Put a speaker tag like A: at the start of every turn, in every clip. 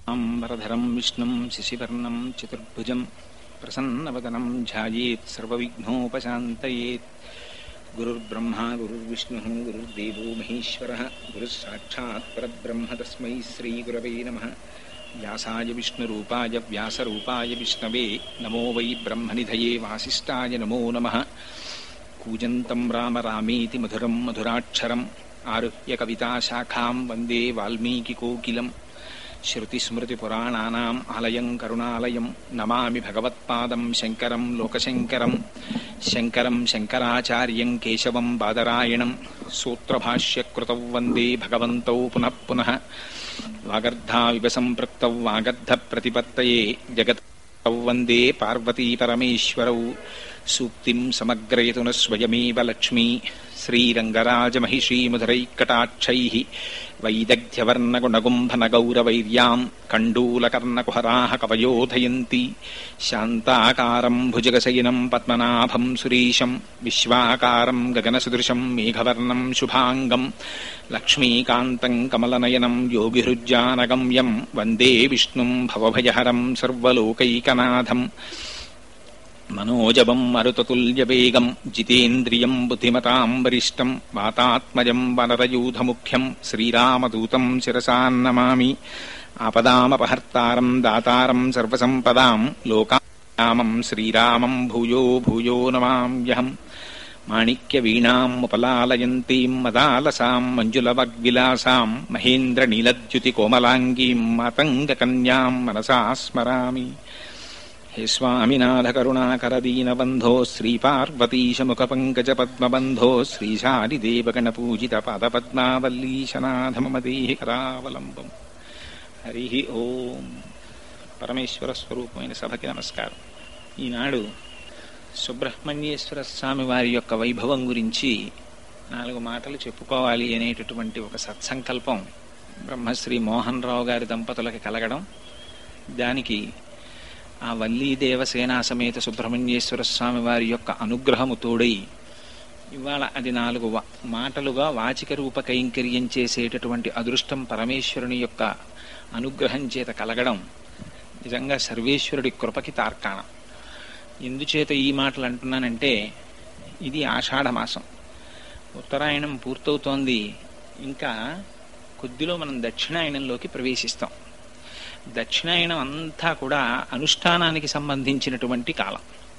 A: వరధరం విష్ణుం శశివర్ణం చతుర్భుజం ప్రసన్నవదనం ధ్యాయేత్ సర్వవిఘ్నోపశాంతయేత్. గురుర్బ్రహ్మా గురుర్విష్ణుః గురుర్దేవో మహేశ్వరః గురుస్సాక్షాత్ పరబ్రహ్మ తస్మై శ్రీగురవే నమః. వ్యాసాయ విష్ణురూపాయ వ్యాసరూపాయ విష్ణవే నమో వై బ్రహ్మనిధయే వాసిష్ఠాయ నమో నమః. కూజంతం రామ రామేతి మధురం మధురాక్షరం ఆరుహ్య కవితాశాఖాం వందే వాల్మీకికోకిలం. శ్రుతిస్మృతిపురాణానాం ఆలయం కరుణాలయం నమామి భగవత్పాదం శంకరం లోకశంకరం. శంకరం శంకరాచార్యం కేశవం బాదరాయణం సూత్రభాష్యకృతౌ వందే భగవంతౌ పునః పునః. వాగర్ధావివ సంపృక్తౌ వాగర్ధప్రతిపత్తయే జగతౌ వందే పార్వతీ పరమేశ్వరౌ. సూక్తిం సమగ్రయతున స్వయమేవ లక్ష్మీ శ్రీరంగరాజమహిషీమధురైకటాక్షైః వైదగ్ధ్యవర్ణగుణగుంభనగౌరవైర్యాం కండూలకర్ణకుహరాः కవయోధయంతి. శాంతాకారం భుజగశయనం పద్మనాభం సురేశం విశ్వాకారం గగనసదృశం మేఘవర్ణం శుభాంగం లక్ష్మీకాంతం కమలనయనం యోగిహృజ్జానగమ్యం వందే విష్ణుం భవభయహరం సర్వలోకైకనాథం. మనోజవం మరుతతుల్యవేగం జితేంద్రియం బుద్ధిమతాం వరిష్టం వాతాత్మజం వనరయూధముఖ్యం శ్రీరామదూతం శిరసా నమామి. ఆపదామపహర్తారం దాతారం సర్వసంపదాం లోకామం శ్రీరామం భూయో భూయో నమామ్యహం. మాణిక్యవీణాం ఉపలాలయంతీం మదాలసాం మంజులవగ్విలాసాం మహేంద్రనీలద్యుతికోమలాంగీం మాతంగకన్యాం మనసా స్మరామి. హే స్వామినాథ కరుణాకరదీనబంధో శ్రీపార్వతీశముఖపంకజపద్మబంధో శ్రీశారిదేవగణపూజిత పాదపద్మావల్లీశనాథ మమ దేహి కరావలంబం. హరి ఓం. పరమేశ్వర స్వరూపమైన సభకి నమస్కారం. ఈనాడు సుబ్రహ్మణ్యేశ్వర స్వామి వారి యొక్క వైభవం గురించి 4 మాటలు చెప్పుకోవాలి అనేటటువంటి ఒక సత్సంకల్పం బ్రహ్మశ్రీ మోహన్ రావు గారి దంపతులకి కలగడం, దానికి ఆ వల్లీ దేవసేనా సమేత సుబ్రహ్మణ్యేశ్వర స్వామి వారి యొక్క అనుగ్రహము తోడై ఇవాళ అది 4 మాటలుగా వాచిక రూప కైంకర్యం చేసేటటువంటి అదృష్టం పరమేశ్వరుని యొక్క అనుగ్రహం చేత కలగడం నిజంగా సర్వేశ్వరుడి కృపకి తార్కాణం. ఎందుచేత ఈ మాటలు అంటున్నానంటే, ఇది ఆషాఢమాసం, ఉత్తరాయణం పూర్తవుతోంది, ఇంకా కొద్దిలో మనం దక్షిణాయనంలోకి ప్రవేశిస్తాం. దక్షిణాయనం అంతా కూడా అనుష్ఠానానికి సంబంధించినటువంటి కాలం.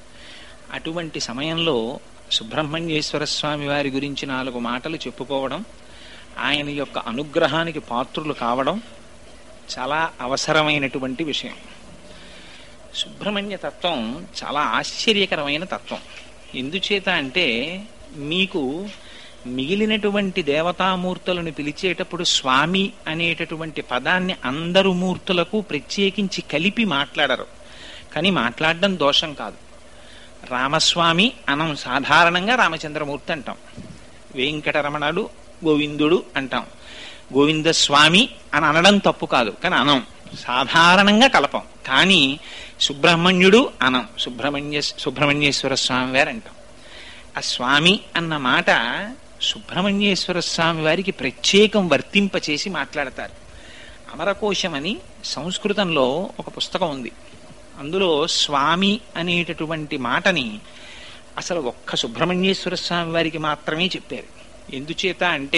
A: అటువంటి సమయంలో సుబ్రహ్మణ్యేశ్వర స్వామి వారి గురించి 4 మాటలు చెప్పుకోవడం, ఆయన యొక్క అనుగ్రహానికి పాత్రులు కావడం చాలా అవసరమైనటువంటి విషయం. సుబ్రహ్మణ్య తత్వం చాలా ఆశ్చర్యకరమైన తత్వం. ఎందుచేత అంటే, మీకు మిగిలినటువంటి దేవతామూర్తులను పిలిచేటప్పుడు స్వామి అనేటటువంటి పదాన్ని అందరు మూర్తులకు ప్రత్యేకించి కలిపి మాట్లాడరు. కానీ మాట్లాడడం దోషం కాదు. రామస్వామి అనం, సాధారణంగా రామచంద్రమూర్తి అంటాం. వెంకటరమణుడు గోవిందుడు అంటాం. గోవిందస్వామి అని అనడం తప్పు కాదు, కానీ సాధారణంగా కలపం. కానీ సుబ్రహ్మణ్యుడు అనం, సుబ్రహ్మణ్యేశ్వర స్వామి వారు అంటాం. ఆ స్వామి అన్న మాట సుబ్రహ్మణ్యేశ్వర స్వామి వారికి ప్రత్యేకం వర్తింపచేసి మాట్లాడతారు. అమరకోశమని సంస్కృతంలో ఒక పుస్తకం ఉంది. అందులో స్వామి అనేటటువంటి మాటని అసలు ఒక్క సుబ్రహ్మణ్యేశ్వర స్వామి వారికి మాత్రమే చెప్పారు. ఎందుచేత అంటే,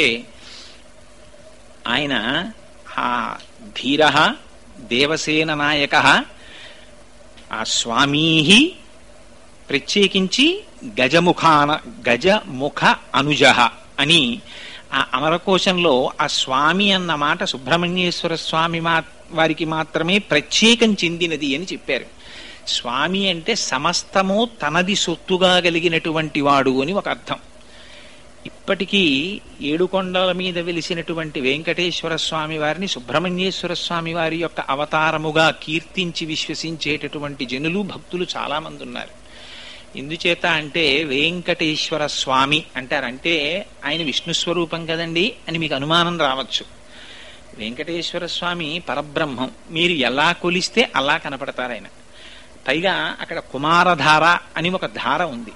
A: ఆయన ఆ ధీర దేవసేన నాయక ఆ స్వామీ ప్రత్యేకించి గజముఖ అనుజ అని ఆ అమరకోశంలో ఆ స్వామి అన్న మాట సుబ్రహ్మణ్యేశ్వర స్వామి వారికి మాత్రమే ప్రత్యేకం చెందినది అని చెప్పారు. స్వామి అంటే సమస్తము తనది సొత్తుగా కలిగినటువంటి వాడు అని ఒక అర్థం. ఇప్పటికీ 7 కొండల మీద వెలిసినటువంటి వెంకటేశ్వర స్వామి వారిని సుబ్రహ్మణ్యేశ్వర స్వామి వారి యొక్క అవతారముగా కీర్తించి విశ్వసించేటటువంటి జనులు, భక్తులు చాలా మంది ఉన్నారు. ఎందుచేత అంటే, వెంకటేశ్వర స్వామి అంటారంటే ఆయన విష్ణు స్వరూపం కదండి అని మీకు అనుమానం రావచ్చు. వెంకటేశ్వర స్వామి పరబ్రహ్మం, మీరు ఎలా కొలిస్తే అలా కనపడతారు ఆయన. పైగా అక్కడ కుమారధార అని ఒక ధార ఉంది.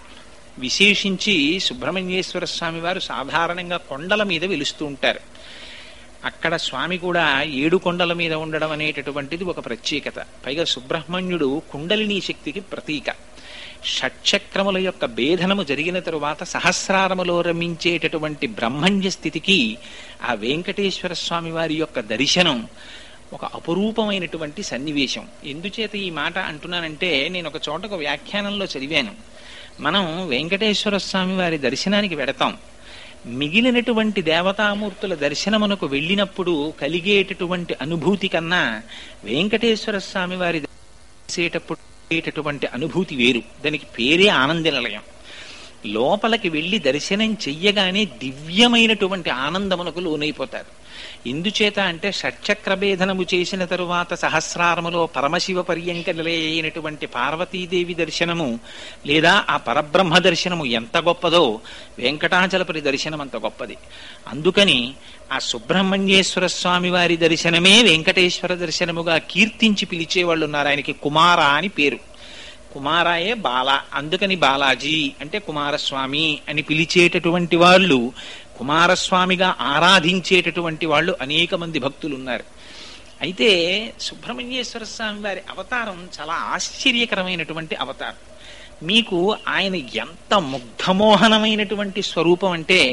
A: విశేషించి సుబ్రహ్మణ్యేశ్వర స్వామి వారు సాధారణంగా కొండల మీద వెలుస్తూ ఉంటారు. అక్కడ స్వామి కూడా 7 కొండల మీద ఉండడం అనేటటువంటిది ఒక ప్రత్యేకత. పైగా సుబ్రహ్మణ్యుడు కుండలినీ శక్తికి ప్రతీక. షట్చక్రముల యొక్క భేదనము జరిగిన తరువాత సహస్రారములో రమించేటటువంటి బ్రహ్మణ్య స్థితికి ఆ వెంకటేశ్వర స్వామి వారి యొక్క దర్శనం ఒక అపురూపమైనటువంటి సన్నివేశం. ఎందుచేత ఈ మాట అంటున్నానంటే, నేను ఒక చోట ఒక వ్యాఖ్యానంలో చదివాను. మనం వెంకటేశ్వర స్వామి వారి దర్శనానికి వెడతాం. మిగిలినటువంటి దేవతామూర్తుల దర్శనమునకు వెళ్ళినప్పుడు కలిగేటటువంటి అనుభూతి కన్నా వెంకటేశ్వర స్వామి వారి దర్శించేటటువంటి అనుభూతి వేరు. దానికి పేరే ఆనంద నిలయం. లోపలికి వెళ్ళి దర్శనం చెయ్యగానే దివ్యమైనటువంటి ఆనందమునకు లోనైపోతారు. ఎందుచేత అంటే షట్చక్రభేదనము చేసిన తరువాత సహస్రారములో పరమశివ పర్యంక నిలయైనటువంటి పార్వతీదేవి దర్శనము లేదా ఆ పరబ్రహ్మ దర్శనము ఎంత గొప్పదో వెంకటాచలపతి దర్శనం అంత గొప్పది. అందుకని ఆ సుబ్రహ్మణ్యేశ్వర స్వామి వారి దర్శనమే వెంకటేశ్వర దర్శనముగా కీర్తించి పిలిచేవాళ్ళు ఉన్నారు. ఆయనకి కుమార అని పేరు. కుమారాయే బాల, అందుకని బాలాజీ అంటే కుమారస్వామి అని పిలిచేటటువంటి వాళ్ళు, కుమారస్వామిగా ఆరాధించేటటువంటి వాళ్ళు అనేక మంది భక్తులు ఉన్నారు. అయితే సుబ్రహ్మణ్యేశ్వర స్వామి వారి అవతారం చాలా ఆశ్చర్యకరమైనటువంటి అవతారం. మీకు ఆయన ఎంత ముగ్ధమోహనమైనటువంటి స్వరూపం అంటే,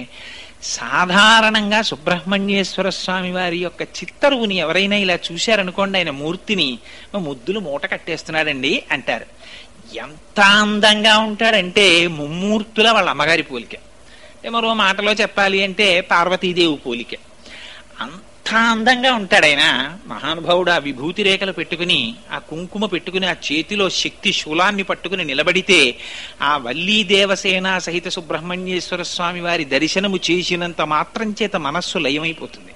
A: సాధారణంగా సుబ్రహ్మణ్యేశ్వర స్వామి వారి యొక్క చిత్తరువుని ఎవరైనా ఇలా చూశారనుకోండి, ఆయన మూర్తిని ముద్దులు మూట కట్టేస్తున్నాడండి అంటారు. ఎంత అందంగా ఉంటాడంటే ముమ్మూర్తుల వాళ్ళ అమ్మగారి పోలిక. మరో మాటలో చెప్పాలి అంటే పార్వతీదేవి పోలిక. అంత అందంగా ఉంటాడు ఆయన. మహానుభావుడు ఆ విభూతి రేఖలు పెట్టుకుని, ఆ కుంకుమ పెట్టుకుని, ఆ చేతిలో శక్తి శూలాన్ని పట్టుకుని నిలబడితే ఆ వల్లీ దేవసేన సహిత సుబ్రహ్మణ్యేశ్వర స్వామి వారి దర్శనము చేసినంత మాత్రం చేత మనస్సు లయమైపోతుంది.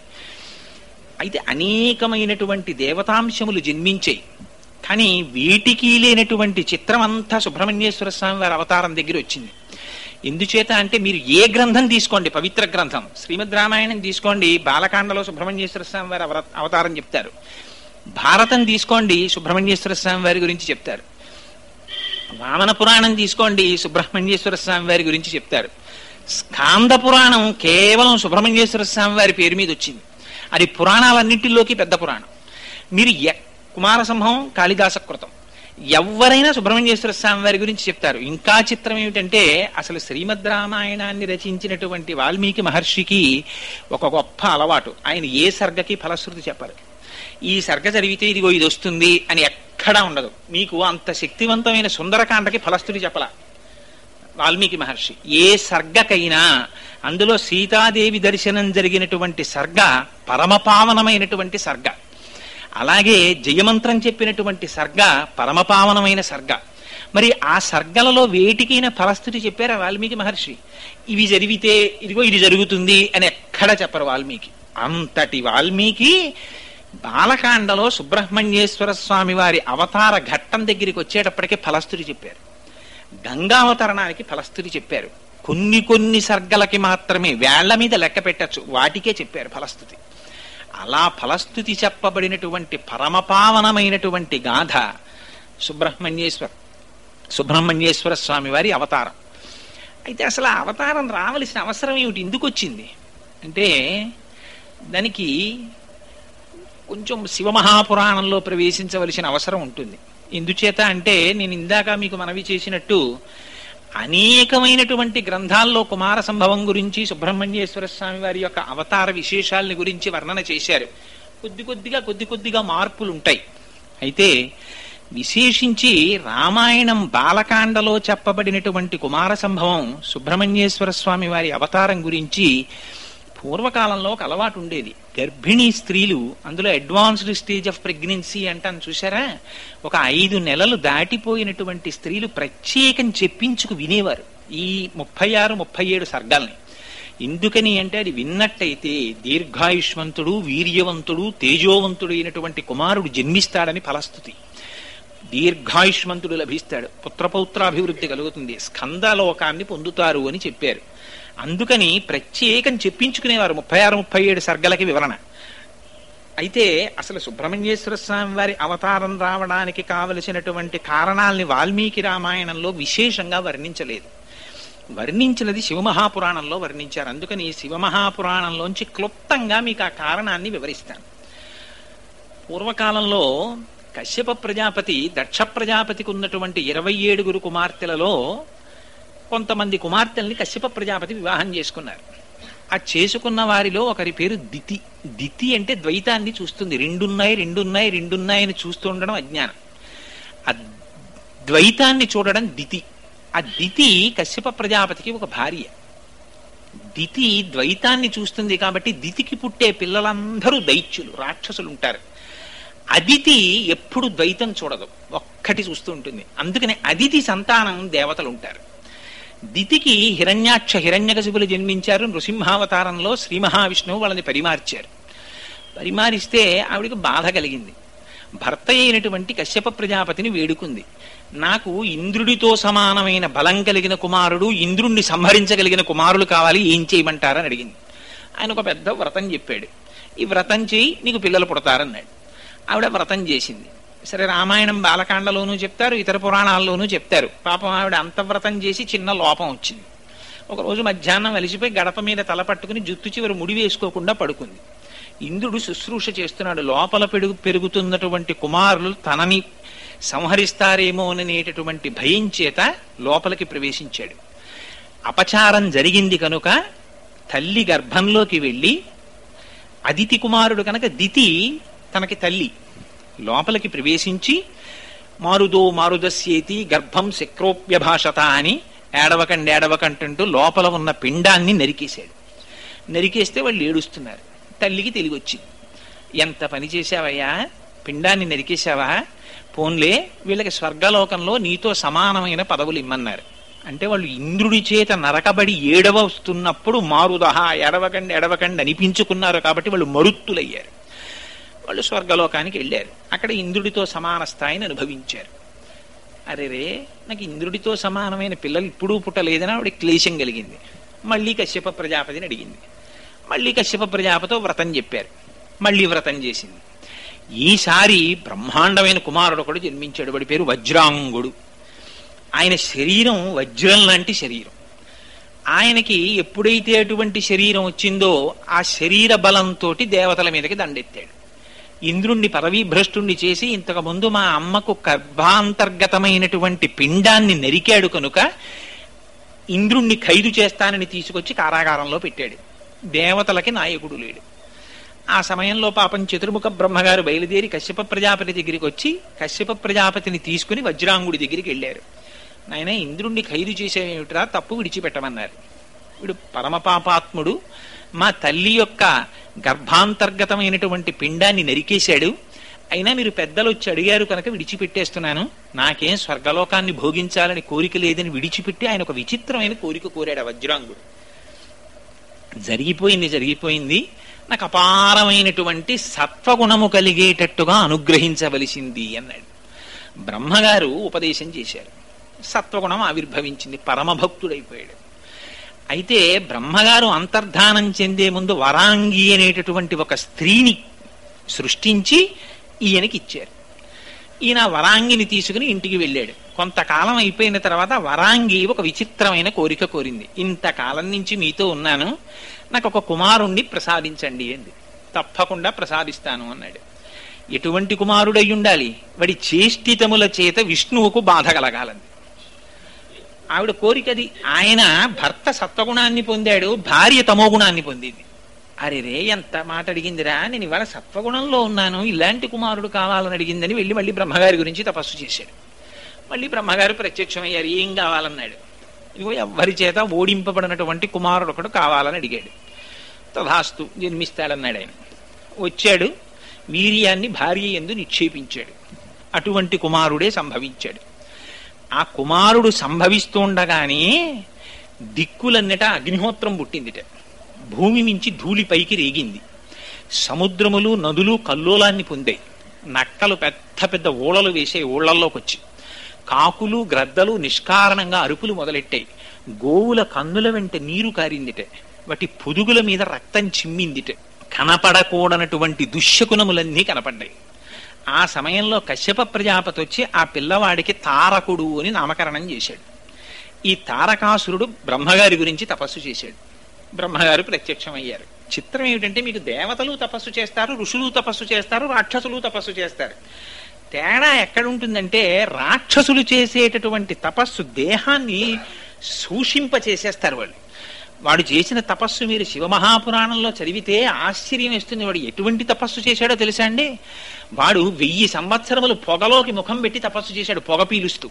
A: అయితే అనేకమైనటువంటి దేవతాంశములు జన్మించాయి. కానీ వీటికి లేనటువంటి చిత్రం అంతా సుబ్రహ్మణ్యేశ్వర స్వామి వారి అవతారం దగ్గర వచ్చింది. ఎందుచేత అంటే, మీరు ఏ గ్రంథం తీసుకోండి, పవిత్ర గ్రంథం శ్రీమద్ రామాయణం తీసుకోండి, బాలకాండలో సుబ్రహ్మణ్యేశ్వర స్వామి వారి అవతారం చెప్తారు. భారతం తీసుకోండి, సుబ్రహ్మణ్యేశ్వర స్వామి వారి గురించి చెప్తారు. వామన పురాణం తీసుకోండి, సుబ్రహ్మణ్యేశ్వర స్వామి వారి గురించి చెప్తారు. స్కాంద పురాణం కేవలం సుబ్రహ్మణ్యేశ్వర స్వామి వారి పేరు మీద వచ్చింది. అది పురాణాలన్నింటిలోకి పెద్ద పురాణం. మీరు కుమార సంభవం, కాళిదాస కృతం, ఎవరైనా సుబ్రహ్మణ్యేశ్వర స్వామి వారి గురించి చెప్తారు. ఇంకా చిత్రం ఏమిటంటే, అసలు శ్రీమద్ రామాయణాన్ని రచించినటువంటి వాల్మీకి మహర్షికి ఒక గొప్ప అలవాటు. ఆయన ఏ సర్గకి ఫలశ్రుతి చెప్పరు. ఈ సర్గ చదివితే ఇదిగో ఇది వస్తుంది అని ఎక్కడా ఉండదు. మీకు అంత శక్తివంతమైన సుందరకాండకి ఫలశ్రుతి చెప్పలా వాల్మీకి మహర్షి. ఏ సర్గకైనా అందులో సీతాదేవి దర్శనం జరిగినటువంటి సర్గ పరమపావనమైనటువంటి సర్గ. అలాగే జయమంత్రం చెప్పినటువంటి సర్గ పరమపావనమైన సర్గ. మరి ఆ సర్గలలో వేటికైనా ఫలస్థుతి చెప్పారా వాల్మీకి మహర్షి? ఇవి జరిగితే ఇదిగో ఇది జరుగుతుంది అని ఎక్కడ చెప్పరు వాల్మీకి. అంతటి వాల్మీకి బాలకాండలో సుబ్రహ్మణ్యేశ్వర స్వామి వారి అవతార ఘట్టం దగ్గరికి వచ్చేటప్పటికే ఫలస్థుతి చెప్పారు. గంగావతరణానికి ఫలస్థుతి చెప్పారు. కొన్ని సర్గలకి మాత్రమే వేళ్ల మీద లెక్క పెట్టచ్చు, వాటికే చెప్పారు ఫలస్థుతి. అలా ఫలస్థుతి చెప్పబడినటువంటి పరమపావనమైనటువంటి గాథ సుబ్రహ్మణ్యేశ్వర స్వామి వారి అవతారం. అయితే అసలు ఆ అవతారం రావలసిన అవసరం ఏమిటి, ఎందుకు వచ్చింది అంటే, దానికి కొంచెం శివమహాపురాణంలో ప్రవేశించవలసిన అవసరం ఉంటుంది. ఎందుచేత అంటే, నేను ఇందాక మీకు మనవి చేసినట్టు అనేకమైనటువంటి గ్రంథాల్లో కుమార సంభవం గురించి, సుబ్రహ్మణ్యేశ్వర స్వామి వారి యొక్క అవతార విశేషాలని గురించి వర్ణన చేశారు. కొద్ది కొద్దిగా మార్పులు ఉంటాయి. అయితే విశేషించి రామాయణం బాలకాండలో చెప్పబడినటువంటి కుమార సంభవం సుబ్రహ్మణ్యేశ్వర స్వామి వారి అవతారం గురించి పూర్వకాలంలో ఒక అలవాటు ఉండేది. గర్భిణీ స్త్రీలు, అందులో అడ్వాన్స్డ్ స్టేజ్ ఆఫ్ ప్రెగ్నెన్సీ అంటాను చూసారా, ఒక 5 నెలలు దాటిపోయినటువంటి స్త్రీలు ప్రత్యేకం చెప్పించుకు వినేవారు ఈ 36, 37 సర్గాల్ని. ఎందుకని అంటే, అది విన్నట్టయితే దీర్ఘాయుష్మంతుడు, వీర్యవంతుడు, తేజోవంతుడు అయినటువంటి కుమారుడు జన్మిస్తాడని ఫలస్థుతి. దీర్ఘాయుష్మంతుడు లభిస్తాడు, పుత్రపౌత్రాభివృద్ధి కలుగుతుంది, స్కందలోకాన్ని పొందుతారు అని చెప్పారు. అందుకని ప్రత్యేకం చెప్పించుకునేవారు 36, 37 సర్గలకి వివరణ. అయితే అసలు సుబ్రహ్మణ్యేశ్వర స్వామి వారి అవతారం రావడానికి కావలసినటువంటి కారణాలని వాల్మీకి రామాయణంలో విశేషంగా వర్ణించలేదు. వర్ణించినది శివమహాపురాణంలో వర్ణించారు. అందుకని శివమహాపురాణంలోంచి క్లుప్తంగా మీకు ఆ కారణాన్ని వివరిస్తాను. పూర్వకాలంలో కశ్యప ప్రజాపతి దక్ష ప్రజాపతికి ఉన్నటువంటి 27 కుమార్తెలలో కొంతమంది కుమార్తెల్ని కశ్యప ప్రజాపతి వివాహం చేసుకున్నారు. ఆ చేసుకున్న వారిలో ఒకరి పేరు దితి. దితి అంటే ద్వైతాన్ని చూస్తుంది. రెండున్నాయని చూస్తూ ఉండడం అజ్ఞానం. ఆ ద్వైతాన్ని చూడడం దితి. ఆ దితి కశ్యప ప్రజాపతికి ఒక భార్య. దితి ద్వైతాన్ని చూస్తుంది కాబట్టి దితికి పుట్టే పిల్లలందరూ దైత్యులు, రాక్షసులు ఉంటారు. అదితి ఎప్పుడు ద్వైతం చూడదు, ఒక్కటి చూస్తూ ఉంటుంది. అందుకని అదితి సంతానం దేవతలు ఉంటారు. దితికి హిరణ్యాక్ష హిరణ్యకశిపులు జన్మించారు. నృసింహావతారంలో శ్రీ మహావిష్ణువు వాళ్ళని పరిమార్చారు. పరిమారిస్తే ఆవిడికి బాధ కలిగింది. భర్త అయినటువంటి కశ్యప ప్రజాపతిని వేడుకుంది. నాకు ఇంద్రుడితో సమానమైన బలం కలిగిన కుమారుడు, ఇంద్రుణ్ణి సంహరించగలిగిన కుమారులు కావాలి, ఏం చేయమంటారని అడిగింది. ఆయన ఒక పెద్ద వ్రతం చెప్పాడు. ఈ వ్రతం చేయి, నీకు పిల్లలు పుడతారన్నాడు. ఆవిడ వ్రతం చేసింది. సరే, రామాయణం బాలకాండలోనూ చెప్తారు, ఇతర పురాణాల్లోనూ చెప్తారు. పాపం ఆవిడ అంతవ్రతం చేసి చిన్న లోపం వచ్చింది. ఒకరోజు మధ్యాహ్నం అలిసిపోయి గడప మీద తల పట్టుకుని జుత్తు చివరి ముడి వేసుకోకుండా పడుకుంది. ఇంద్రుడు శుశ్రూష చేస్తున్నాడు. లోపల పెరుగుతున్నటువంటి కుమారులు తనని సంహరిస్తారేమోననేటటువంటి భయం చేత లోపలికి ప్రవేశించాడు. అపచారం జరిగింది కనుక తల్లి గర్భంలోకి వెళ్ళి, అదితి కుమారుడు కనుక దితి తనకి తల్లి, లోపలికి ప్రవేశించి మారుదస్యేతి గర్భం శక్రోప్యభాషత అని ఏడవకంటంటూ లోపల ఉన్న పిండాన్ని నరికేశాడు. నరికేస్తే వాళ్ళు ఏడుస్తున్నారు. తల్లికి తెలివొచ్చింది. ఎంత పని చేశావయ్యా, పిండాన్ని నరికేశావా, పోన్లే వీళ్ళకి స్వర్గలోకంలో నీతో సమానమైన పదవులు ఇమ్మన్నారు. అంటే వాళ్ళు ఇంద్రుడి చేత నరకబడి వస్తున్నప్పుడు మారుదహ ఎడవకండి అనిపించుకున్నారు కాబట్టి వాళ్ళు మరుత్తులయ్యారు. వాళ్ళు స్వర్గలోకానికి వెళ్ళారు. అక్కడ ఇంద్రుడితో సమాన స్థాయిని అనుభవించారు. అరేరే, నాకు ఇంద్రుడితో సమానమైన పిల్లలు ఇప్పుడు పుట్టలేదని ఆవిడ క్లేశం కలిగింది. మళ్ళీ కశ్యప ప్రజాపతిని అడిగింది. మళ్ళీ కశ్యప ప్రజాపతితో వ్రతం చెప్పారు. మళ్ళీ వ్రతం చేసింది. ఈసారి బ్రహ్మాండమైన కుమారుడు ఒకడు జన్మించాడు. వాడి పేరు వజ్రాంగుడు. ఆయన శరీరం వజ్రం లాంటి శరీరం. ఆయనకి ఎప్పుడైతే అటువంటి శరీరం వచ్చిందో ఆ శరీర బలంతో దేవతల మీదకి దండెత్తాడు. ఇంద్రుణ్ణి పరవీభ్రష్టుణ్ణి చేసి ఇంతకుముందు మా అమ్మకు గర్భాంతర్గతమైనటువంటి పిండాన్ని నరికాడు కనుక ఇంద్రుణ్ణి ఖైదు చేస్తానని తీసుకొచ్చి కారాగారంలో పెట్టాడు. దేవతలకి నాయకుడు లేడు. ఆ సమయంలో పాపం చతుర్ముఖ బ్రహ్మగారు బయలుదేరి కశ్యప ప్రజాపతి దగ్గరికి వచ్చి కశ్యప ప్రజాపతిని తీసుకుని వజ్రాంగుడి దగ్గరికి వెళ్ళారు. ఆయన ఇంద్రుణ్ణి ఖైదు చేసేమిట్రా, తప్పు విడిచిపెట్టమన్నారు. వీడు పరమపాపాత్ముడు, మా తల్లి యొక్క గర్భాంతర్గతమైనటువంటి పిండాన్ని నరికేశాడు. అయినా మీరు పెద్దలు వచ్చి అడిగారు కనుక విడిచిపెట్టేస్తున్నాను. నాకేం స్వర్గలోకాన్ని భోగించాలని కోరిక లేదని విడిచిపెట్టి ఆయన ఒక విచిత్రమైన కోరిక కోరాడు వజ్రాంగుడు. జరిగిపోయింది, నాకు అపారమైనటువంటి సత్వగుణము కలిగేటట్టుగా అనుగ్రహించవలసింది అన్నాడు. బ్రహ్మగారు ఉపదేశం చేశారు. సత్వగుణం ఆవిర్భవించింది. పరమభక్తుడైపోయాడు. అయితే బ్రహ్మగారు అంతర్ధానం చెందే ముందు వరాంగి అనేటటువంటి ఒక స్త్రీని సృష్టించి ఈయనకి ఇచ్చారు. ఈయన వరాంగిని తీసుకుని ఇంటికి వెళ్ళాడు. కొంతకాలం అయిపోయిన తర్వాత వరాంగి ఒక విచిత్రమైన కోరిక కోరింది. ఇంతకాలం నుంచి మీతో ఉన్నాను, నాకు ఒక కుమారుణ్ణి ప్రసాదించండి అంది. తప్పకుండా ప్రసాదిస్తాను అన్నాడు. ఎటువంటి కుమారుడై ఉండాలి? వాడి చేష్టితముల చేత విష్ణువుకు బాధ కలగాలంది ఆవిడ కోరికది. ఆయన భర్త సత్వగుణాన్ని పొందాడు, భార్య తమోగుణాన్ని పొందింది. అరేరే, ఎంత మాట అడిగిందిరా, నేను ఇవాళ సత్వగుణంలో ఉన్నాను, ఇలాంటి కుమారుడు కావాలని అడిగిందని వెళ్ళి మళ్ళీ బ్రహ్మగారి గురించి తపస్సు చేశాడు. మళ్ళీ బ్రహ్మగారు ప్రత్యక్షమయ్యారు. ఏం కావాలన్నాడు. ఇదిగో ఎవ్వరి చేత ఓడింపబడినటువంటి కుమారుడు ఒకడు కావాలని అడిగాడు. తథాస్తు, జన్మిస్తాడన్నాడు. ఆయన వచ్చాడు. వీర్యాన్ని భార్య యందు నిక్షేపించాడు. అటువంటి కుమారుడే సంభవించాడు. ఆ కుమారుడు సంభవిస్తుండగానే దిక్కులన్నట అగ్నిహోత్రం పుట్టిందిట. భూమి మించి ధూళి పైకి రేగింది. సముద్రములు నదులు కల్లోలాన్ని పొందాయి. నక్కలు పెద్ద పెద్ద ఊళలు వేసే ఊళ్ళల్లోకి వచ్చి కాకులు గ్రద్దలు నిష్కారణంగా అరుపులు మొదలెట్టాయి. గోవుల కన్నుల వెంట నీరు కారిందిట. వాటి పొదుగుల మీద రక్తం చిమ్మిందిట. కనపడకూడనటువంటి దుశ్శకునములన్నీ కనపడ్డాయి. ఆ సమయంలో కశ్యప ప్రజాపతి వచ్చి ఆ పిల్లవాడికి తారకుడు అని నామకరణం చేశాడు. ఈ తారకాసురుడు బ్రహ్మగారి గురించి తపస్సు చేశాడు. బ్రహ్మగారు ప్రత్యక్షమయ్యారు. చిత్రం ఏమిటంటే మీకు దేవతలు తపస్సు చేస్తారు, ఋషులు తపస్సు చేస్తారు, రాక్షసులు తపస్సు చేస్తారు. తేడా ఎక్కడుంటుందంటే రాక్షసులు చేసేటటువంటి తపస్సు దేహాన్ని సూషింప చేసేస్తారు వాళ్ళు. వాడు చేసిన తపస్సు మీరు శివమహాపురాణంలో చదివితే ఆశ్చర్యం వేస్తుంది. వాడు ఎటువంటి తపస్సు చేశాడో తెలుసా అండి? వాడు 1000 సంవత్సరములు పొగలోకి ముఖం పెట్టి తపస్సు చేశాడు, పొగ పీలుస్తూ.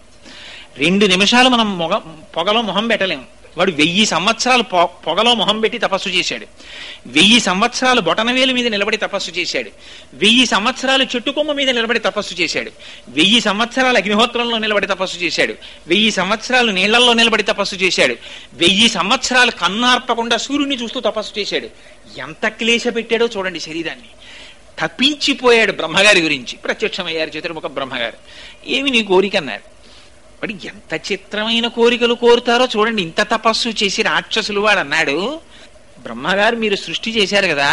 A: 2 నిమిషాలు మనం పొగలో మొహం పెట్టలేము. వాడు 1000 సంవత్సరాలు పొగలో మొహం పెట్టి తపస్సు చేశాడు. 1000 సంవత్సరాలు బొటనవేలు మీద నిలబడి తపస్సు చేశాడు. 1000 సంవత్సరాలు చెట్టుకొమ్మ మీద నిలబడి తపస్సు చేశాడు. 1000 సంవత్సరాలు అగ్నిహోత్రంలో నిలబడి తపస్సు చేశాడు. 1000 సంవత్సరాలు నీళ్లలో నిలబడి తపస్సు చేశాడు. 1000 సంవత్సరాలు కన్నార్పకుండా సూర్యుని చూస్తూ తపస్సు చేశాడు. ఎంత క్లేశ పెట్టాడో చూడండి శరీరాన్ని. తప్పించిపోయాడు బ్రహ్మగారి గురించి. ప్రత్యక్షమయ్యారు చతుర్ముఖ బ్రహ్మగారు. ఏమి నీ కోరిక అన్నారు. వాడు ఎంత చిత్రమైన కోరికలు కోరుతారో చూడండి. ఇంత తపస్సు చేసి రాక్షసులు వాడు అన్నాడు, బ్రహ్మగారు మీరు సృష్టి చేశారు కదా,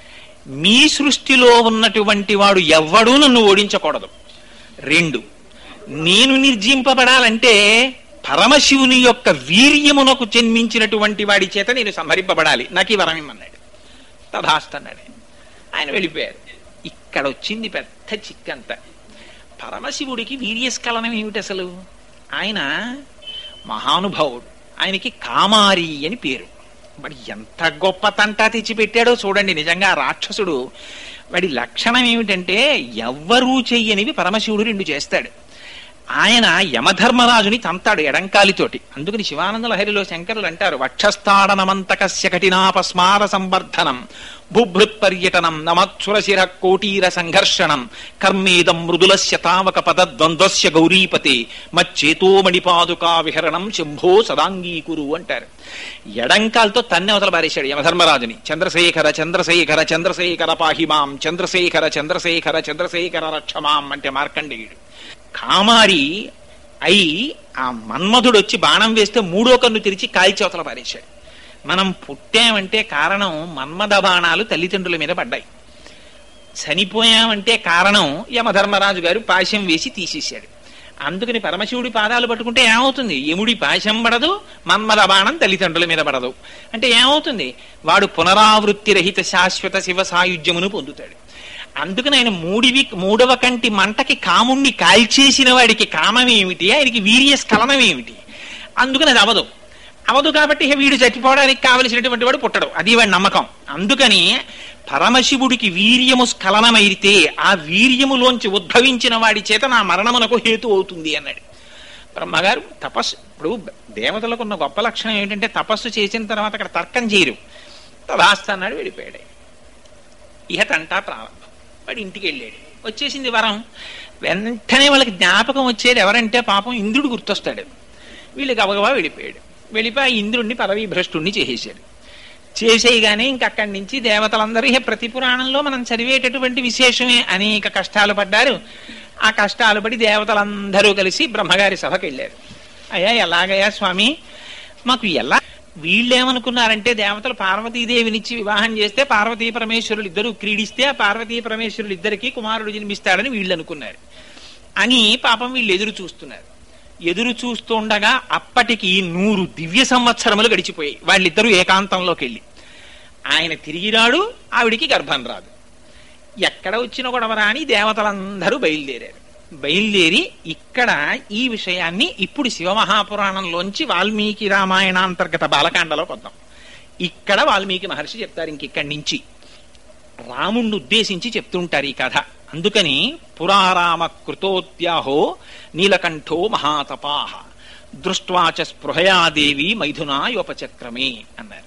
A: మీ సృష్టిలో ఉన్నటువంటి వాడు ఎవ్వడూ నన్ను ఓడించకూడదు. 2, నేను నిర్జింపబడాలంటే పరమశివుని యొక్క వీర్యమునకు జన్మించినటువంటి వాడి చేత నేను సంహరింపబడాలి. నాకు ఈ వరం ఇమ్మన్నాడు. తథాస్తన్నాడు. ఆయన వెళ్ళిపోయారు. ఇక్కడ వచ్చింది పెద్ద చిక్కంత. పరమశివుడికి వీర్యస్ఖలనం ఏమిటి అసలు? ఆయన మహానుభావుడు. ఆయనకి కామారి అని పేరు. మరి ఎంత గొప్ప తంటా తెచ్చిపెట్టాడో చూడండి. నిజంగా రాక్షసుడు వాడి లక్షణం ఏమిటంటే ఎవ్వరూ చెయ్యనివి పరమశివుడు 2 చేస్తాడు. ఆయన యమధర్మరాజుని తంతాడు ఎడంకాలితోటి. అందుకని శివానంద లహరిలో శంకరులు అంటారు, వక్షస్థాడనమంతకస్య కఠినాపస్మార సంవర్ధనం బుభృత్పర్యటనం నమత్సురశిర కోటీర సంఘర్షణం కర్మేదం మృదులస్య తావక పదద్వంద్వస్య గౌరీపతే మచ్చేతోమణిపాదుకా విహరణం శంభో సదాంగీకురు అంటారు. ఎడంకాలతో తన్ని అవతల పారేశాడు యమధర్మరాజుని. చంద్రశేఖర చంద్రశేఖర చంద్రశేఖర పాహిమాం చంద్రశేఖర చంద్రశేఖర చంద్రశేఖర రక్షమాం అంటే మార్కండేయుడు. కామారి అయి ఆ మన్మధుడు వచ్చి బాణం వేస్తే 3వ కన్ను తెరిచి కాల్చి అవతల పారేశాడు. మనం పుట్టామంటే కారణం మన్మథ బాణాలు తల్లిదండ్రుల మీద పడ్డాయి. చనిపోయామంటే కారణం యమధర్మరాజు గారు పాశం వేసి తీసేశాడు. అందుకని పరమశివుడి పాదాలు పట్టుకుంటే ఏమవుతుంది? యముడి పాశం పడదు, మన్మథ బాణం తల్లిదండ్రుల మీద పడదు. అంటే ఏమవుతుంది? వాడు పునరావృత్తి రహిత శాశ్వత శివ సాయుధ్యమును పొందుతాడు. అందుకని ఆయన 3వ కంటి మంటకి కాముణ్ణి కాల్చేసిన వాడికి కామం ఏమిటి? ఆయనకి వీర్యస్ఖలనం ఏమిటి? అందుకని అది అవదు కాబట్టి వీడు చచ్చిపోవడానికి కావలసినటువంటి వాడు పుట్టడు. అది వాడి నమ్మకం. అందుకని పరమశివుడికి వీర్యము స్ఖలనమైతే ఆ వీర్యములోంచి ఉద్భవించిన వాడి చేత నా మరణమునకు హేతు అవుతుంది అన్నాడు బ్రహ్మగారు. తపస్సు ఇప్పుడు దేవతలకు ఉన్న గొప్ప లక్షణం ఏంటంటే తపస్సు చేసిన తర్వాత అక్కడ తర్కం చేయరు. తదాస్త అన్నాడు, వెళ్ళిపోయాడు. ఇహ తంటా ప్రారంభం. వాడు ఇంటికి వెళ్ళాడు. వచ్చేసింది వరం. వెంటనే వాళ్ళకి జ్ఞాపకం వచ్చేది ఎవరంటే పాపం ఇంద్రుడు గుర్తొస్తాడు. వీళ్ళకి గబగబా వెళ్ళిపోయాడు. వెళ్ళిపోయి ఇంద్రుడిని పదవీభ్రష్టుణ్ణి చేసేశాడు. చేసేయగానే ఇంకక్కడి నుంచి దేవతలందరూ ప్రతి పురాణంలో మనం చదివేటటువంటి విశేషమే. అనేక కష్టాలు పడ్డారు. ఆ కష్టాలు పడి దేవతలందరూ కలిసి బ్రహ్మగారి సభకి వెళ్ళారు. అయ్యా ఎలాగయ్యా స్వామి, మాకు ఎలా? వీళ్ళేమనుకున్నారంటే దేవతలు పార్వతీదేవినిచ్చి వివాహం చేస్తే పార్వతీ పరమేశ్వరులు ఇద్దరు క్రీడిస్తే ఆ పార్వతీ పరమేశ్వరులు ఇద్దరికి కుమారుడు జన్మిస్తాడని వీళ్ళు అనుకున్నారు. అని పాపం వీళ్ళు ఎదురు చూస్తున్నారు. ఎదురు చూస్తుండగా అప్పటికి 100 దివ్య సంవత్సరములు గడిచిపోయాయి. వాళ్ళిద్దరూ ఏకాంతంలోకి వెళ్ళి ఆయన తిరిగి రాడు, ఆవిడికి గర్భం రాదు. ఎక్కడ వచ్చిన గొడవరా అని దేవతలందరూ బయలుదేరారు. బయలుదేరి ఇక్కడ ఈ విషయాన్ని ఇప్పుడు శివమహాపురాణంలోంచి వాల్మీకి రామాయణాంతర్గత బాలకాండలో కొద్దాం. ఇక్కడ వాల్మీకి మహర్షి చెప్తారు. ఇంకిక్కడి నుంచి రాముణ్ణి ఉద్దేశించి చెప్తుంటారు ఈ కథ. అందుకని పురారామ కృతోత్యాహో నీలకంఠో మహాతపాహ దృష్ట్వాచ స్పృహయాదేవి మైథునాయోపచక్రమే అన్నారు.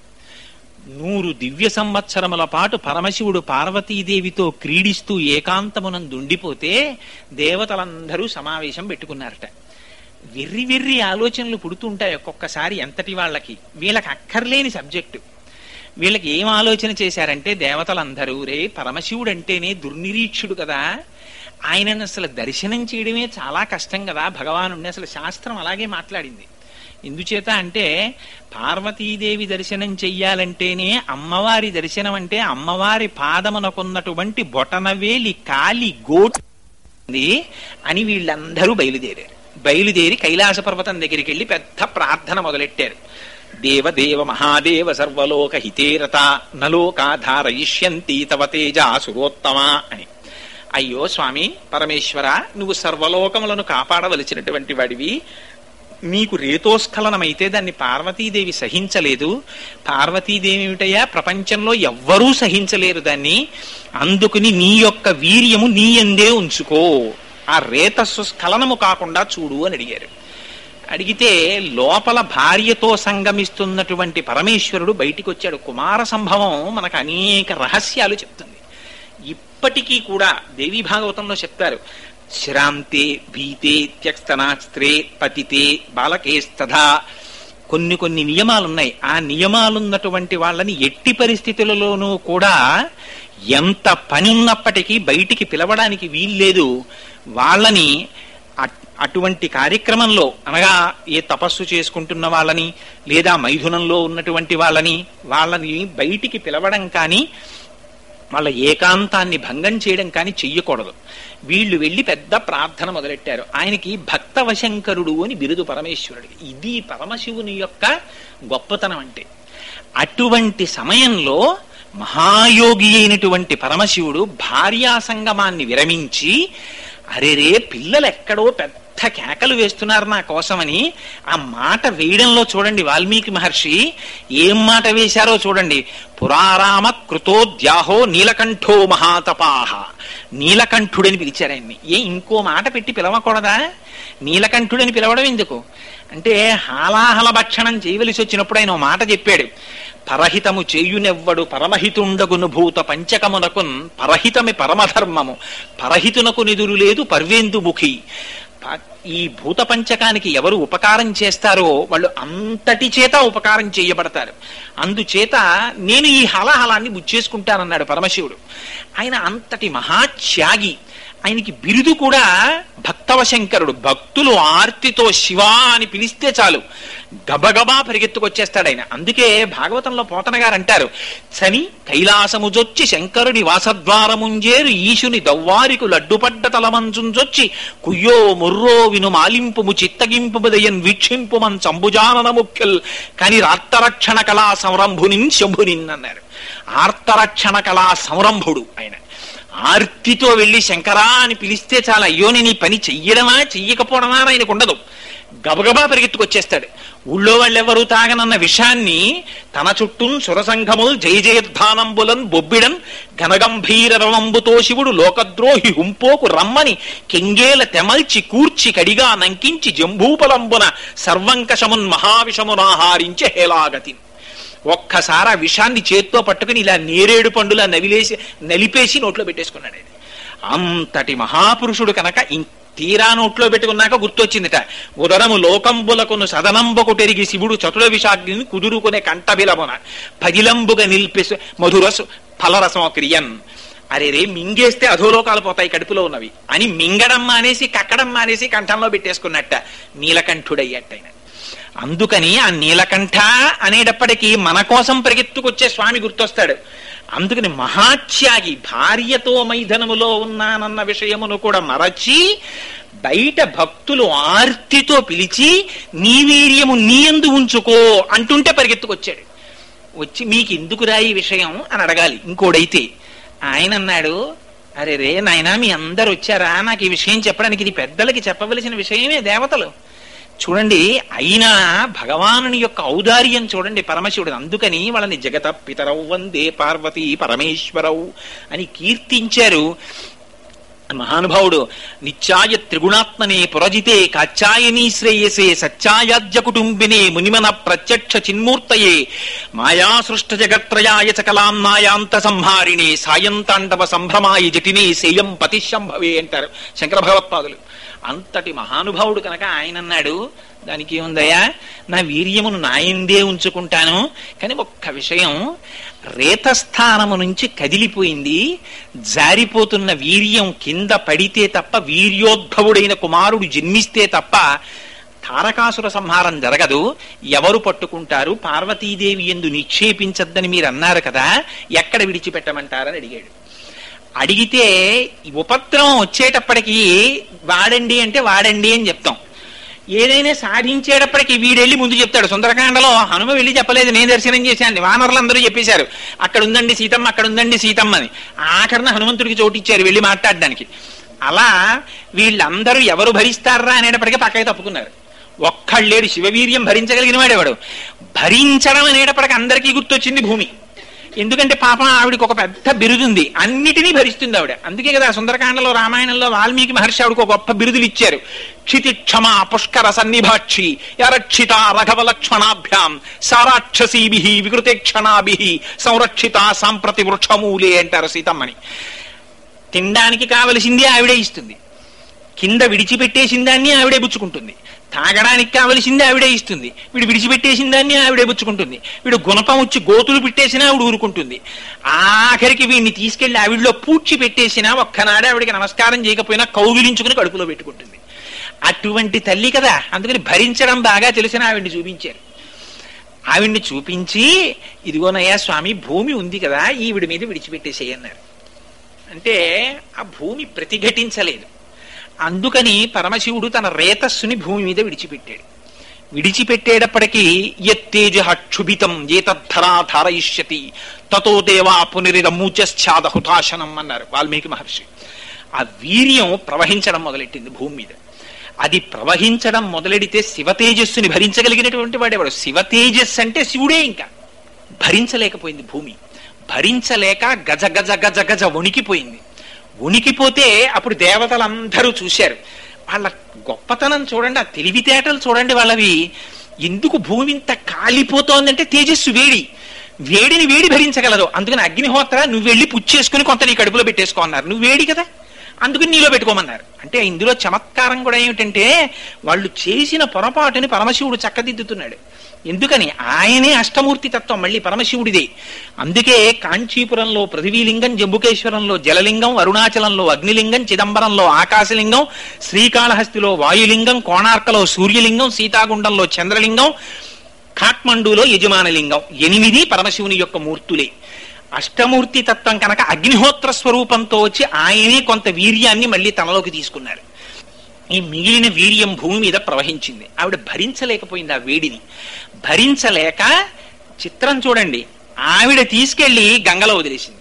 A: 100 దివ్య సంవత్సరముల పాటు పరమశివుడు పార్వతీదేవితో క్రీడిస్తూ ఏకాంతమునందుండిపోతే దేవతలందరూ సమావేశం పెట్టుకున్నారట. వెర్రి వెర్రి ఆలోచనలు పుడుతుంటాయి ఒక్కొక్కసారి ఎంతటి వాళ్ళకి. వీళ్ళకి అక్కర్లేని సబ్జెక్టు. వీళ్ళకి ఏం ఆలోచన చేశారంటే దేవతలందరూ, రే పరమశివుడు అంటేనే దుర్నిరీక్షుడు కదా, ఆయనను అసలు దర్శనం చేయడమే చాలా కష్టం కదా భగవానుడిని. అసలు శాస్త్రం అలాగే మాట్లాడింది. ఎందుచేత అంటే పార్వతీదేవి దర్శనం చెయ్యాలంటేనే అమ్మవారి దర్శనం అంటే అమ్మవారి పాదమునకున్నటువంటి బొటనవేలి కాలి గోటు అని వీళ్ళందరూ బయలుదేరారు. బయలుదేరి కైలాస పర్వతం దగ్గరికి వెళ్ళి పెద్ద ప్రార్థన మొదలెట్టారు. దేవదేవ మహాదేవ సర్వలోక హితేరత నలోకాధారయిష్యంతి తవ తేజా సురోత్తమా అని. అయ్యో స్వామి పరమేశ్వర, నువ్వు సర్వలోకములను కాపాడవలసినటువంటి వాడివి. నీకు రేతోస్ఖలనమైతే దాన్ని పార్వతీదేవి సహించలేదు. పార్వతీదేవి ఏమిటయ్యా, ప్రపంచంలో ఎవ్వరూ సహించలేరు దాన్ని. అందుకుని నీ యొక్క వీర్యము నీ యందే ఉంచుకో, ఆ రేతస్సు స్ఖలనము కాకుండా చూడు అని అడిగారు. అడిగితే లోపల భార్యతో సంగమిస్తున్నటువంటి పరమేశ్వరుడు బయటికి వచ్చాడు. కుమార సంభవం మనకు అనేక రహస్యాలు చెప్తుంది. ఇప్పటికీ కూడా దేవీ భాగవతంలో చెప్తారు, శ్రాంతే భీతే త్యక్స్తనాస్త్రే పతితే బాలకేస్తథా. కొన్ని నియమాలున్నాయి. ఆ నియమాలున్నటువంటి వాళ్ళని ఎట్టి పరిస్థితులలోనూ కూడా ఎంత పని ఉన్నప్పటికీ బయటికి పిలవడానికి వీల్లేదు. వాళ్ళని అటువంటి కార్యక్రమంలో, అనగా ఏ తపస్సు చేసుకుంటున్న వాళ్ళని లేదా మైథునంలో ఉన్నటువంటి వాళ్ళని బయటికి పిలవడం కానీ వాళ్ళ ఏకాంతాన్ని భంగం చేయడం కానీ చెయ్యకూడదు. వీళ్ళు వెళ్ళి పెద్ద ప్రార్థన మొదలెట్టారు. ఆయనకి భక్తవశంకరుడు అని బిరుదు పరమేశ్వరుడికి. ఇది పరమశివుని యొక్క గొప్పతనం అంటే. అటువంటి సమయంలో మహాయోగి అయినటువంటి పరమశివుడు భార్యా సంగమాన్ని విరమించి, అరేరే పిల్లలు ఎక్కడో పెద్ద కేకలు వేస్తున్నారు నా కోసమని, ఆ మాట వేయడంలో చూడండి వాల్మీకి మహర్షి ఏం మాట వేశారో చూడండి. పురారామ కృతోద్యాహో నీలకంఠో మహాతపాహ. నీలకంఠుడని పిలిచారు ఆయన్ని. ఇంకో మాట పెట్టి పిలవకూడదా? నీలకంఠుడని పిలవడం ఎందుకు అంటే, హాలాహల భక్షణం చేయవలసి వచ్చినప్పుడు ఆయన మాట చెప్పాడు. పరహితము చేయునెవ్వడు పరమహితుండగును భూత పంచకమునకున్ పరహితమి పరమధర్మము పరహితునకు నిదురు లేదు పర్వేందుముఖి. ఈ భూత పంచకానికి ఎవరు ఉపకారం చేస్తారో వాళ్ళు అంతటి చేత ఉపకారం చేయబడతారు. అందుచేత నేను ఈ హలాహలాన్ని బుచ్చేసుకుంటానన్నాడు పరమశివుడు. ఆయన అంతటి మహాత్యాగి. ఆయనకి బిరుదు కూడా భక్తవశంకరుడు. భక్తులు ఆర్తితో శివా అని పిలిస్తే చాలు గబగబా పరిగెత్తుకొచ్చేస్తాడు ఆయన. అందుకే భాగవతంలో పోతన గారు అంటారు, చని కైలాసముజొచ్చి శంకరుని వాసద్వారముంజేరు ఈశుని దవ్వారికు లడ్డుపడ్డ తలమంచుంజొచ్చి కుయ్యో ముర్రో విను మాలింపుము చిత్తగింపుదయన్ వీక్షింపుమన్ చంబుజానన ముఖ్యల్ కాని ఆర్తరక్షణ కళా సంరంభునిన్ శంభునిన్ అన్నారు. ఆర్తరక్షణ కళా సంరంభుడు ఆయన. ఆర్తితో వెళ్లి శంకరా అని పిలిస్తే చాలా, అయ్యో నేను ఈ పని చెయ్యడమా చెయ్యకపోవడమా ఆయనకు ఉండదు. గబగబా పరిగెత్తుకొచ్చేస్తాడు. ఊళ్ళో వాళ్ళెవరూ తాగనన్న విషయాన్ని తన చుట్టూ సురసంఘముల్ జయ జయధ్వానంబులన్ బొబ్బిడన్ ఘనగంభీర రవంబుతో శివుడు లోకద్రోహి హుంపోకు రమ్మని కెంగేల తెమల్చి కూర్చి కడిగా నంకించి జంబూపలంబున సర్వంకషమున్ మహావిషమునాహారించి హేలాగతి. ఒక్కసారి ఆ విషాన్ని చేత్తో పట్టుకుని ఇలా నేరేడు పండులా నలిపేసి నోట్లో పెట్టేసుకున్నాడు. అంతటి మహాపురుషుడు కనుక తీరా నోట్లో పెట్టుకున్నాక గుర్తొచ్చిందిట, ఉదరము లోకంబులకును సదనంబకు తెరిగి శివుడు చతుర విషాగ్ని కుదురుకునే కంఠబిలమున పదిలంబుగా నిలిపేసి మధురసు ఫలరసం క్రియన్. అరే రే మింగేస్తే అధోలోకాలు పోతాయి కడుపులో ఉన్నవి అని మింగడం మానేసి కక్కడం మానేసి కంఠంలో పెట్టేసుకున్నట్ట నీలకంఠుడయ్యట్టయిన. అందుకని ఆ నీలకంఠ అనేటప్పటికీ మన కోసం పరిగెత్తుకొచ్చే స్వామి గుర్తొస్తాడు. అందుకని మహాత్యాగి, భార్యతో మైథనములో ఉన్నానన్న విషయమును కూడా మరచి బయట భక్తులు ఆర్తితో పిలిచి నీ వీర్యము నీ యందు ఉంచుకో అంటుంటే పరిగెత్తుకొచ్చాడు. వచ్చి మీకు ఎందుకు రాయి విషయం అని అడగాలి ఇంకోడైతే. ఆయన అన్నాడు, అరే రే నాయనా మీ అందరు వచ్చారా, నాకు ఈ విషయం చెప్పడానికి, ఇది పెద్దలకి చెప్పవలసిన విషయమే. దేవతలు చూడండి, అయినా భగవానుని యొక్క ఔదార్యం చూడండి పరమశివుడు. అందుకని వాళ్ళని జగత పితరౌ వందే పార్వతీ పరమేశ్వరౌ అని కీర్తించారు. మహానుభావుడు నిత్యాయ త్రిగుణాత్మనే పురజితే కాచాయనీ శ్రేయసే సత్యాయాజ్య కుటుంబినే మునిమన ప్రత్యక్ష చిన్మూర్తయే మాయా సృష్ట జగత్రయాయ చకలాంనాయాంత సంహారిణే సాయంతాండవ సంభ్రమాయ జటినే సేయం పతిశంభవే అంటారు శంకర భగవత్పాదులు. అంతటి మహానుభావుడు కనుక ఆయన అన్నాడు, దానికి ఏముందయ్యా, నా వీర్యమును నాయందే ఉంచుకుంటాను. కానీ ఒక్క విషయం, రేతస్థానము నుంచి కదిలిపోయింది. జారిపోతున్న వీర్యం కింద పడితే తప్ప, వీర్యోద్భవుడైన కుమారుడు జన్మిస్తే తప్ప తారకాసుర సంహారం జరగదు. ఎవరు పట్టుకుంటారు? పార్వతీదేవి యందు నిక్షేపించద్దని మీరు అన్నారు కదా, ఎక్కడ విడిచిపెట్టమంటారని అడిగాడు. అడిగితే ఉపద్రవం వచ్చేటప్పటికీ వాడండి అంటే వాడండి అని చెప్తాం. ఏదైనా సాధించేటప్పటికి వీడెళ్ళి ముందు చెప్తాడు. సుందరకాండలో హనుమ వెళ్ళి చెప్పలేదు, నేను దర్శనం చేశాను, వానరులందరూ చెప్పేశారు అక్కడ ఉందండి సీతమ్మ, అక్కడ ఉందండి సీతమ్మ అని. ఆఖరణ హనుమంతుడికి చోటిచ్చారు వెళ్ళి మాట్లాడడానికి. అలా వీళ్ళందరూ ఎవరు భరిస్తారా అనేటప్పటికీ పక్కకి తప్పుకున్నారు. ఒక్కళ్ళేడు శివవీర్యం భరించగలిగిన వాడేవాడు. భరించడం అనేటప్పటికి అందరికీ గుర్తొచ్చింది భూమి. ఎందుకంటే పాపం ఆవిడికి ఒక పెద్ద బిరుదుంది, అన్నిటినీ భరిస్తుంది ఆవిడ. అందుకే కదా సుందరకాండలో రామాయణంలో వాల్మీకి మహర్షి ఆవిడకు ఒక గొప్ప బిరుదులు ఇచ్చారు. క్షితి క్షమ పుష్కర సన్నిభాక్షి యరక్షిత రఘవ లక్ష్మణాభ్యాం సారాక్షసీభి వికృతేక్షణాభి సంరక్షిత సాంప్రతి వృక్షమూలే అంటారు సీతమ్మని. తినడానికి కావలసింది ఆవిడే ఇస్తుంది, కింద విడిచిపెట్టేసిన దాన్ని ఆవిడే పుచ్చుకుంటుంది, తాగడానికి కావలసింది ఆవిడే ఇస్తుంది, వీడు విడిచిపెట్టేసిన దాన్ని ఆవిడే పుచ్చుకుంటుంది, వీడు గుణపం వచ్చి గోతులు పెట్టేసినా ఆవిడ ఊరుకుంటుంది, ఆఖరికి వీడిని తీసుకెళ్లి ఆవిడలో పూడ్చి పెట్టేసినా ఒక్కనాడే ఆవిడికి నమస్కారం చేయకపోయినా కౌగిలించుకుని కడుపులో పెట్టుకుంటుంది. అటువంటి తల్లి కదా, అందుకని భరించడం బాగా తెలిసిన ఆవిడ్ని చూపించారు. ఆవిడ్ని చూపించి ఇదిగోనయ్యా స్వామి భూమి ఉంది కదా, ఈవిడి మీద విడిచిపెట్టేసేయన్నారు. అంటే ఆ భూమి ప్రతిఘటించలేదు. అందుకని పరమశివుడు తన రేతస్సుని భూమి మీద విడిచిపెట్టాడు. విడిచిపెట్టేటప్పటికీ యత్తేజ క్షుభితం ఏతద్ధరా ధారయిష్యతి తతో దేవా పునరిదమూచశ్చాద హుతాశనం అన్నారు వాల్మీకి మహర్షి. ఆ వీర్యం ప్రవహించడం మొదలెట్టింది భూమి మీద. అది ప్రవహించడం మొదలెడితే శివతేజస్సుని భరించగలిగినటువంటి వాడేవాడు. శివతేజస్సు అంటే శివుడే. ఇంకా భరించలేకపోయింది భూమి. భరించలేక గజ గజ గజ గజ వణికిపోయింది. వణికిపోతే అప్పుడు దేవతలందరూ చూశారు. వాళ్ళ గొప్పతనం చూడండి, ఆ తెలివితేటలు చూడండి వాళ్ళవి. ఎందుకు భూమి ఇంత కాలిపోతోందంటే తేజస్సు వేడి, వేడిని వేడి భరించగలదు. అందుకని అగ్నిహోత్ర నువ్వు వెళ్ళి పుచ్చేసుకుని కొంత నీ కడుపులో పెట్టేసుకో అన్నారు. నువ్వు వేడి కదా, అందుకని నీలో పెట్టుకోమన్నారు. అంటే ఇందులో చమత్కారం కూడా ఏమిటంటే వాళ్ళు చేసిన పొరపాటుని పరమశివుడు చక్కదిద్దుతున్నాడు. ఎందుకని ఆయనే అష్టమూర్తి తత్వం మళ్ళీ పరమశివుడిదే. అందుకే కాంచీపురంలో పృథివీలింగం, జంబుకేశ్వరంలో జలలింగం, అరుణాచలంలో అగ్నిలింగం, చిదంబరంలో ఆకాశలింగం, శ్రీకాళహస్తిలో వాయులింగం, కోణార్కలో సూర్యలింగం, సీతాగుండంలో చంద్రలింగం, కాఠ్మండూలో యజమానలింగం. 8 పరమశివుని యొక్క మూర్తులే. అష్టమూర్తి తత్వం కనుక అగ్నిహోత్ర స్వరూపంతో వచ్చి ఆయనే కొంత వీర్యాన్ని మళ్ళీ తనలోకి తీసుకున్నారు. ఈ మిగిలిన వీర్యం భూమి మీద ప్రవహించింది. ఆవిడ భరించలేకపోయింది ఆ వేడిని. భరించలేక చిత్రం చూడండి, ఆవిడ తీసుకెళ్లి గంగలో వదిలేసింది.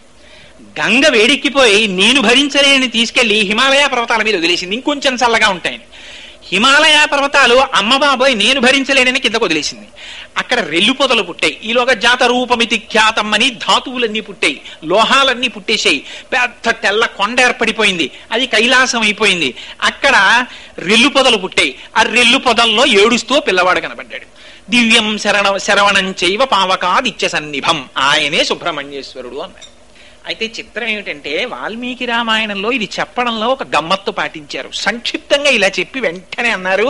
A: గంగ వేడెక్కిపోయి నేను భరించలేని తీసుకెళ్లి హిమాలయ పర్వతాల మీద వదిలేసింది, ఇంకొంచెం చల్లగా ఉంటాయని. హిమాలయ పర్వతాలు అమ్మ బాబోయ్ నేను భరించలేనని కిందకు వదిలేసింది. అక్కడ రెల్లు పొదలు పుట్టాయి. ఈలోగా జాత రూపమితి ఖ్యాతమ్మని ధాతువులన్నీ పుట్టాయి, లోహాలన్నీ పుట్టేశాయి. పెద్ద తెల్ల కొండ ఏర్పడిపోయింది, అది కైలాసం అయిపోయింది. అక్కడ రెల్లు పొదలు పుట్టాయి. ఆ రెల్లు పొదల్లో ఏడుస్తూ పిల్లవాడు కనబడ్డాడు. దివ్యం శరవణం చైవ పావకాదిత్య సన్నిభం, ఆయనే సుబ్రహ్మణ్యేశ్వరుడు అన్నారు. అయితే చిత్రం ఏమిటంటే వాల్మీకి రామాయణంలో ఇది చెప్పడంలో ఒక గమ్మత్తు పాటించారు. సంక్షిప్తంగా ఇలా చెప్పి వెంటనే అన్నారు,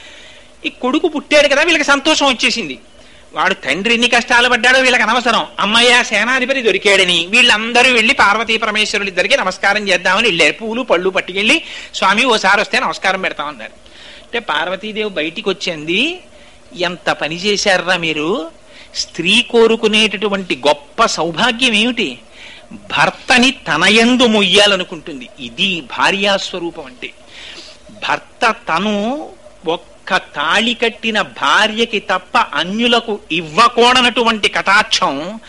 A: ఈ కొడుకు పుట్టాడు కదా వీళ్ళకి సంతోషం వచ్చేసింది. వాడు తండ్రి ఎన్ని కష్టాలు పడ్డాడో వీళ్ళకి అనవసరం, అమ్మయ్య సేనాధిపతి దొరికాడని వీళ్ళందరూ వెళ్ళి పార్వతీ పరమేశ్వరులు ఇద్దరికి నమస్కారం చేద్దామని వెళ్ళారు. పూలు పళ్ళు పట్టుకెళ్ళి స్వామి ఓసారి వస్తే నమస్కారం పెడతామన్నారు. అంటే పార్వతీదేవి బయటికి వచ్చింది, ఎంత పని చేశారా మీరు, స్త్రీ కోరుకునేటటువంటి గొప్ప సౌభాగ్యం ఏమిటి, భర్తని తనయందు మొయ్యాలనుకుంటుంది. ఇది భార్యాస్వరూపం అంటే. భర్త తను ఒక్క తాళి కట్టిన భార్యకి తప్ప అన్యులకు ఇవ్వకూడనటువంటి కటాక్షం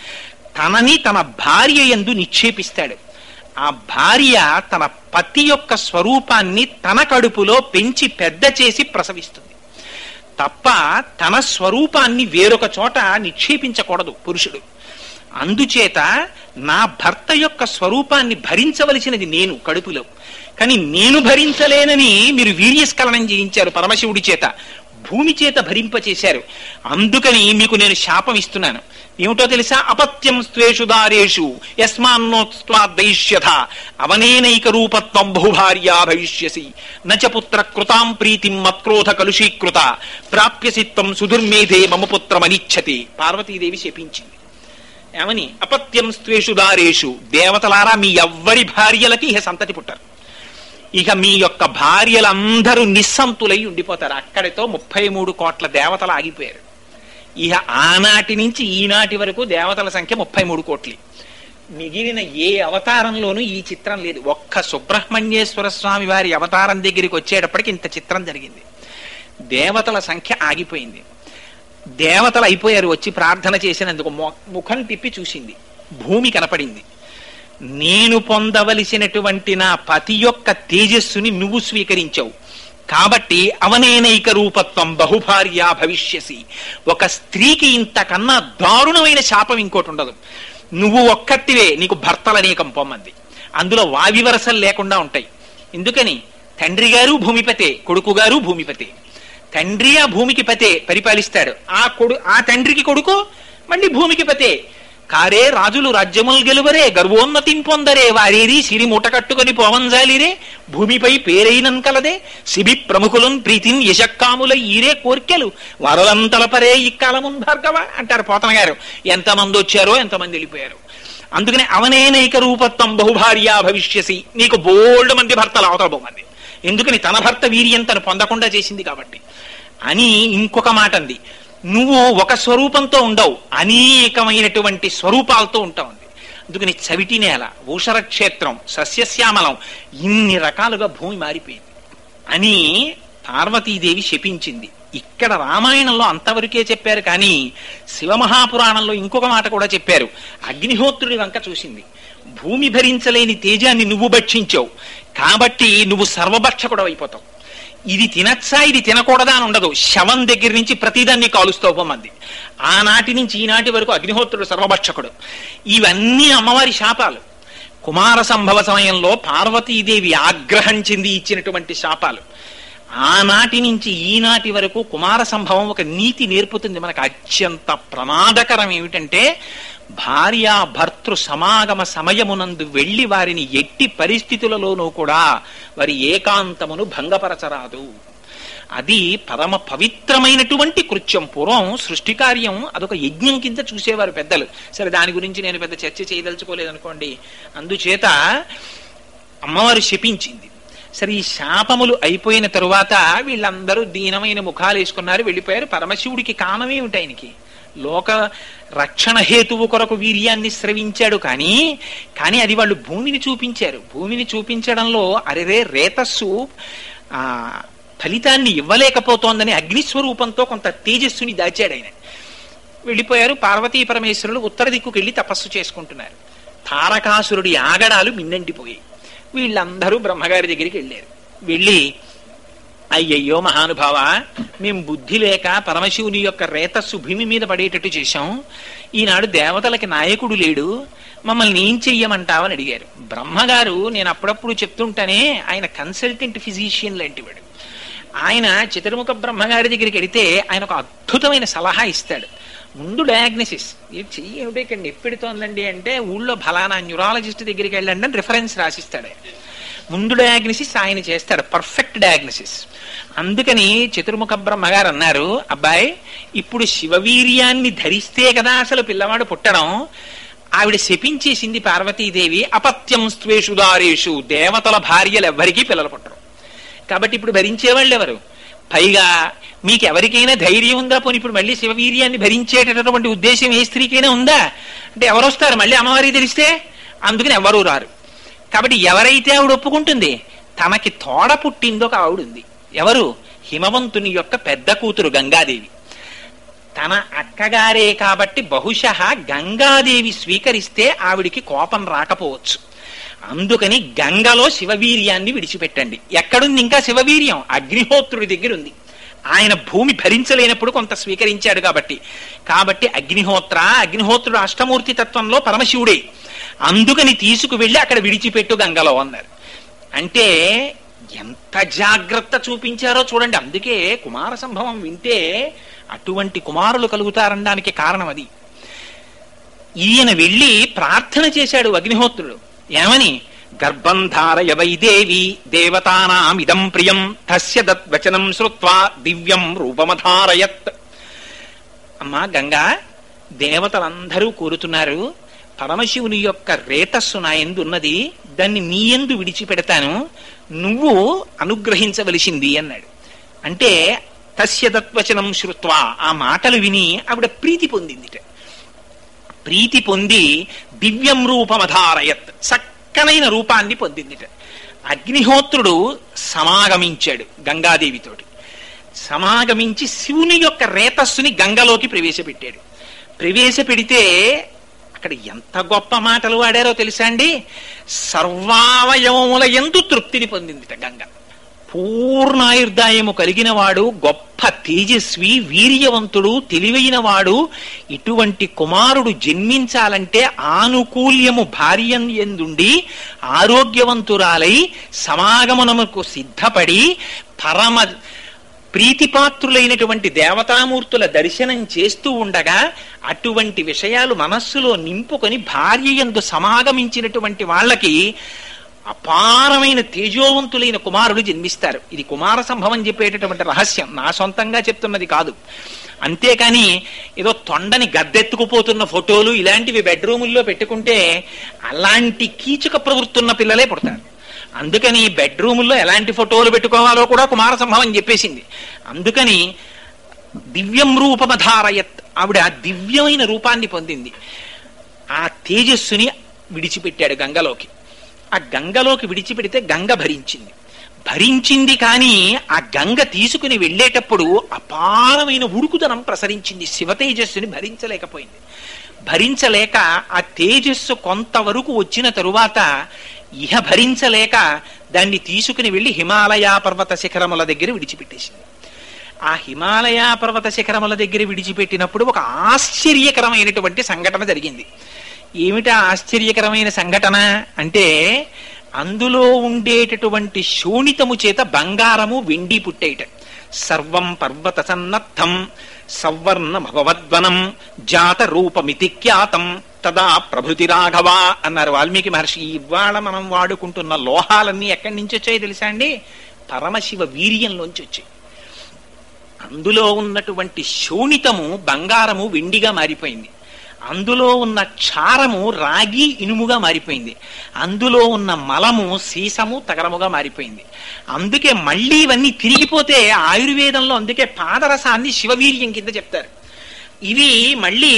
A: తనని తన భార్య యందు నిక్షేపిస్తాడు. ఆ భార్య తన పతి యొక్క స్వరూపాన్ని తన కడుపులో పెంచి పెద్ద చేసి ప్రసవిస్తుంది తప్ప తన స్వరూపాన్ని వేరొక చోట నిక్షేపించకూడదు పురుషుడు. అందుచేత నా భర్త యొక్క స్వరూపాన్ని భరించవలసినది నేను కడుపులో, కానీ నేను భరించలేనని మీరు వీర్యస్ఖలనం చేయించారు పరమశివుడి చేత, భూమి చేత భరింపచేశారు. అందుకని మీకు నేను శాపం ఇస్తున్నాను. ఏమిటో తెలుసా, అపత్యం స్త్వేషు దారేషు యస్మాన్నోత్స్వాదయిష్యథ అవనేనైక రూపత్వం బహుభార్యా భవిష్యసి నచపుత్ర కృతాం ప్రీతిం మత్క్రోధ కలుషీకృత ప్రాప్యసి త్వం సుదుర్మేధే మమ పుత్రమనిచ్చతి. పార్వతీదేవి శపించింది. ఏమని, అపత్యం స్త్వేషు దారేషు, దేవతలారా మీ ఎవ్వరి భార్యలకి ఇహ సంతతి పుట్టారు, ఇక మీ యొక్క భార్యలందరూ నిస్సంతులై ఉండిపోతారు. అక్కడితో 33 కోట్ల దేవతలు ఆగిపోయారు. ఇక ఆనాటి నుంచి ఈనాటి వరకు దేవతల సంఖ్య 33 కోట్లు. మిగిలిన ఏ అవతారంలోనూ ఈ చిత్రం లేదు. ఒక్క సుబ్రహ్మణ్యేశ్వర స్వామి వారి అవతారం దగ్గరికి వచ్చేటప్పటికి ఇంత చిత్రం జరిగింది. దేవతల సంఖ్య ఆగిపోయింది. దేవతలు అయిపోయారు వచ్చి ప్రార్థన చేసినందుకు. ముఖం తిప్పి చూసింది, భూమి కనపడింది. నేను పొందవలసినటువంటి నా పతి యొక్క తేజస్సుని నువ్వు స్వీకరించావు కాబట్టి అవనేనైక రూపత్వం బహుభార్యా భవిష్యసి. ఒక స్త్రీకి ఇంతకన్నా దారుణమైన శాపం ఇంకోటి ఉండదు. నువ్వు ఒక్కటివే, నీకు భర్తలనేకం పొమ్మంది. అందులో వావివరసలు లేకుండా ఉంటాయి. ఎందుకని? తండ్రి గారు భూమిపతే, కొడుకు గారు భూమిపతే. తండ్రి ఆ భూమికి పతే పరిపాలిస్తాడు, ఆ తండ్రికి కొడుకు మళ్ళీ భూమికి పతే. కారే రాజులు రాజ్యములు గెలువరే, గర్వోన్నతిం పొందరే, వారేరి సిరి మూట కట్టుకొని పోవంజాలిరే, భూమిపై పేరైనం కలదే, శిబి ప్రముఖులను ప్రీతిని యశక్కాముల ఈరే కోర్కెలు వరలంతలపరే ఇక్కాలమున్ భార్గవ అంటారు పోతన గారు. ఎంతమంది వచ్చారో ఎంతమంది వెళ్ళిపోయారు. అందుకని అవనేనైక రూపత్వం బహుభార్యా భవిష్యసి. నీకు బోల్డ్ మంది భర్తలు అవతల బొమ్మంది. ఎందుకని? తన భర్త వీర్యం తను పొందకుండా చేసింది కాబట్టి అని. ఇంకొక మాట అంది, నువ్వు ఒక స్వరూపంతో ఉండవు, అనేకమైనటువంటి స్వరూపాలతో ఉంటావు అంది. అందుకని చవిటి నేల, ఊషర క్షేత్రం, సస్యశ్యామలం, ఇన్ని రకాలుగా భూమి మారిపోయింది అని పార్వతీదేవి శపించింది. ఇక్కడ రామాయణంలో అంతవరకే చెప్పారు, కానీ శివమహాపురాణంలో ఇంకొక మాట కూడా చెప్పారు. అగ్నిహోత్రుడి వంక చూసింది. భూమి భరించలేని తేజాన్ని నువ్వు భక్షించావు కాబట్టి నువ్వు సర్వభక్షకుడు అయిపోతావు. ఇది తినచ్చా ఇది తినకూడదా అని ఉండదు. శవం దగ్గర నుంచి ప్రతిదాన్ని కాలుస్తావు మంది. ఆనాటి నుంచి ఈనాటి వరకు అగ్నిహోత్రుడు సర్వభక్షకుడు. ఇవన్నీ అమ్మవారి శాపాలు. కుమార సంభవ సమయంలో పార్వతీదేవి ఆగ్రహం చెంది ఇచ్చినటువంటి శాపాలు. ఆనాటి నుంచి ఈనాటి వరకు కుమార సంభవం ఒక నీతి నేర్పుతుంది మనకు. అత్యంత ప్రమాదకరం ఏమిటంటే, భార్య భర్తృ సమాగమ సమయమునందు వెళ్లి వారిని ఎట్టి పరిస్థితులలోనూ కూడా వారి ఏకాంతమును భంగపరచరాదు. అది పరమ పవిత్రమైనటువంటి కృత్యం. పూర్వం సృష్టి కార్యం అదొక యజ్ఞం కింద చూసేవారు పెద్దలు. సరే, దాని గురించి నేను పెద్ద చర్చ చేయదలుచుకోలేదనుకోండి. అందుచేత అమ్మవారు శపించింది. సరే, ఈ శాపములు అయిపోయిన తరువాత వీళ్ళందరూ దీనమైన ముఖాలు వేసుకున్నారు, వెళ్ళిపోయారు. పరమశివుడికి కామమేమిటి? ఆయనకి లోక రక్షణ హేతువు కొరకు వీర్యాన్ని స్రవించాడు. కానీ అది వాళ్ళు భూమిని చూపించారు. భూమిని చూపించడంలో అరెరే రేతస్సు ఫలితాన్ని ఇవ్వలేకపోతోందని అగ్నిస్వరూపంతో కొంత తేజస్సుని దాచాడు ఆయన. వెళ్ళిపోయారు. పార్వతీ పరమేశ్వరులు ఉత్తర దిక్కుకు వెళ్ళి తపస్సు చేసుకుంటున్నారు. తారకాసురుడి ఆగడాలు మిన్నంటిపోయాయి. వీళ్ళందరూ బ్రహ్మగారి దగ్గరికి వెళ్ళారు. వెళ్ళి, అయ్యయ్యో మహానుభావ, మేము బుద్ధి లేక పరమశివుని యొక్క రేతస్సు భూమి మీద పడేటట్టు చేశాం. ఈనాడు దేవతలకి నాయకుడు లేడు, మమ్మల్ని ఏం చెయ్యమంటావని అడిగారు. బ్రహ్మగారు, నేను అప్పుడప్పుడు చెప్తుంటానే, ఆయన కన్సల్టెంట్ ఫిజిషియన్ లాంటివాడు. ఆయన చతుర్ముఖ బ్రహ్మగారి దగ్గరికి వెడితే ఆయన ఒక అద్భుతమైన సలహా ఇస్తాడు. ముందు డయాగ్నోసిస్, ఇది చెయ్యి ఏమిటో ఇక్కడ నొప్పెడుతోందండి అంటే ఊళ్ళో ఫలానా న్యూరాలజిస్ట్ దగ్గరికి వెళ్ళండి అని రిఫరెన్స్ రాసిస్తాడు. ముందు డయాగ్నోసిస్ ఆయన చేస్తాడు, పర్ఫెక్ట్ డయాగ్నోసిస్. అందుకని చతుర్ముఖ బ్రహ్మగారు అన్నారు, అబ్బాయి, ఇప్పుడు శివవీర్యాన్ని ధరిస్తే కదా అసలు పిల్లవాడు పుట్టడం. ఆవిడ శపించేసింది పార్వతీదేవి, అపత్యం స్వేషు దారేషు, దేవతల భార్యలు ఎవ్వరికీ పిల్లలు పుట్టరు. కాబట్టి ఇప్పుడు భరించేవాళ్ళు ఎవరు? పైగా మీకు ఎవరికైనా ధైర్యం ఉందా? పోనీ ఇప్పుడు మళ్ళీ శివవీర్యాన్ని భరించేటటువంటి ఉద్దేశం ఏ స్త్రీకైనా ఉందా అంటే ఎవరు వస్తారు మళ్ళీ అమ్మవారికి తెలిస్తే? అందుకని ఎవరూ రారు. కాబట్టి ఎవరైతే ఆవిడ ఒప్పుకుంటుంది, తనకి తోడ పుట్టిందో ఒక ఆవిడుంది. ఎవరు? హిమవంతుని యొక్క పెద్ద కూతురు గంగాదేవి. తన అక్కగారే కాబట్టి బహుశః గంగాదేవి స్వీకరిస్తే ఆవిడికి కోపం రాకపోవచ్చు. అందుకని గంగలో శివవీర్యాన్ని విడిచిపెట్టండి. ఎక్కడుంది ఇంకా శివవీర్యం? అగ్నిహోత్రుడి దగ్గర ఉంది. ఆయన భూమి భరించలేనప్పుడు కొంత స్వీకరించాడు కాబట్టి అగ్నిహోత్రుడు అష్టమూర్తి తత్వంలో పరమశివుడే. అందుకని తీసుకువెళ్ళి అక్కడ విడిచిపెట్టు గంగలో అన్నారు. అంటే ఎంత జాగ్రత్త చూపించారో చూడండి. అందుకే కుమార సంభవం వింటే అటువంటి కుమారులు కలుగుతారనడానికి కారణం అది. ఈయన వెళ్ళి ప్రార్థన చేశాడు అగ్నిహోత్రుడు. ఏమని? గర్భం ధారయ వైదేవి దేవతానామిదం ప్రియం తస్య దద్వచనం శ్రుత్వా దివ్యం రూపమధారయత్. అమ్మా గంగా, దేవతలందరూ కోరుతున్నారు, పరమశివుని యొక్క రేతస్సు నా యందు ఉన్నది, దాన్ని నీ యందు విడిచిపెడతాను, నువ్వు అనుగ్రహించవలసింది అన్నాడు. అంటే తస్య దద్వచనం శ్రుత్వా, ఆ మాటలు విని ఆవిడ ప్రీతి పొందిందిట. ప్రీతి పొంది దివ్యం రూపమధారయత్, చక్కనైన రూపాన్ని పొందిందిట. అగ్నిహోత్రుడు సమాగమించాడు గంగాదేవితోటి. సమాగమించి శివుని యొక్క రేతస్సుని గంగలోకి ప్రవేశపెట్టాడు. ప్రవేశపెడితే అక్కడ ఎంత గొప్ప మాటలు వాడారో తెలుసా అండి. సర్వావయవముల యందు తృప్తిని పొందిందిట గంగ. పూర్ణాయుర్దాయము కలిగిన వాడు, గొప్ప తేజస్వి, వీర్యవంతుడు, తెలివైన వాడు, ఇటువంటి కుమారుడు జన్మించాలంటే ఆనుకూల్యము భార్య యందుండి ఆరోగ్యవంతురాలై సమాగమనముకు సిద్ధపడి పరమ ప్రీతిపాత్రులైనటువంటి దేవతామూర్తుల దర్శనం చేస్తూ ఉండగా అటువంటి విషయాలు మనస్సులో నింపుకొని భార్య యందు సమాగమించినటువంటి వాళ్ళకి అపారమైన తేజోవంతులైన కుమారుడు జన్మిస్తారు. ఇది కుమార సంభవం చెప్పేటటువంటి రహస్యం, నా సొంతంగా చెప్తున్నది కాదు. అంతేకాని ఏదో తొండని గద్దెత్తుకుపోతున్న ఫోటోలు ఇలాంటివి బెడ్రూముల్లో పెట్టుకుంటే అలాంటి కీచక ప్రవృత్తున్న పిల్లలే పుడతారు. అందుకని బెడ్రూముల్లో ఎలాంటి ఫోటోలు పెట్టుకోవాలో కూడా కుమార సంభవం చెప్పేసింది. అందుకని దివ్యం రూపమధారయత్, ఆవిడ దివ్యమైన రూపాన్ని పొందింది. ఆ తేజస్సుని విడిచిపెట్టాడు గంగలోకి. ఆ గంగలోకి విడిచిపెడితే గంగ భరించింది కానీ ఆ గంగ తీసుకుని వెళ్ళేటప్పుడు అపారమైన ఉడుకుదనం ప్రసరించింది. శివ తేజస్సుని భరించలేకపోయింది. భరించలేక ఆ తేజస్సు కొంతవరకు వచ్చిన తరువాత ఇహ భరించలేక దాన్ని తీసుకుని వెళ్ళి హిమాలయ పర్వత శిఖరముల దగ్గర విడిచిపెట్టేసింది. ఆ హిమాలయ పర్వత శిఖరముల దగ్గర విడిచిపెట్టినప్పుడు ఒక ఆశ్చర్యకరమైనటువంటి సంఘటన జరిగింది. ఏమిటా ఆశ్చర్యకరమైన సంఘటన అంటే, అందులో ఉండేటటువంటి శోణితము చేత బంగారము వెండి పుట్టేట. సర్వం పర్వత సన్నద్ధం సవర్ణమభవద్వనం జాత రూపమితి ఖ్యాతం తదా ప్రభృతి రాఘవ అన్నారు వాల్మీకి మహర్షి. ఇవాళ మనం వాడుకుంటున్న లోహాలన్నీ ఎక్కడి నుంచి వచ్చాయి తెలుసా అండి? పరమశివ వీర్యంలోంచి వచ్చాయి. అందులో ఉన్నటువంటి శోణితము బంగారము వెండిగా మారిపోయింది. అందులో ఉన్న క్షారము రాగి ఇనుముగా మారిపోయింది. అందులో ఉన్న మలము సీసము తగరముగా మారిపోయింది. అందుకే మళ్ళీ ఇవన్నీ తిరిగిపోతే ఆయుర్వేదంలో అందుకే పాదరసాన్ని శివవీర్యం కింద చెప్తారు. ఇవి మళ్ళీ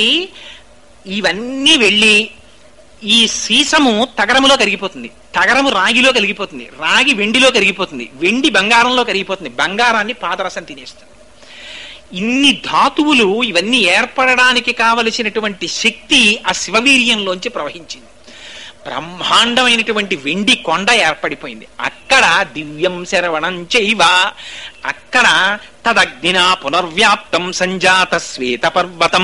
A: ఇవన్నీ వెళ్ళి ఈ సీసము తగరములో కరిగిపోతుంది, తగరము రాగిలో కరిగిపోతుంది, రాగి వెండిలో కరిగిపోతుంది, వెండి బంగారంలో కరిగిపోతుంది, బంగారాన్ని పాదరసం తినేస్తుంది. ఇన్ని ధాతువులు ఇవన్నీ ఏర్పడడానికి కావలసినటువంటి శక్తి ఆ శివవీర్యంలోంచి ప్రవహించింది. బ్రహ్మాండమైనటువంటి వెండి కొండ ఏర్పడిపోయింది. అక్కడ దివ్యం శరవణం చైవ, అక్కడ తదగ్నినా పునర్వ్యాప్తం సంజాత శ్వేత పర్వతం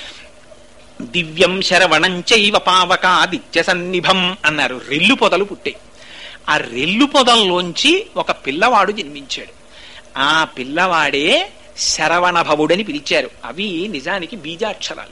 A: దివ్యం శరవణం చైవ పావకాదిత్య సన్నిభం అన్నారు. రెల్లు పొదలు పుట్టాయి. ఆ రెల్లు పొదల్లోంచి ఒక పిల్లవాడు జన్మించాడు. ఆ పిల్లవాడే శరవణభవుడని పిలిచారు. అవి నిజానికి బీజాక్షరాలు.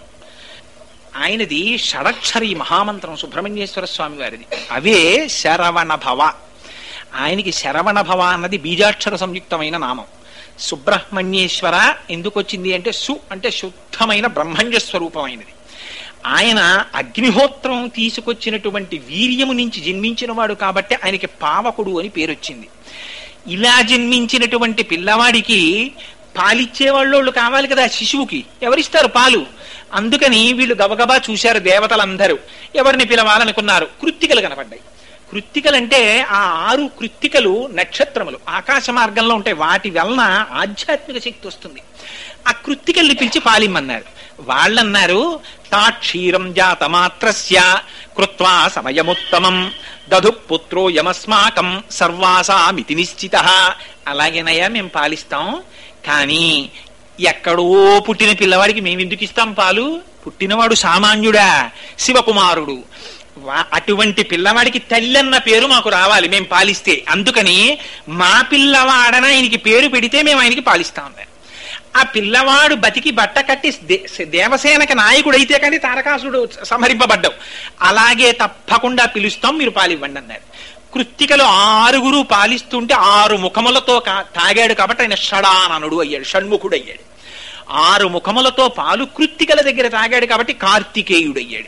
A: ఆయనది షడక్షరి మహామంత్రం సుబ్రహ్మణ్యేశ్వర స్వామి వారిది. అవే శరవణభవ. ఆయనకి శరవణభవ అన్నది బీజాక్షర సంయుక్తమైన నామం. సుబ్రహ్మణ్యేశ్వర ఎందుకు వచ్చింది అంటే సు అంటే శుద్ధమైన బ్రహ్మణ్య స్వరూపమైనది. ఆయన అగ్నిహోత్రం తీసుకొచ్చినటువంటి వీర్యము నుంచి జన్మించిన వాడు కాబట్టి ఆయనకి పావకుడు అని పేరొచ్చింది. ఇలా జన్మించినటువంటి పిల్లవాడికి పాలిచ్చేవాళ్ళు కావాలి కదా శిశువుకి, ఎవరిస్తారు పాలు? అందుకని వీళ్ళు గబగబా చూశారు దేవతలందరూ. ఎవరిని పిలవాలనుకున్నారు? కృత్తికలు కనపడ్డాయి. కృత్తికలంటే ఆ 6 కృత్తికలు నక్షత్రములు ఆకాశ మార్గంలో ఉంటాయి. వాటి వలన ఆధ్యాత్మిక శక్తి వస్తుంది. ఆ కృత్తికల్ని పిలిచి పాలిమ్మన్నారు. వాళ్ళన్నారు తాక్షీరం జాతమాత్రస్య కృత్వా సమయముత్తమం దధు పుత్రో యమస్మాకం సర్వాసామితి నిశ్చిత. అలాగేనయ్యా మేము పాలిస్తాం, కానీ ఎక్కడో పుట్టిన పిల్లవాడికి మేమెందుకు ఇస్తాం పాలు? పుట్టినవాడు సామాన్యుడా, శివకుమారుడు. అటువంటి పిల్లవాడికి తల్లి అన్న పేరు మాకు రావాలి మేము పాలిస్తే. అందుకని మా పిల్లవాడన ఆయనకి పేరు పెడితే మేము ఆయనకి పాలిస్తాం. ఆ పిల్లవాడు బతికి బట్ట కట్టి దేవసేనకి నాయకుడైతే కానీ తారకాసుడు సంహరింపబడ్డావు. అలాగే తప్పకుండా పిలుస్తాం, మీరు పాలివ్వండి అన్నారు. కృత్తికలు 6 పాలిస్తుంటే 6 ముఖములతో తాగాడు కాబట్టి ఆయన షడాననుడు అయ్యాడు, షణ్ముఖుడు అయ్యాడు. 6 ముఖములతో పాలు కృత్తికల దగ్గర తాగాడు కాబట్టి కార్తికేయుడు అయ్యాడు.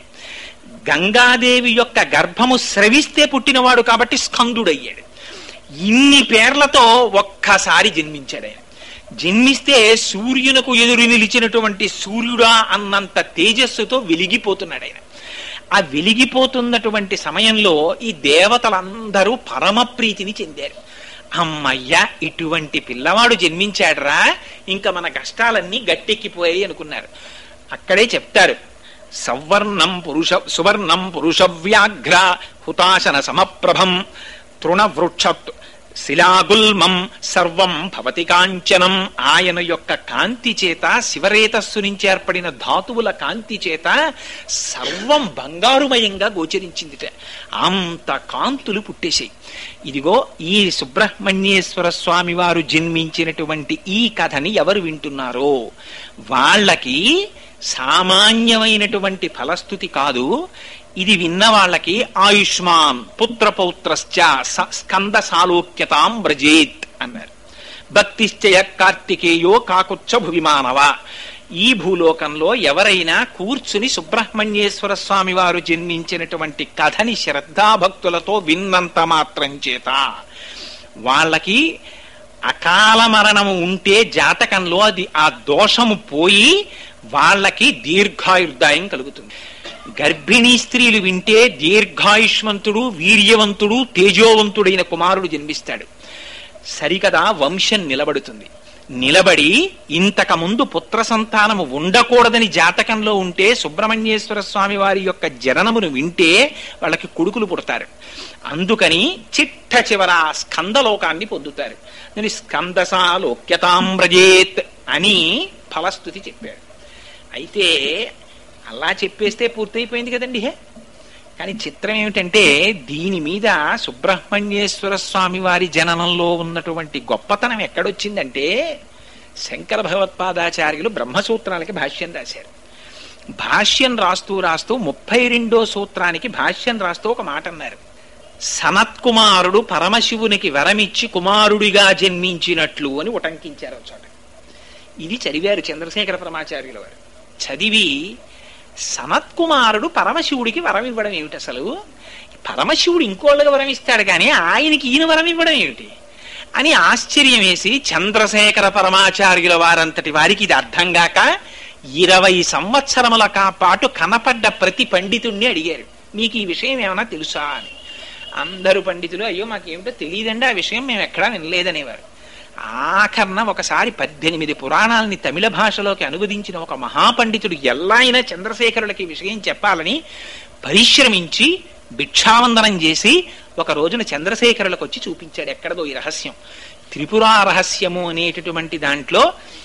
A: గంగాదేవి యొక్క గర్భము స్రవిస్తే పుట్టినవాడు కాబట్టి స్కందుడయ్యాడు. ఇన్ని పేర్లతో ఒక్కసారి జన్మించాడు ఆయన. జన్మిస్తే సూర్యునకు ఎదురు నిలిచినటువంటి సూర్యుడా అన్నంత తేజస్సుతో వెలిగిపోతున్నాడు ఆయన. ఆ వెలిగిపోతున్నటువంటి సమయంలో ఈ దేవతలందరూ పరమ ప్రీతిని చెందారు. అమ్మయ్యా ఇటువంటి పిల్లవాడు జన్మించాడురా, ఇంకా మన కష్టాలన్నీ గట్టెక్కిపోయాయి అనుకున్నారు. అక్కడే చెప్తారు, సువర్ణం పురుష వ్యాఘ్ర హుతాశన సమప్రభం తృణవృక్ష శిలాగుల్మం సర్వం భవతి కాంచనం. ఆయన యొక్క కాంతి చేత, శివరేతస్సు నుంచి ఏర్పడిన ధాతువుల కాంతి చేత సర్వం బంగారుమయంగా గోచరించిందిట. అంత కాంతులు పుట్టేశాయి. ఇదిగో ఈ సుబ్రహ్మణ్యేశ్వర స్వామి వారు జన్మించినటువంటి ఈ కథని ఎవరు వింటున్నారో వాళ్ళకి సామాన్యమైనటువంటి ఫలస్థుతి కాదు, ఇది విన్న వాళ్ళకి ఆయుష్మాన్ పుత్రపౌత్రశ్చ స్కంద సాలోక్యతాం వ్రజేత్ అన్నారు. భక్తిశ్చయ కార్తికేయో కాకుచ్చ భువిమానవ. ఈ భూలోకంలో ఎవరైనా కూర్చుని సుబ్రహ్మణ్యేశ్వర స్వామి వారు జన్మించినటువంటి కథని శ్రద్ధాభక్తులతో విన్నంత మాత్రం చేత వాళ్ళకి అకాల మరణము ఉంటే జాతకంలో అది ఆ దోషము పోయి వాళ్ళకి దీర్ఘాయుర్దాయం కలుగుతుంది. గర్భిణీ స్త్రీలు వింటే దీర్ఘాయుష్మంతుడు, వీర్యవంతుడు, తేజోవంతుడైన కుమారుడు జన్మిస్తాడు. సరికదా వంశం నిలబడుతుంది. నిలబడి ఇంతకుముందు పుత్ర సంతానము ఉండకూడదని జాతకంలో ఉంటే సుబ్రహ్మణ్యేశ్వర స్వామి వారి యొక్క జననమును వింటే వాళ్ళకి కొడుకులు పుడతారు. అందుకని చిట్ట చివర స్కందలోకాన్ని పొందుతారు. నేను స్కందసాలోక్యతాం వ్రజేత్ అని ఫలస్థుతి చెప్పాడు. అయితే అలా చెప్పేస్తే పూర్తయిపోయింది కదండి. కానీ చిత్రం ఏమిటంటే దీని మీద సుబ్రహ్మణ్యేశ్వర స్వామి వారి జననంలో ఉన్నటువంటి గొప్పతనం ఎక్కడొచ్చిందంటే శంకర భగవత్పాదాచార్యులు బ్రహ్మసూత్రాలకి భాష్యం రాశారు. భాష్యం రాస్తూ 32వ సూత్రానికి భాష్యం రాస్తూ ఒక మాట అన్నారు. సనత్కుమారుడు పరమశివునికి వరమిచ్చి కుమారుడిగా జన్మించినట్లు అని ఉటంకించారు చోట. ఇది చదివారు చంద్రశేఖర పరమాచార్యుల వారు. చదివి సనత్కుమారుడు పరమశివుడికి వరం ఇవ్వడం ఏమిటి, అసలు పరమశివుడు ఇంకోళ్ళకి వరం ఇస్తాడు కానీ ఆయనకి ఈయన వరం ఇవ్వడం ఏమిటి అని ఆశ్చర్యం వేసి చంద్రశేఖర పరమాచార్యుల వారంతటి వారికి ఇది అర్థం కాక 20 సంవత్సరముల పాటు కనపడ్డ ప్రతి పండితుణ్ణి అడిగారు, మీకు ఈ విషయం ఏమైనా తెలుసా అని. అందరూ పండితులు అయ్యో మాకేమిటో తెలియదండి, ఆ విషయం మేము ఎక్కడా వినలేదనేవారు. ఆఖరణ ఒకసారి 18 పురాణాలని తమిళ భాషలోకి అనువదించిన ఒక మహాపండితుడు ఎలా అయినా చంద్రశేఖరులకి విషయం చెప్పాలని పరిశ్రమించి భిక్షావందనం చేసి ఒక రోజున చంద్రశేఖరులకు వచ్చి చూపించాడు ఎక్కడదో ఈ రహస్యం. త్రిపురా రహస్యము అనేటటువంటి దాంట్లో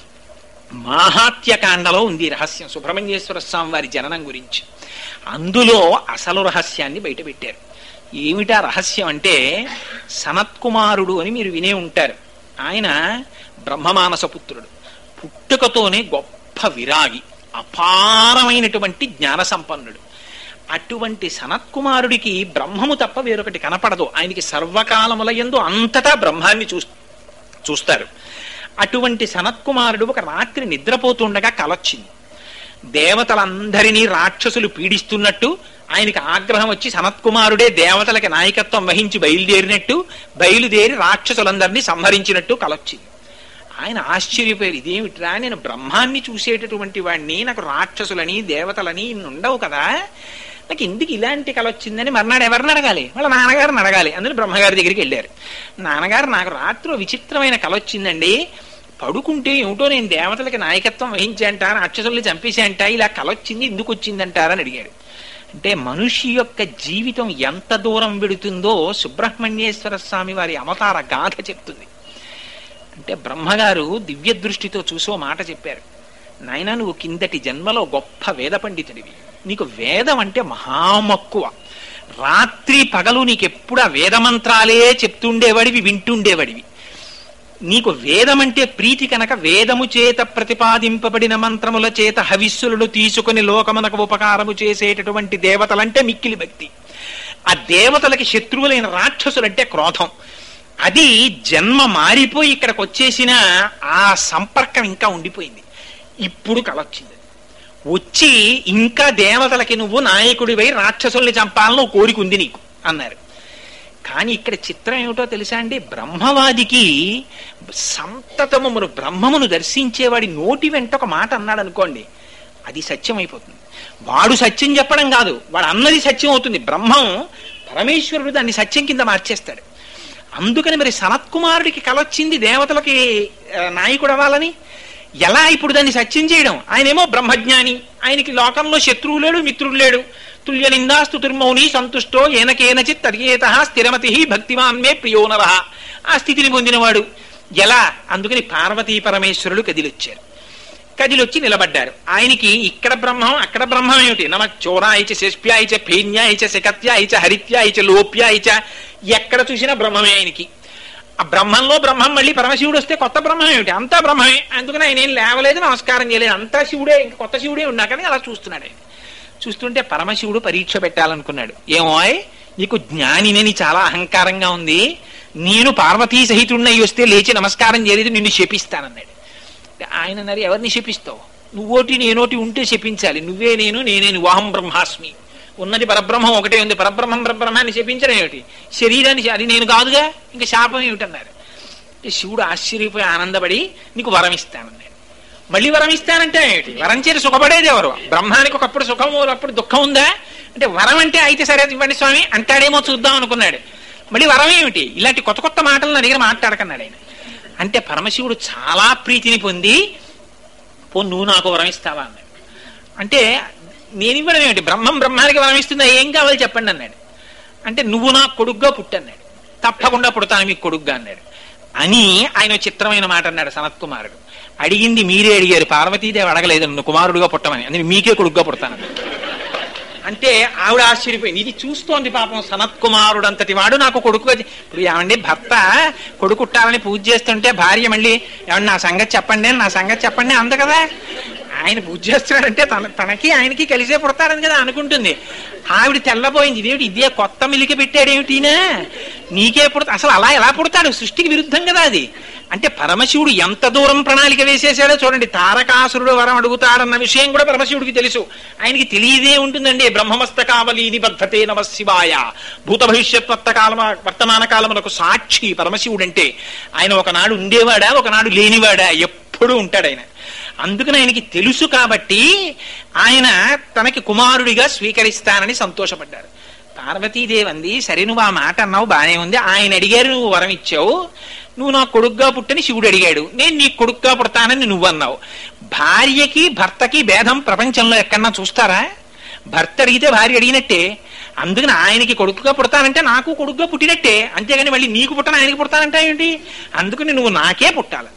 A: మాహాత్యకాండలో ఉంది రహస్యం, సుబ్రహ్మణ్యేశ్వర స్వామి వారి జననం గురించి. అందులో అసలు రహస్యాన్ని బయటపెట్టారు. ఏమిటా రహస్యం అంటే సనత్కుమారుడు అని మీరు వినే ఉంటారు. ఆయన బ్రహ్మమానస పుత్రుడు, పుట్టుకతోనే గొప్ప విరాగి, అపారమైనటువంటి జ్ఞాన సంపన్నుడు. అటువంటి సనత్కుమారుడికి బ్రహ్మము తప్ప వేరొకటి కనపడదు. ఆయనకి సర్వకాలముల యందు అంతటా బ్రహ్మాన్ని చూస్తారు. అటువంటి సనత్కుమారుడు ఒక రాత్రి నిద్రపోతుండగా కలొచ్చింది. దేవతలందరినీ రాక్షసులు పీడిస్తున్నట్టు ఆయనకి ఆగ్రహం వచ్చి సనత్కుమారుడే దేవతలకి నాయకత్వం వహించి బయలుదేరి రాక్షసులందరినీ సంహరించినట్టు కలొచ్చింది. ఆయన ఆశ్చర్యపోయారు, ఇదేమిట్రా, నేను బ్రహ్మాన్ని చూసేటటువంటి వాడిని, నాకు రాక్షసులని దేవతలని ఉండవు కదా, నాకు ఎందుకు ఇలాంటి కలొచ్చిందని మర్నాడు ఎవరిని అడగాలి, వాళ్ళ నాన్నగారిని అడగాలి. అందులో బ్రహ్మగారి దగ్గరికి వెళ్ళారు. నాన్నగారు నాకు రాత్రి విచిత్రమైన కలొచ్చిందండి, పడుకుంటే ఏమిటో నేను దేవతలకి నాయకత్వం వహించాంట, రాక్షసుల్ని చంపేశాంట, ఇలా కలొచ్చింది, ఎందుకు వచ్చిందంటారని అడిగాడు. అంటే మనిషి యొక్క జీవితం ఎంత దూరం వెడుతుందో సుబ్రహ్మణ్యేశ్వర స్వామి వారి అవతార గాథ చెప్తుంది. అంటే బ్రహ్మగారు దివ్య దృష్టితో చూసో మాట చెప్పారు, నాయన నువ్వు కిందటి జన్మలో గొప్ప వేద పండితుడివి, నీకు వేదం అంటే మహామక్కువ, రాత్రి పగలు నీకెప్పుడు ఆ వేదమంత్రాలే చెప్తుండేవాడివి, వింటుండేవాడివి. నీకు వేదమంటే ప్రీతి కనుక వేదము చేత ప్రతిపాదింపబడిన మంత్రముల చేత హవిస్సులను తీసుకుని లోకమునకు ఉపకారము చేసేటటువంటి దేవతలంటే మిక్కిలి భక్తి. ఆ దేవతలకి శత్రువులైన రాక్షసులంటే క్రోధం. అది జన్మ మారిపోయి ఇక్కడికి వచ్చేసిన ఆ సంపర్కం ఇంకా ఉండిపోయింది. ఇప్పుడు కలొచ్చింది, వచ్చి ఇంకా దేవతలకి నువ్వు నాయకుడివై రాక్షసుల్ని చంపాలని కోరిక ఉంది నీకు అన్నారు. కానీ ఇక్కడ చిత్రం ఏమిటో తెలుసా అండి, బ్రహ్మవాదికి సంతతము బ్రహ్మమును దర్శించేవాడి నోటి వెంట ఒక మాట అన్నాడు అనుకోండి, అది సత్యం అయిపోతుంది. వాడు సత్యం చెప్పడం కాదు, వాడు అన్నది సత్యం అవుతుంది. బ్రహ్మం పరమేశ్వరుడు దాన్ని సత్యం కింద మార్చేస్తాడు. అందుకని మరి సనత్కుమారుడికి కలొచ్చింది దేవతలకి నాయకుడు అవ్వాలని. ఎలా ఇప్పుడు దాన్ని సత్యం చేయడం? ఆయనేమో బ్రహ్మజ్ఞాని, ఆయనకి లోకంలో శత్రువు లేడు, మిత్రుడు లేడు. తుల్య నిందాస్తు తుర్మౌని సంతుష్టో ఏనకేనచిత్ తద్యేత స్థిరమతి భక్తిమాన్ మే ప్రియో నరః. ఆ స్థితిని పొందినవాడు ఎలా? అందుకని పార్వతీ పరమేశ్వరులు కదిలొచ్చారు. కదిలొచ్చి నిలబడ్డారు. ఆయనకి ఇక్కడ బ్రహ్మం అక్కడ బ్రహ్మం ఏమిటి? నమ చోరాయిచ శేష్ప్యాయిచ ఫేన్యాయిచ శకత్యాయిచ హరిత్యాయిచ లోప్యాయిచ, ఎక్కడ చూసినా బ్రహ్మమే ఆయనకి. ఆ బ్రహ్మంలో బ్రహ్మం మళ్ళీ పరమశివుడు వస్తే కొత్త బ్రహ్మం ఏమిటి? అంతా బ్రహ్మమే. అందుకని ఆయన ఏం లేవలేదు, నమస్కారం చేయలేదు, అంతా శివుడే, ఇంకా కొత్త శివుడే ఉన్నా కానీ అలా చూస్తున్నాడు. ఆయన చూస్తుంటే పరమశివుడు పరీక్ష పెట్టాలనుకున్నాడు. ఏమో నీకు జ్ఞానినని చాలా అహంకారంగా ఉంది, నేను పార్వతీ సహితుడినై వస్తే లేచి నమస్కారం చేయలేదు, నిన్ను శపిస్తానన్నాడు. ఆయన అన్నారు, ఎవరిని శపిస్తావు? నువ్వోటి నేనోటి ఉంటే శపించాలి, నువ్వే నేను నేనే నువ్వాహం బ్రహ్మాస్మి, ఉన్నది పరబ్రహ్మం ఒకటే ఉంది, పరబ్రహ్మం పరబ్రహ్మాన్ని శపించడం ఏమిటి? శరీరాన్ని అది నేను కాదుగా, ఇంకా శాపం ఏమిటన్నారు. శివుడు ఆశ్చర్యపోయి ఆనందపడి నీకు వరం ఇస్తానన్నాడు. మళ్ళీ వరం ఇస్తానంటే ఏమిటి? వరం చేసి సుఖపడేది ఎవరు? బ్రహ్మానికి ఒకప్పుడు సుఖం, ఒకప్పుడు దుఃఖం ఉందా అంటే? వరం అంటే అయితే సరే ఇవ్వండి స్వామి అంటాడేమో చూద్దాం అనుకున్నాడు. మళ్ళీ వరం ఏమిటి? ఇలాంటి కొత్త కొత్త మాటలు నా దగ్గర మాట్లాడకన్నాడు ఆయన. అంటే పరమశివుడు చాలా ప్రీతిని పొంది, నువ్వు నాకు వరం ఇస్తావా అన్నాడు. అంటే నేను ఇవ్వడం ఏమిటి? బ్రహ్మం బ్రహ్మానికి వరం ఇస్తుందా? ఏం కావాలి చెప్పండి అన్నాడు. అంటే నువ్వు నాకు కొడుగ్గా పుట్టన్నాడు. తప్పకుండా పుడతాను మీకు కొడుగ్గా అన్నాడు. అని ఆయన చిత్రమైన మాట అన్నాడు సనత్కుమారుడు. అడిగింది మీరే అడిగారు, పార్వతీదేవి అడగలేదు నన్ను కుమారుడుగా పుట్టమని, అందుకే మీకే కొడుగ్గా పుడతాను. అంటే ఆవిడ ఆశ్చర్యపోయింది. ఇది చూస్తోంది పాపం సనత్కుమారుడు అంతటి వాడు నాకు కొడుకుగా. ఇప్పుడు ఏమండి భర్త కొడుకుట్టాలని పూజ చేస్తుంటే భార్య మళ్ళీ ఏమన్నా నా సంగతి చెప్పండి అంద కదా. ఆయన పూజ చేస్తున్నాడంటే తనకి ఆయనకి కలిసే పుడతాడని కదా అనుకుంటుంది. ఆవిడ తెల్లబోయింది. ఇదేమిటి, ఇదే కొత్త మిలికి పెట్టాడేమిటినా, నీకే పుడతా, అసలు అలా ఎలా పుడతాడు? సృష్టికి విరుద్ధం కదా అది. అంటే పరమశివుడు ఎంత దూరం ప్రణాళిక వేసేసాడో చూడండి. తారకాసురుడు వరం అడుగుతాడన్న విషయం కూడా పరమశివుడికి తెలుసు. ఆయనకి తెలియదే ఉంటుందండి. బ్రహ్మమస్తకావలి నిబద్ధతే నమ శివాయ, భూత భవిష్యత్ వర్తమాన కాలములకు సాక్షి పరమశివుడు అంటే. ఆయన ఒకనాడు ఉండేవాడా, ఒకనాడు లేనివాడా? ఎప్పుడూ ఉంటాడు ఆయన. అందుకని ఆయనకి తెలుసు కాబట్టి ఆయన తనకి కుమారుడిగా స్వీకరిస్తానని సంతోషపడ్డారు. పార్వతీదేవి అంది, సరే నువ్వు ఆ మాట అన్నావు బానే ఉంది, ఆయన అడిగారు నువ్వు వరం ఇచ్చావు, నువ్వు నా కొడుగ్గా పుట్టని శివుడు అడిగాడు, నేను నీ కొడుగ్గా పుడతానని నువ్వు అన్నావు. భార్యకి భర్తకి భేదం ప్రపంచంలో ఎక్కడన్నా చూస్తారా? భర్త అడిగితే భార్య అడిగినట్టే. అందుకని ఆయనకి కొడుకుగా పుడతానంటే నాకు కొడుకుగా పుట్టినట్టే, అంతేగాని మళ్ళీ నీకు పుట్టను ఆయనకి పుడతానంటే ఏంటి? అందుకని నువ్వు నాకే పుట్టాలి.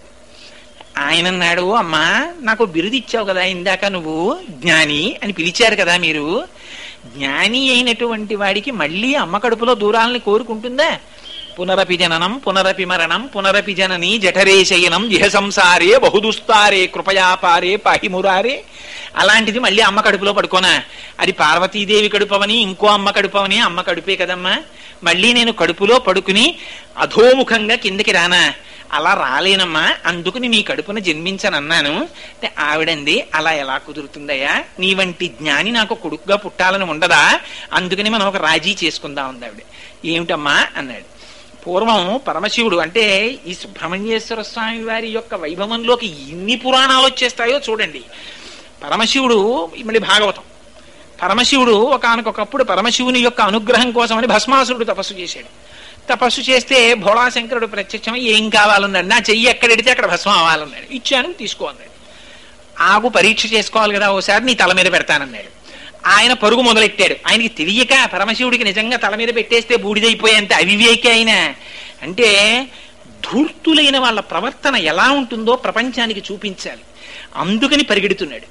A: ఆయన అన్నాడు, అమ్మా నాకు బిరుదు ఇచ్చావు కదా ఇందాక, నువ్వు జ్ఞాని అని పిలిచారు కదా మీరు. జ్ఞాని అయినటువంటి వాడికి మళ్ళీ అమ్మ కడుపులో దూరాలని కోరుకుంటుందా? పునరపి జననం పునరపి మరణం పునరపి జనని జఠరే శయనం ఇహ సంసారే బహుదుస్తారే కృపయాపారే పాహిమురారే. అలాంటిది మళ్ళీ అమ్మ కడుపులో పడుకోనా? అది పార్వతీదేవి కడుపవని ఇంకో అమ్మ కడుపవని, అమ్మ కడుపే కదమ్మా. మళ్ళీ నేను కడుపులో పడుకుని అధోముఖంగా కిందకి రానా? అలా రాలేనమ్మా, అందుకుని నీ కడుపున జన్మించనన్నాను. అంటే ఆవిడంది, అలా ఎలా కుదురుతుందయ్యా, నీ వంటి జ్ఞాని నాకు కొడుకుగా పుట్టాలని ఉండదా? అందుకని మనం ఒక రాజీ చేసుకుందాం ఉంది ఆవిడ. ఏమిటమ్మా అన్నాడు. పూర్వం పరమశివుడు అంటే ఈ సుబ్రహ్మణ్యేశ్వర స్వామి వారి యొక్క వైభవంలోకి ఎన్ని పురాణాలు వచ్చేస్తాయో చూడండి. పరమశివుడు మళ్ళీ భాగవతం. పరమశివుడు ఒకానొకప్పుడు పరమశివుని యొక్క అనుగ్రహం కోసమని భస్మాసురుడు తపస్సు చేశాడు. తపస్సు చేస్తే భోళాశంకరుడు ప్రత్యక్షమై ఏం కావాలన్నాడు. నా చెయ్యి ఎక్కడెడితే అక్కడ భస్మం అవ్వాలన్నాడు. ఇచ్చాను, తీసుకో అన్నాడు. ఆగు, పరీక్ష చేసుకోవాలి కదా, ఓసారి నీ తల మీద పెడతానన్నాడు. ఆయన పరుగు మొదలెట్టాడు. ఆయనకి తెలియక పరమశివుడికి నిజంగా తల మీద పెట్టేస్తే బూడిదైపోయేంత అవివేకి ఆయన. అంటే ధూర్తులైన వాళ్ళ ప్రవర్తన ఎలా ఉంటుందో ప్రపంచానికి చూపించాలి, అందుకని పరిగెడుతున్నాడు.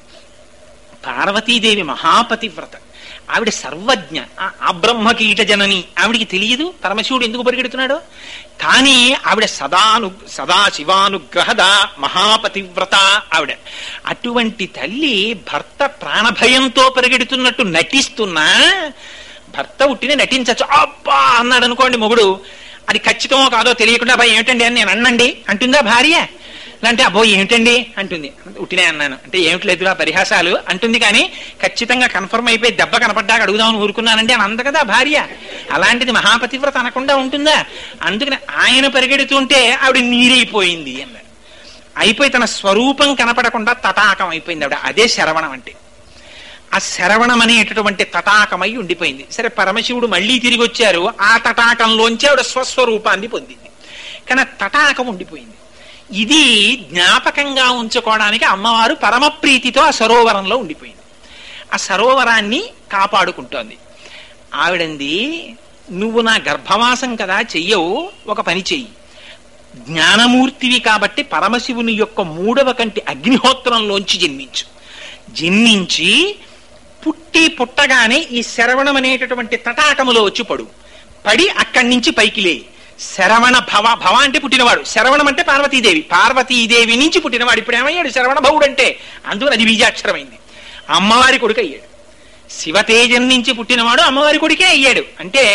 A: పార్వతీదేవి మహాపతివ్రత, ఆవిడ సర్వజ్ఞ, ఆ బ్రహ్మకీట జనని. ఆవిడికి తెలియదు పరమశివుడు ఎందుకు పరిగెడుతున్నాడో. కానీ ఆవిడ సదాశివానుగ్రహద మహాపతివ్రత ఆవిడ. అటువంటి తల్లి భర్త ప్రాణభయంతో పరిగెడుతున్నట్టు నటిస్తున్నా, భర్త ఉట్టినే నటించచ్చు. అబ్బా అన్నాడు అనుకోండి మొగుడు, అది ఖచ్చితమో కాదో తెలియకుండా అబ్బాయి ఏమిటండి అని నేను అన్నండి అంటుందా భార్య? అంటే అబ్బో ఏమిటండి అంటుంది. ఉట్టినే అన్నాను అంటే ఏమిట్లేదురా పరిహాసాలు అంటుంది. కానీ ఖచ్చితంగా కన్ఫర్మ్ అయిపోయి దెబ్బ కనపడ్డాక అడుగుదామని ఊరుకున్నానండి అని అంద కదా భార్య. అలాంటిది మహాపతివ్రత అనకుండా ఉంటుందా? అందుకని ఆయన పరిగెడుతుంటే ఆవిడ నీరైపోయింది అన్నాడు. అయిపోయి తన స్వరూపం కనపడకుండా తటాకం అయిపోయింది ఆవిడ. అదే శరవణం అంటే. ఆ శరవణం అనేటటువంటి తటాకమై ఉండిపోయింది. సరే, పరమశివుడు మళ్ళీ తిరిగి వచ్చారు, ఆ తటాకంలోంచి ఆవిడ స్వస్వరూపాన్ని పొందింది. కానీ తటాకం ఉండిపోయింది. ఇది జ్ఞాపకంగా ఉంచుకోవడానికి అమ్మవారు పరమప్రీతితో ఆ సరోవరంలో ఉండిపోయింది. ఆ సరోవరాన్ని కాపాడుకుంటోంది. ఆవిడంది, నువ్వు నా గర్భవాసం కదా చెయ్యవు, ఒక పని చెయ్యి. జ్ఞానమూర్తివి కాబట్టి పరమశివుని యొక్క 3వ కంటి అగ్నిహోత్రంలోంచి జన్మించి పుట్టగానే ఈ శరవణం అనేటటువంటి తటాకములో వచ్చి పడి అక్కడి నుంచి పైకి లే. శరవణ భవ అంటే పుట్టినవాడు, శరవణం అంటే పార్వతీదేవి నుంచి పుట్టినవాడు. ఇప్పుడు ఏమయ్యాడు? శరవణ భవుడు అంటే. అందుకని అది బీజాక్షరమైంది. అమ్మవారి కొడుకు అయ్యాడు. శివతేజం నుంచి పుట్టినవాడు అమ్మవారి కొడుకే అయ్యాడు. అంటే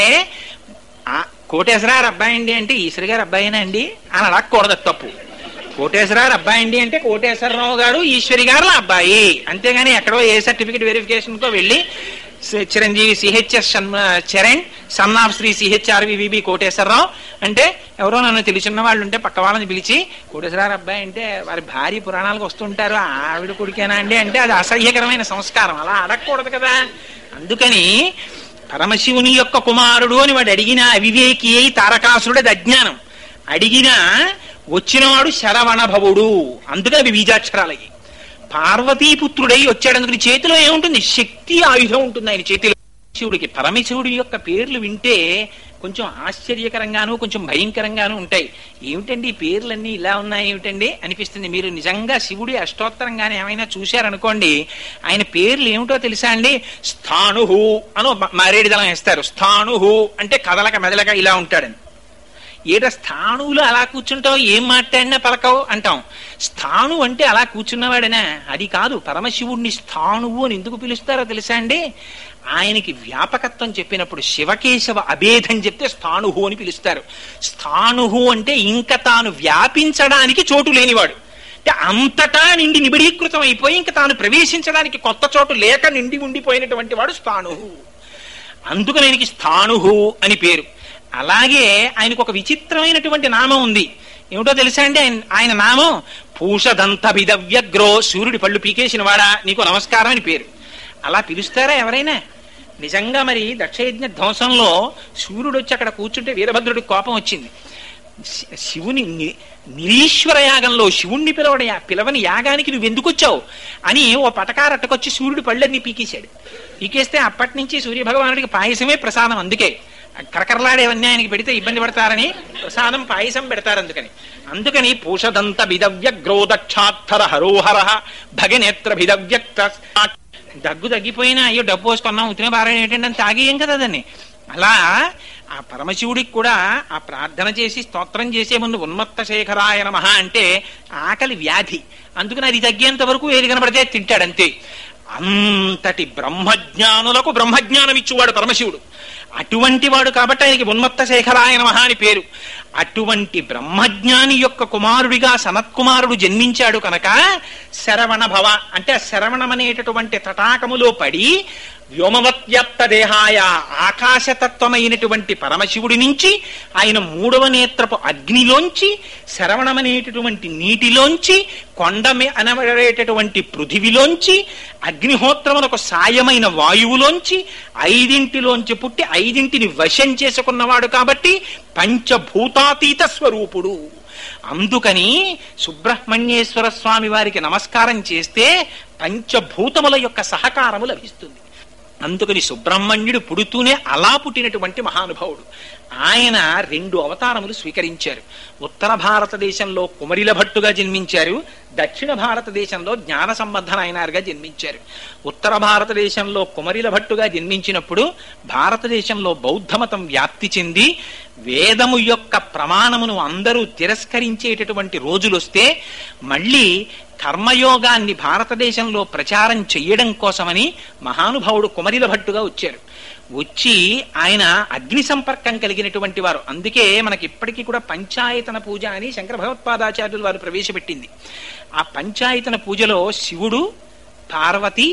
A: కోటేశ్వరారు అబ్బాయి అండి అంటే ఈశ్వరి గారు అబ్బాయినా అండి అని అడగకూడదు, తప్పు. కోటేశ్వరారు అబ్బాయి అండి అంటే కోటేశ్వరరావు గారు ఈశ్వరి గారుల అబ్బాయి, అంతేగాని ఎక్కడో ఏ సర్టిఫికెట్ వెరిఫికేషన్ కో వెళ్ళి Chiranjeevi CHS Charan son of Shri CHRVB Koteswararao అంటే ఎవరో నన్ను తెలిసిన వాళ్ళు ఉంటే పక్క వాళ్ళని పిలిచి కోటేశ్వరారు అబ్బాయి అంటే వారి భార్య పురాణాలకు వస్తుంటారు, ఆవిడ కొడుకేనా అండి అంటే అది అసహ్యకరమైన సంస్కారం, అలా అడగకూడదు కదా. అందుకని పరమశివుని యొక్క కుమారుడు అని వాడు అడిగిన అవివేకి అయి తారకాసురుడు, అది అజ్ఞానం. అడిగినా వచ్చినవాడు శరవణభవుడు, అందుకని అవి బీజాక్షరాలయ్యి. పార్వతీపుత్రుడై వచ్చాడు, అందుకని చేతిలో ఏముంటుంది? శక్తి ఆయుధం ఉంటుంది ఆయన చేతిలో. శివుడికి పరమశివుడి యొక్క పేర్లు వింటే కొంచెం ఆశ్చర్యకరంగాను కొంచెం భయంకరంగాను ఉంటాయి. ఏమిటండి ఈ పేర్లన్నీ ఇలా ఉన్నాయి ఏమిటండి అనిపిస్తుంది. మీరు నిజంగా శివుడి అష్టోత్తరంగానే ఏమైనా చూశారనుకోండి, ఆయన పేర్లు ఏమిటో తెలుసా అండి? స్థాణుహు అను మారేడు దళం వేస్తారు. స్థాణుహు అంటే కదలక మెదలక ఇలా ఉంటాడని. ఏట స్థాణువులు అలా కూర్చుంటావు, ఏం మాట్లాడినా పలకవు అంటాం. స్థాణు అంటే అలా కూర్చున్నవాడనా? అది కాదు. పరమశివుడిని స్థాణువు అని ఎందుకు పిలుస్తారో తెలుసా అండి? ఆయనకి వ్యాపకత్వం చెప్పినప్పుడు శివకేశవ అభేదం చెప్తే స్థాణుహు అని పిలుస్తారు. స్థాణుహు అంటే ఇంకా తాను వ్యాపించడానికి చోటు లేనివాడు, అంటే అంతటా నిండి నిబిడీకృతం అయిపోయి ఇంకా తాను ప్రవేశించడానికి కొత్త చోటు లేక నిండి ఉండిపోయినటువంటి వాడు స్థాణుహు. అందుకని ఆయనకి స్థాణుహు అని పేరు. అలాగే ఆయనకు ఒక విచిత్రమైనటువంటి నామం ఉంది. ఏమిటో తెలుసా అండి? ఆయన నామం పూషదంతభిదవ్యగ్రో, సూర్యుడి పళ్ళు పీకేసిన వాడా నీకు నమస్కారం అని పేరు. అలా పిలుస్తారా ఎవరైనా? నిజంగా మరి దక్షయజ్ఞ ధ్వంసంలో సూర్యుడు వచ్చి అక్కడ కూర్చుంటే వీరభద్రుడికి కోపం వచ్చింది. శివుని నిరీశ్వర యాగంలో శివుణ్ణి పిలవని యాగానికి నువ్వు ఎందుకు వచ్చావు అని ఓ పటకారట్టకొచ్చి సూర్యుడి పళ్ళన్నీ పీకేశాడు. పీకేస్తే అప్పటి నుంచి సూర్యభగవానుడికి పాయసమే ప్రసాదం. అందుకే కరకరలాడేవన్నీ ఆయనకి పెడితే ఇబ్బంది పడతారని ప్రసాదం పాయసం పెడతారు. అందుకని పూషదంత భిదవ్యగ్రోదక్షాత్తర హరోహర భగనేత్ర భిదవ్యక్త. దగ్గు తగ్గిపోయినా అయ్యో డబ్బు పోసుకున్నాం ఉతిన బార ఏంటంటే అని తాగేయం కదా దాన్ని. అలా ఆ పరమశివుడికి కూడా ఆ ప్రార్థన చేసి స్తోత్రం చేసే ముందు ఉన్మత్త శేఖరాయ నమః అంటే ఆకలి వ్యాధి, అందుకని అది తగ్గేంత వరకు ఏది కనబడితే తింటాడంతే. అంతటి బ్రహ్మజ్ఞానులకు బ్రహ్మజ్ఞానం ఇచ్చేవాడు పరమశివుడు. అటువంటి వాడు కాబట్టి ఆయనకి ఉన్మత్త శేఖరాయ నమః అని పేరు. అటువంటి బ్రహ్మజ్ఞాని యొక్క కుమారుడిగా సనత్కుమారుడు జన్మించాడు కనుక శరవణ భవ అంటే ఆ శరవణం అనేటటువంటి తటాకములో పడి వ్యోమవత్యాప్త దేహాయ ఆకాశతత్వమైనటువంటి పరమశివుడి నుంచి ఆయన 3వ నేత్రపు అగ్నిలోంచి శరవణమనేటటువంటి నీటిలోంచి కొండమే అనబడేటటువంటి పృథివిలోంచి అగ్నిహోత్రములకు సాయమైన వాయువులోంచి 5 పుట్టి 5 వశం చేసుకున్నవాడు కాబట్టి పంచభూతాతీత స్వరూపుడు. అందుకని సుబ్రహ్మణ్యేశ్వర స్వామి వారికి నమస్కారం చేస్తే పంచభూతముల యొక్క సహకారము లభిస్తుంది. అందుకని సుబ్రహ్మణ్యుడు పుడుతూనే అలా పుట్టినటువంటి మహానుభావుడు. ఆయన 2 అవతారములు స్వీకరించారు. ఉత్తర భారతదేశంలో కుమరిల భట్టుగా జన్మించారు, దక్షిణ భారతదేశంలో జ్ఞాన సంబంధ నాయనారుగా జన్మించారు. ఉత్తర భారతదేశంలో కుమరిల భట్టుగా జన్మించినప్పుడు భారతదేశంలో బౌద్ధమతం వ్యాప్తి చెంది వేదము యొక్క ప్రమాణమును అందరూ తిరస్కరించేటటువంటి రోజులొస్తే మళ్ళీ కర్మయోగాన్ని భారతదేశంలో ప్రచారం చెయ్యడం కోసమని మహానుభావుడు కుమరిల భట్టుగా వచ్చారు. వచ్చి ఆయన అగ్ని సంపర్కం కలిగినటువంటి వారు. అందుకే మనకి ఇప్పటికీ కూడా పంచాయతన పూజ అని శంకర భగవత్పాదాచార్యులు వారు ప్రవేశపెట్టింది. ఆ పంచాయతన పూజలో శివుడు, పార్వతి,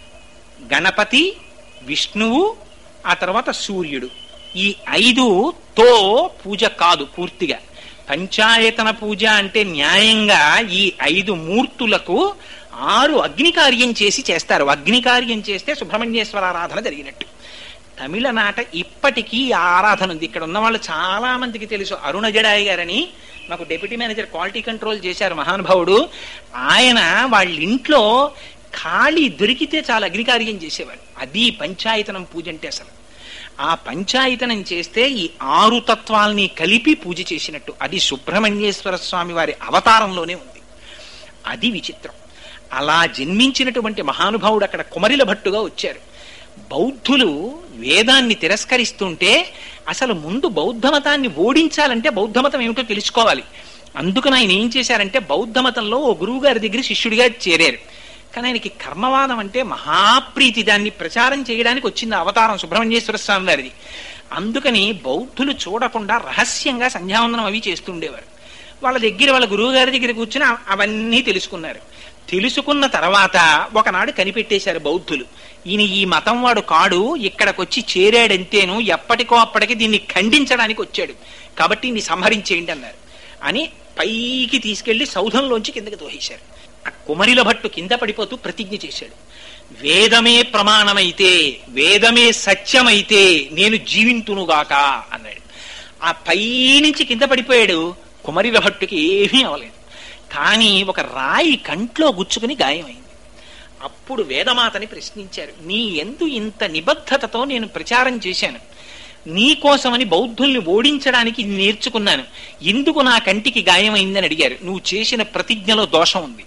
A: గణపతి, విష్ణువు, ఆ తర్వాత సూర్యుడు, ఈ 5తో పూజ కాదు పూర్తిగా. పంచాయతన పూజ అంటే న్యాయంగా ఈ 5 మూర్తులకు 6 అగ్నికార్యం చేస్తారు. అగ్నికార్యం చేస్తే సుబ్రహ్మణ్యేశ్వర ఆరాధన జరిగినట్టు. తమిళనాట ఇప్పటికీ ఆ ఆరాధన ఉంది. ఇక్కడ ఉన్న వాళ్ళు చాలా మందికి తెలుసు. అరుణ జడాయి గారని మాకు డెప్యూటీ మేనేజర్ క్వాలిటీ కంట్రోల్ చేశారు మహానుభావుడు. ఆయన వాళ్ళ ఇంట్లో ఖాళీ దొరికితే చాలా అగ్నికార్యం చేసేవాడు. అది పంచాయతనం పూజ అంటే. అసలు ఆ పంచాయతనం చేస్తే ఈ 6 తత్వాల్ని కలిపి పూజ చేసినట్టు. అది సుబ్రహ్మణ్యేశ్వర స్వామి వారి అవతారంలోనే ఉంది. అది విచిత్రం. అలా జన్మించినటువంటి మహానుభావుడు అక్కడ కుమరిల భట్టుగా వచ్చారు. బౌద్ధులు వేదాన్ని తిరస్కరిస్తుంటే అసలు ముందు బౌద్ధ మతాన్ని ఓడించాలంటే బౌద్ధ మతం ఏమిటో తెలుసుకోవాలి. అందుకని ఆయన ఏం చేశారంటే బౌద్ధ మతంలో ఓ గురువు గారి దగ్గర శిష్యుడిగా చేరారు. కానీ ఆయనకి కర్మవాదం అంటే మహాప్రీతి. దాన్ని ప్రచారం చేయడానికి వచ్చింది అవతారం సుబ్రహ్మణ్యేశ్వర స్వామి వారిది. అందుకని బౌద్ధులు చూడకుండా రహస్యంగా సంధ్యావందనం అవి చేస్తుండేవారు. వాళ్ళ గురువు గారి దగ్గర కూర్చుని అవన్నీ తెలుసుకున్నారు. తెలుసుకున్న తర్వాత ఒకనాడు కనిపెట్టేశారు బౌద్ధులు, ఈయన ఈ మతం వాడు కాడు, ఇక్కడికొచ్చి చేరాడంతేను, ఎప్పటికో అప్పటికి దీన్ని ఖండించడానికి వచ్చాడు, కాబట్టి ఈయన్ని సంహరించేయండి అన్నారు. అని పైకి తీసుకెళ్లి సౌధంలోంచి కిందకి తోసేశారు. ఆ కుమరిల భట్టు కింద పడిపోతూ ప్రతిజ్ఞ చేశాడు, వేదమే ప్రమాణమైతే, వేదమే సత్యమైతే నేను జీవింతునుగాక అన్నాడు. ఆ పైనుంచి కింద పడిపోయాడు. కుమరిల భట్టుకి ఏమీ అవలేదు. కానీ ఒక రాయి కంట్లో గుచ్చుకుని గాయమైంది. అప్పుడు వేదమాతని ప్రశ్నించారు, నీ యందు ఇంత నిబద్ధతతో నేను ప్రచారం చేశాను, నీ కోసమని బౌద్ధుల్ని ఓడించడానికి నేర్చుకున్నాను, ఎందుకు నా కంటికి గాయమైందని అడిగారు. నువ్వు చేసిన ప్రతిజ్ఞలో దోషం ఉంది.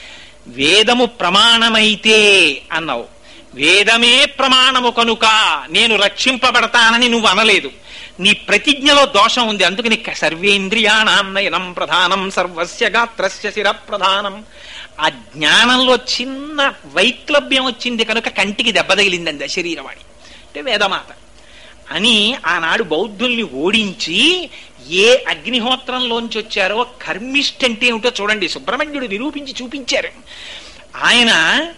A: వేదము ప్రమాణమైతే అన్నావు, వేదమే ప్రమాణము కనుక నేను రక్షింపబడతానని నువ్వు అనలేదు. నీ ప్రతిజ్ఞలో దోషం ఉంది. అందుకని సర్వేంద్రియాణం నయనం ప్రధానం సర్వస్య గాత్రస్య శిర ప్రధానం. ఆ జ్ఞానంలో చిన్న వైక్లభ్యం వచ్చింది కనుక కంటికి దెబ్బ తగిలిందండి శరీరవాణి అంటే వేదమాత అని. ఆనాడు బౌద్ధుల్ని ఓడించి ఏ అగ్నిహోత్రంలోంచి వచ్చారో కర్మిష్ఠ అంటే ఏమిటో చూడండి సుబ్రహ్మణ్యుడు నిరూపించి చూపించారు. ఆయన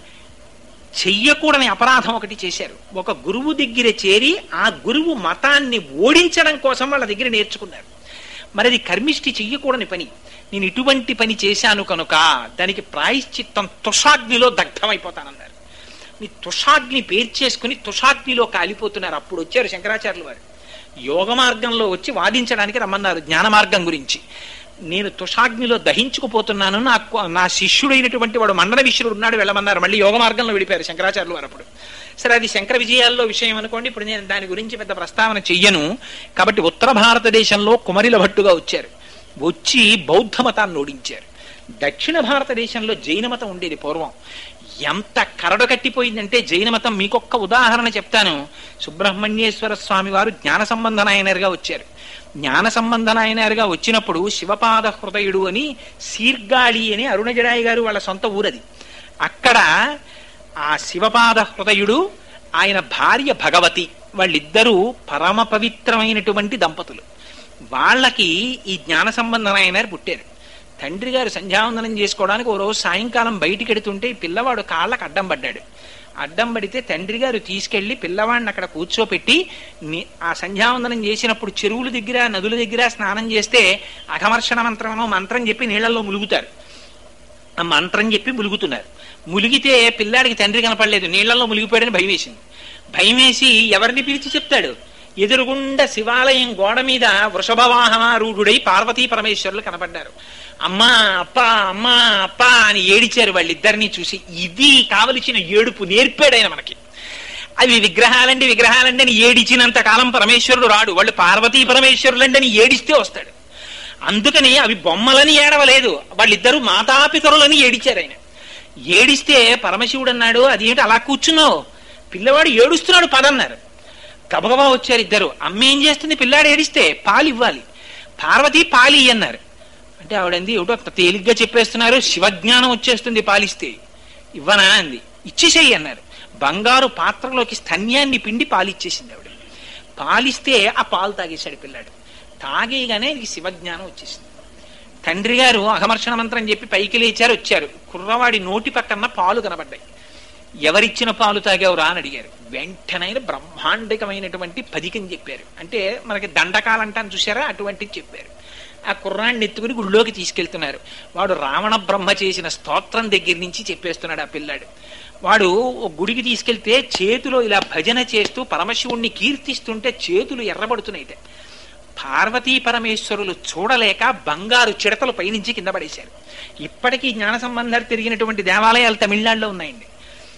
A: చెయ్యకూడని అపరాధం ఒకటి చేశారు. ఒక గురువు దగ్గర చేరి ఆ గురువు మతాన్ని ఓడించడం కోసం వాళ్ళ దగ్గర నేర్చుకున్నారు. మరి అది కర్మిష్టి చెయ్యకూడని పని. నేను ఇటువంటి పని చేశాను కనుక దానికి ప్రాయశ్చిత్తం తుషాగ్నిలో దగ్ధమైపోతానన్నారు. నీ తుషాగ్ని పేర్చేసుకుని తుషాగ్నిలో కాలిపోతున్నారు. అప్పుడు వచ్చారు శంకరాచార్యులు వారు. యోగ మార్గంలో వచ్చి వాదించడానికి రమ్మన్నారు జ్ఞాన మార్గం గురించి. నేను తుషాగ్నిలో దహించుకుపోతున్నాను, నా శిష్యుడైనటువంటి వాడు మండన విశ్రుడు ఉన్నాడు, వెళ్ళమన్నారు. మళ్ళీ యోగ మార్గంలో విడిపారు శంకరాచార్యులు వారు. అప్పుడు సరే అది శంకర విజయాల్లో విషయం అనుకోండి, ఇప్పుడు నేను దాని గురించి పెద్ద ప్రస్తావన చెయ్యను. కాబట్టి ఉత్తర భారతదేశంలో కుమరిల భట్టుగా వచ్చారు. వచ్చి బౌద్ధ మతాన్ని ఓడించారు. దక్షిణ భారతదేశంలో జైన మతం ఉండేది పూర్వం. ఎంత కరడు కట్టిపోయిందంటే జైన మతం, మీకొక్క ఉదాహరణ చెప్తాను. సుబ్రహ్మణ్యేశ్వర స్వామి వారు జ్ఞాన సంబంధ నాయనరుగా వచ్చారు. జ్ఞాన సంబంధ నాయనరుగా వచ్చినప్పుడు శివపాద హృదయుడు అని సీర్గాళి అని అరుణజడాయి గారు వాళ్ళ సొంత ఊరది. అక్కడ ఆ శివపాద హృదయుడు ఆయన భార్య భగవతి, వాళ్ళిద్దరూ పరమ పవిత్రమైనటువంటి దంపతులు. వాళ్ళకి ఈ జ్ఞాన సంబంధ నాయనరు పుట్టారు. తండ్రి గారు సంధ్యావందనం చేసుకోవడానికి ఓ రోజు సాయంకాలం బయటికి ఎడుతుంటే పిల్లవాడు కాళ్ళకు అడ్డం పడ్డాడు. అడ్డం పడితే తండ్రి గారు తీసుకెళ్లి పిల్లవాడిని అక్కడ కూర్చోపెట్టి ఆ సంధ్యావందనం చేసినప్పుడు చెరువుల దగ్గర నదుల దగ్గర స్నానం చేస్తే అఘమర్షణ మంత్రమనో మంత్రం చెప్పి నీళ్లలో ములుగుతారు. ఆ మంత్రం చెప్పి ములుగుతున్నారు. ములిగితే పిల్లాడికి తండ్రి కనపడలేదు, నీళ్లలో ములిగిపోయాడని భయం వేసింది. భయం వేసి ఎవరిని పిలిచి చెప్తాడు? ఎదురుగుండా శివాలయం గోడ మీద వృషభవాహనారూఢుడై పార్వతీ పరమేశ్వరులు కనపడ్డారు. అమ్మా అప్పా అమ్మా అప్పా అని ఏడిచారు వాళ్ళిద్దరినీ చూసి. ఇది కావలసిన ఏడుపు నేర్పాడైన మనకి. అవి విగ్రహాలండి విగ్రహాలండి అని ఏడిచినంత కాలం పరమేశ్వరుడు రాడు. వాళ్ళు పార్వతీ పరమేశ్వరులండి అని ఏడిస్తే వస్తాడు. అందుకని అవి బొమ్మలని ఏడవలేదు, వాళ్ళిద్దరూ మాతాపితరులని ఏడిచారు. ఆయన ఏడిస్తే పరమశివుడు అన్నాడు, అదేంటి అలా కూర్చున్నావు, పిల్లవాడు ఏడుస్తున్నాడు పదన్నారు. గబగబా వచ్చారు ఇద్దరు. అమ్మ ఏం చేస్తుంది, పిల్లాడు ఏడిస్తే పాలు ఇవ్వాలి, పార్వతి పాలి అన్నారు. అంటే ఆవిడంది ఏమిటో తేలిగ్గా చెప్పేస్తున్నారు, శివజ్ఞానం వచ్చేస్తుంది పాలిస్తే, ఇవ్వనా అంది. ఇచ్చేసేయి అన్నారు. బంగారు పాత్రలోకి స్తన్యాన్ని పిండి పాలిచ్చేసింది ఆవిడ. పాలిస్తే ఆ పాలు తాగేశాడు పిల్లాడు. తాగేయగానే శివజ్ఞానం వచ్చేసింది. తండ్రి గారు అఘమర్షణ మంత్రం చెప్పి పైకి లేచారు, వచ్చారు. కుర్రవాడి నోటి పక్కన పాలు కనబడ్డాయి. ఎవరిచ్చిన పాలు తాగావురా అని అడిగారు. వెంటనే బ్రహ్మాండికమైనటువంటి పదికం చెప్పారు. అంటే మనకి దండకాలంటాను చూసారా, అటువంటిది చెప్పారు. ఆ కుర్రాన్ని ఎత్తుకుని గుడిలోకి తీసుకెళ్తున్నారు. వాడు రావణ బ్రహ్మ చేసిన స్తోత్రం దగ్గర నుంచి చెప్పేస్తున్నాడు ఆ పిల్లాడు. వాడు గుడికి తీసుకెళ్తే చేతిలో ఇలా భజన చేస్తూ పరమశివుణ్ణి కీర్తిస్తుంటే చేతులు ఎర్రబడుతున్నాయితే. పార్వతీ పరమేశ్వరులు చూడలేక బంగారు చిడతలు పైనుంచి కింద పడేశారు. ఇప్పటికీ జ్ఞాన సంబంధాలు తిరిగినటువంటి దేవాలయాలు తమిళనాడులో ఉన్నాయండి.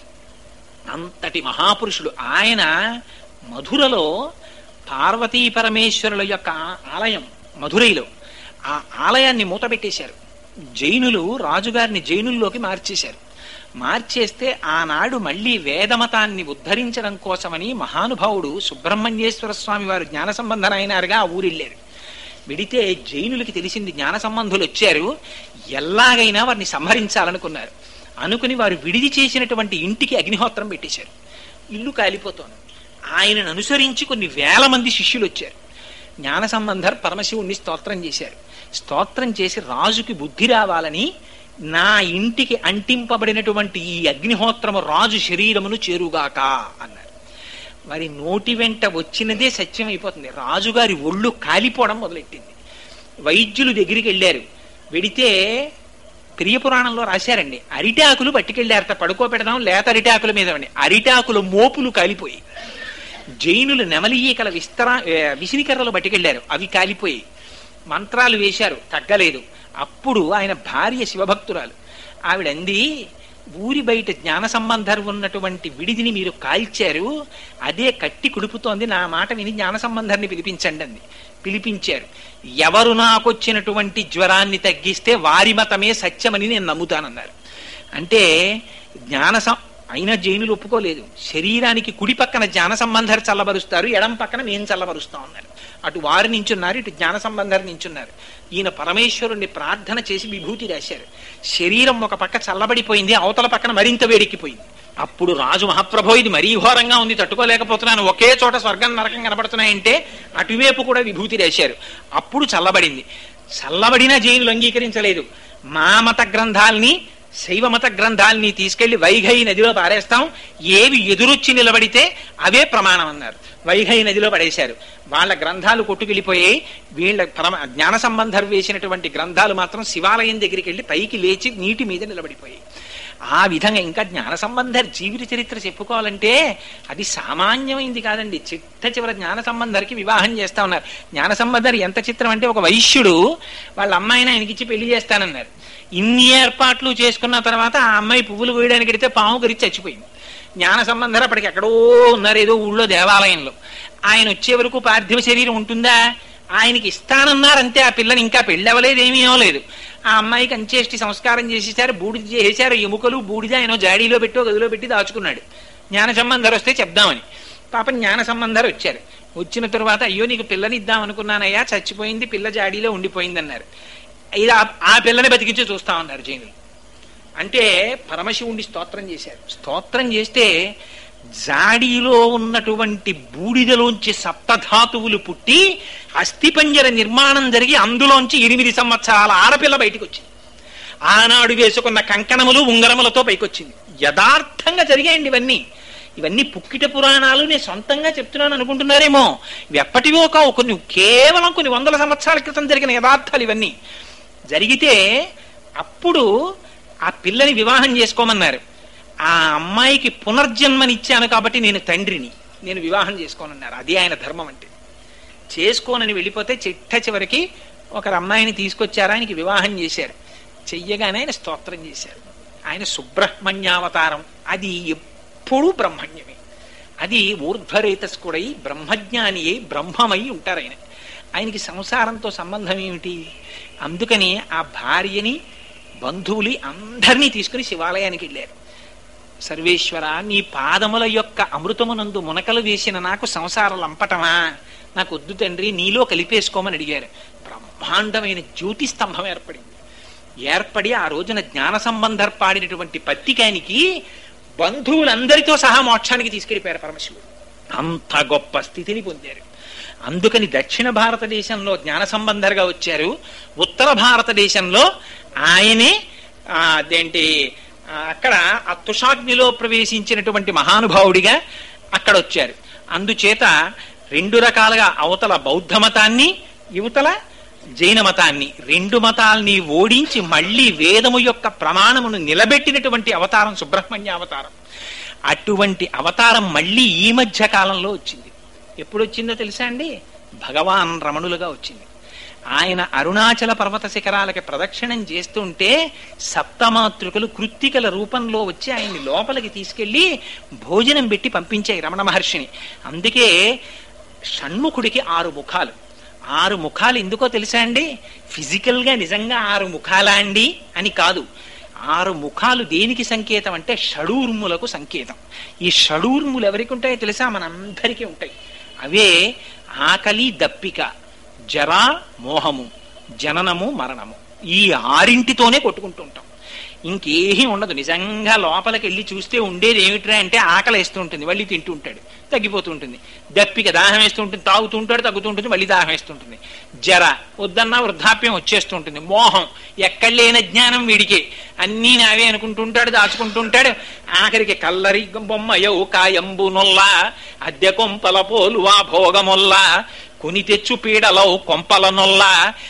A: అంతటి మహాపురుషుడు ఆయన. మధురలో పార్వతీ పరమేశ్వరుల యొక్క ఆలయం మధురైలో, ఆ ఆలయాన్ని మూతపెట్టేశారు. జైనులు రాజుగారిని జైనుల్లోకి మార్చేశారు. మార్చేస్తే ఆనాడు మళ్లీ వేదమతాన్ని ఉద్ధరించడం కోసమని మహానుభావుడు సుబ్రహ్మణ్యేశ్వర స్వామి వారు జ్ఞాన సంబంధనైనారుగా ఆ ఊరిళ్ళారు. విడితే జైనులకి తెలిసింది జ్ఞాన సంబంధులు వచ్చారు, ఎలాగైనా వారిని సంహరించాలనుకున్నారు. అనుకుని వారు విడిది చేసినటువంటి ఇంటికి అగ్నిహోత్రం పెట్టేశారు. ఇల్లు కాలిపోతోంది. ఆయనను అనుసరించి కొన్ని వేల మంది శిష్యులు వచ్చారు. జ్ఞాన సంబంధర్ పరమశివుణ్ణి స్తోత్రం చేశారు. స్తోత్రం చేసి రాజుకి బుద్ధి రావాలని నా ఇంటికి అంటింపబడినటువంటి ఈ అగ్నిహోత్రము రాజు శరీరమును చేరుగాక అన్నారు. వారి నోటి వెంట వచ్చినదే సత్యం అయిపోతుంది. రాజుగారి ఒళ్ళు కాలిపోవడం మొదలెట్టింది. వైద్యులు దగ్గరికి వెళ్ళారు. వెడితే ప్రియపురాణంలో రాశారండి, అరిటాకులు పట్టుకెళ్ళారట, పడుకోబెడదాం లేత అరిటాకుల మీద. అరిటాకుల మోపులు కాలిపోయి, జైనులు నెమలి ఈకల విసిరికర్రలు పట్టుకెళ్లారు, అవి కాలిపోయి. మంత్రాలు వేశారు, తగ్గలేదు. అప్పుడు ఆయన భార్య శివభక్తురాలు. ఆవిడంది, ఊరి బయట జ్ఞాన సంబంధం ఉన్నటువంటి విడిదిని మీరు కాల్చారు, అదే కట్టి కుడుపుతోంది, నా మాట విని జ్ఞాన సంబంధాన్ని పిలిపించండి అంది. పిలిపించారు. ఎవరు నాకొచ్చినటువంటి జ్వరాన్ని తగ్గిస్తే వారి మతమే సత్యమని నేను నమ్ముతానన్నారు. అంటే అయినా జైనులు ఒప్పుకోలేదు. శరీరానికి కుడి పక్కన జ్ఞాన సంబంధాలు చల్లబరుస్తారు, ఎడం పక్కన మేము చల్లబరుస్తాం అన్నారు. అటు వారు నించున్నారు, ఇటు జ్ఞాన సంబంధాలు నించున్నారు. ఈయన పరమేశ్వరుణ్ణి ప్రార్థన చేసి విభూతి రాశారు. శరీరం ఒక పక్క చల్లబడిపోయింది, అవతల పక్కన మరింత వేడెక్కిపోయింది. అప్పుడు రాజు, మహాప్రభో ఇది మరీ ఘోరంగా ఉంది, తట్టుకోలేకపోతున్నాను, ఒకే చోట స్వర్గం నరకం కనబడుతున్నాయంటే అటువైపు కూడా విభూతి రాశారు. అప్పుడు చల్లబడింది. చల్లబడినా జైనులు అంగీకరించలేదు. మా మత గ్రంథాల్ని, శైవమత గ్రంథాలని తీసుకెళ్లి వైఘై నదిలో పారేస్తాం, ఏవి ఎదురొచ్చి నిలబడితే అవే ప్రమాణం అన్నారు. వైఘై నదిలో పడేశారు. వాళ్ళ గ్రంథాలు కొట్టుకెళ్ళిపోయాయి. వీళ్ళ జ్ఞాన సంబంధం వేసినటువంటి గ్రంథాలు మాత్రం శివాలయం దగ్గరికి వెళ్ళి పైకి లేచి నీటి మీద నిలబడిపోయాయి. ఆ విధంగా ఇంకా జ్ఞాన సంబంధర్ జీవిత చరిత్ర చెప్పుకోవాలంటే అది సామాన్యమైంది కాదండి. చిట్ట చివరి జ్ఞాన సంబంధర్కి వివాహం చేస్తా ఉన్నారు. జ్ఞాన సంబంధర్ ఎంత చిత్రం అంటే, ఒక వైశ్యుడు వాళ్ళ అమ్మాయిని ఆయనకిచ్చి పెళ్లి చేస్తానన్నారు. ఇన్ని ఏర్పాట్లు చేసుకున్న తర్వాత ఆ అమ్మాయి పువ్వులు కోయడానికి వెడితే పాము గరిచి చచ్చిపోయింది. జ్ఞాన సంబంధర్ అప్పటికి ఎక్కడో ఉన్నారు, ఏదో ఊళ్ళో దేవాలయంలో. ఆయన వచ్చే వరకు పార్థివ శరీరం ఉంటుందా? ఆయనకి ఇస్తానన్నారంతే. ఆ పిల్లని ఇంకా పెళ్ళవలేదు, ఏమీ అవ్వలేదు. ఆ అమ్మాయికి అంచేష్టి సంస్కారం చేసేసారు, బూడిద చేసేశారు. ఎముకలు బూడిద ఆయన జాడీలో పెట్టి గదిలో పెట్టి దాచుకున్నాడు. జ్ఞాన సంబంధర్ వస్తే చెప్దామని. పాపం జ్ఞాన సంబంధర్ వచ్చారు. వచ్చిన తరువాత, అయ్యో నీకు పిల్లని ఇద్దాం అనుకున్నానయ్యా, చచ్చిపోయింది, పిల్ల జాడీలో ఉండిపోయింది అన్నారు. ఇది ఆ పిల్లని బతికించి చూస్తా ఉన్నారు జైనులు. అంటే పరమశివుణ్ణి స్తోత్రం చేశారు. స్తోత్రం చేస్తే జాడీలో ఉన్నటువంటి బూడిదలోంచి సప్తధాతువులు పుట్టి అస్థిపంజర నిర్మాణం జరిగి అందులోంచి 8 సంవత్సరాల ఆడపిల్ల బయటకు వచ్చింది. ఆనాడు వేసుకున్న కంకణములు ఉంగరములతో పైకొచ్చింది. యథార్థంగా జరిగాయండి ఇవన్నీ. ఇవన్నీ పుక్కిట పురాణాలు నేను సొంతంగా చెప్తున్నాను అనుకుంటున్నారేమో. ఇవి ఎప్పటివో కావు, కేవలం కొన్ని వందల సంవత్సరాల క్రితం జరిగిన యథార్థాలు ఇవన్నీ. జరిగితే అప్పుడు ఆ పిల్లని వివాహం చేసుకోమన్నారు. ఆ అమ్మాయికి పునర్జన్మనిచ్చాను కాబట్టి నేను తండ్రిని, నేను వివాహం చేసుకోనన్నారు. అది ఆయన ధర్మం అంటే. చేసుకోనని వెళ్ళిపోతే చిట్ట చివరికి ఒకరు అమ్మాయిని తీసుకొచ్చారు, ఆయనకి వివాహం చేశారు. చెయ్యగానే ఆయన స్తోత్రం చేశారు. ఆయన సుబ్రహ్మణ్యావతారం. అది ఎప్పుడూ బ్రహ్మణ్యమే. అది ఊర్ధ్వరేతస్కుడై బ్రహ్మజ్ఞాని అయి బ్రహ్మమై ఉంటారు ఆయన. ఆయనకి సంసారంతో సంబంధం ఏమిటి? అందుకని ఆ భార్యని, బంధువులు అందరినీ తీసుకుని శివాలయానికి వెళ్ళారు. సర్వేశ్వర, నీ పాదముల యొక్క అమృతమునందు మునకలు వేసిన నాకు సంసార లంపటమా? నాకు వద్దు తండ్రి, నీలో కలిపేసుకోమని అడిగారు. బ్రహ్మాండమైన జ్యోతి స్తంభం ఏర్పడి ఆ రోజున జ్ఞాన సంబంధర్ పాడినటువంటి పత్తికానికి బంధువులందరితో సహా మోక్షానికి తీసుకెళ్లిపోయారు పరమశివుడు. అంత గొప్ప స్థితిని పొందారు. అందుకని దక్షిణ భారతదేశంలో జ్ఞాన సంబంధర్గా వచ్చారు. ఉత్తర భారతదేశంలో ఆయనే అక్కడ ఆ తుషాగ్నిలో ప్రవేశించినటువంటి మహానుభావుడిగా అక్కడ వచ్చారు. అందుచేత 2 రకాలుగా అవతల బౌద్ధ మతాన్ని, యువతల జైన మతాన్ని, రెండు మతాల్ని ఓడించి మళ్ళీ వేదము యొక్క ప్రమాణమును నిలబెట్టినటువంటి అవతారం సుబ్రహ్మణ్య అవతారం. అటువంటి అవతారం మళ్ళీ ఈ మధ్య కాలంలో వచ్చింది. ఎప్పుడు వచ్చిందో తెలుసా అండి? భగవాన్ రమణులుగా వచ్చింది. ఆయన అరుణాచల పర్వత శిఖరాలకి ప్రదక్షిణం చేస్తుంటే సప్తమాతృకలు కృత్తికల రూపంలో వచ్చి ఆయన్ని లోపలికి తీసుకెళ్లి భోజనం పెట్టి పంపించాయి రమణ మహర్షిని. అందుకే షణ్ముఖుడికి 6 ముఖాలు. 6 ముఖాలు ఎందుకో తెలుసా అండి? ఫిజికల్ గా నిజంగా 6 ముఖాలా అండి అని కాదు. 6 ముఖాలు దేనికి సంకేతం అంటే షడూర్ములకు సంకేతం. ఈ షడూర్ములు ఎవరికి ఉంటాయో తెలుసా? మనందరికీ ఉంటాయి. అవే ఆకలి, దప్పిక, జరా, మోహము, జననము, మరణము. ఈ 6 కొట్టుకుంటూ ఉంటాం. ఇంకేమీ ఉండదు. నిజంగా లోపలికి వెళ్ళి చూస్తే ఉండేది ఏమిట్రా అంటే ఆకలి వేస్తూ ఉంటుంది, మళ్ళీ తింటూ ఉంటాడు, తగ్గిపోతూ ఉంటుంది. దప్పిక, దాహం వేస్తూ ఉంటుంది, తాగుతూ ఉంటాడు, తగ్గుతూ ఉంటుంది, మళ్ళీ దాహం వేస్తుంటుంది. జర, వద్దన్నా వృద్ధాప్యం వచ్చేస్తూ ఉంటుంది. మోహం, ఎక్కడ లేని జ్ఞానం వీడికి, అన్నీ నావే అనుకుంటుంటాడు, దాచుకుంటుంటాడు. ఆఖరికి కల్లరి బొమ్మయో కాయంబు నొల్ల అద్దె కొంపల పోలువా భోగమొల్ల కొని తెచ్చు పీడలో కొంపల నొల్ల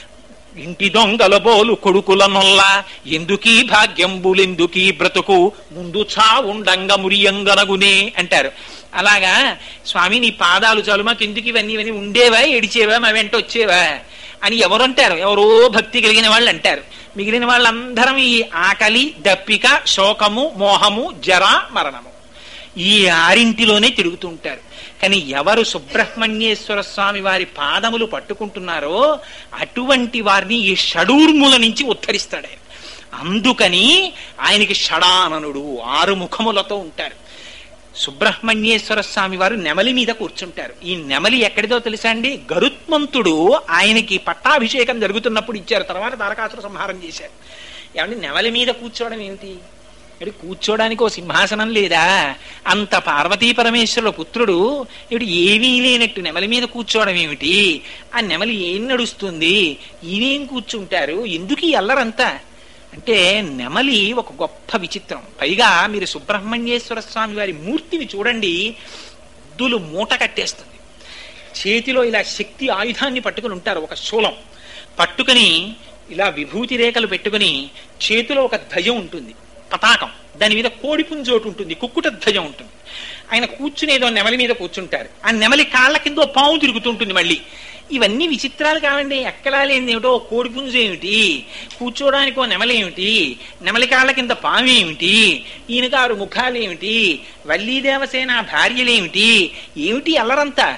A: ఇంటి దొంగల బోలు కొడుకుల నొల్ల ఎందుకీ భాగ్యంబులెందుకీ బ్రతుకు ముందు చావుండంగ మురియంగనగునే అంటారు. అలాగా స్వామి నీ పాదాలు చాలు, మాకెందుకు ఇవన్నీ ఉండేవా, ఏడిచేవా, మా వెంట వచ్చేవా అని ఎవరంటారు? ఎవరో భక్తి కలిగిన వాళ్ళు అంటారు. మిగిలిన వాళ్ళందరం ఈ ఆకలి, దప్పిక, శోకము, మోహము, జర, మరణము ఈ 6 తిరుగుతూ ఉంటారు. కానీ ఎవరు సుబ్రహ్మణ్యేశ్వర స్వామి వారి పాదములు పట్టుకుంటున్నారో అటువంటి వారిని ఈ షడూర్ముల నుంచి ఉద్ధరిస్తాడు ఆయన. అందుకని ఆయనకి షడాననుడు, 6 ముఖములతో ఉంటారు. సుబ్రహ్మణ్యేశ్వర స్వామి వారు నెమలి మీద కూర్చుంటారు. ఈ నెమలి ఎక్కడిదో తెలుసా అండి? గరుత్మంతుడు ఆయనకి పట్టాభిషేకం జరుగుతున్నప్పుడు ఇచ్చారు, తర్వాత తారకాసుర సంహారం చేశారు. ఏమంటే నెమలి మీద కూర్చోవడం ఏమిటి? ఇటు కూర్చోడానికి ఓ సింహాసనం లేదా? అంత పార్వతీ పరమేశ్వరుల పుత్రుడు ఇటు ఏమీ లేనట్టు నెమలి మీద కూర్చోవడం ఏమిటి? ఆ నెమలి ఏం నడుస్తుంది, ఈయనేం కూర్చుంటారు, ఎందుకు ఈ అల్లరంతా అంటే నెమలి ఒక గొప్ప విచిత్రం. పైగా మీరు సుబ్రహ్మణ్యేశ్వర స్వామి వారి మూర్తిని చూడండి, ఎద్దులు మూట కట్టేస్తుంది. చేతిలో ఇలా శక్తి ఆయుధాన్ని పట్టుకుని ఉంటారు, ఒక శూలం పట్టుకుని ఇలా విభూతి రేఖలు పెట్టుకుని, చేతిలో ఒక ధ్వజం ఉంటుంది, పతాకం, దాని మీద కోడిపుంజోటు ఉంటుంది, కుక్కుట ధ్వజం ఉంటుంది. ఆయన కూర్చునేదో నెమలి మీద కూర్చుంటారు. ఆ నెమలి కాళ్ళ కింద పాము తిరుగుతుంటుంది. మళ్ళీ ఇవన్నీ విచిత్రాలు కావండి. ఎక్కడా లేనిది ఏమిటో కోడిపుంజు ఏమిటి, కూర్చోడానికి ఓ నెమలి ఏమిటి, నెమలి కాళ్ళ కింద పాము ఏమిటి, ఈయనకు 6 ముఖాలు ఏమిటి, వల్లీ దేవసేన భార్యలేమిటి, ఏమిటి అల్లరంతా?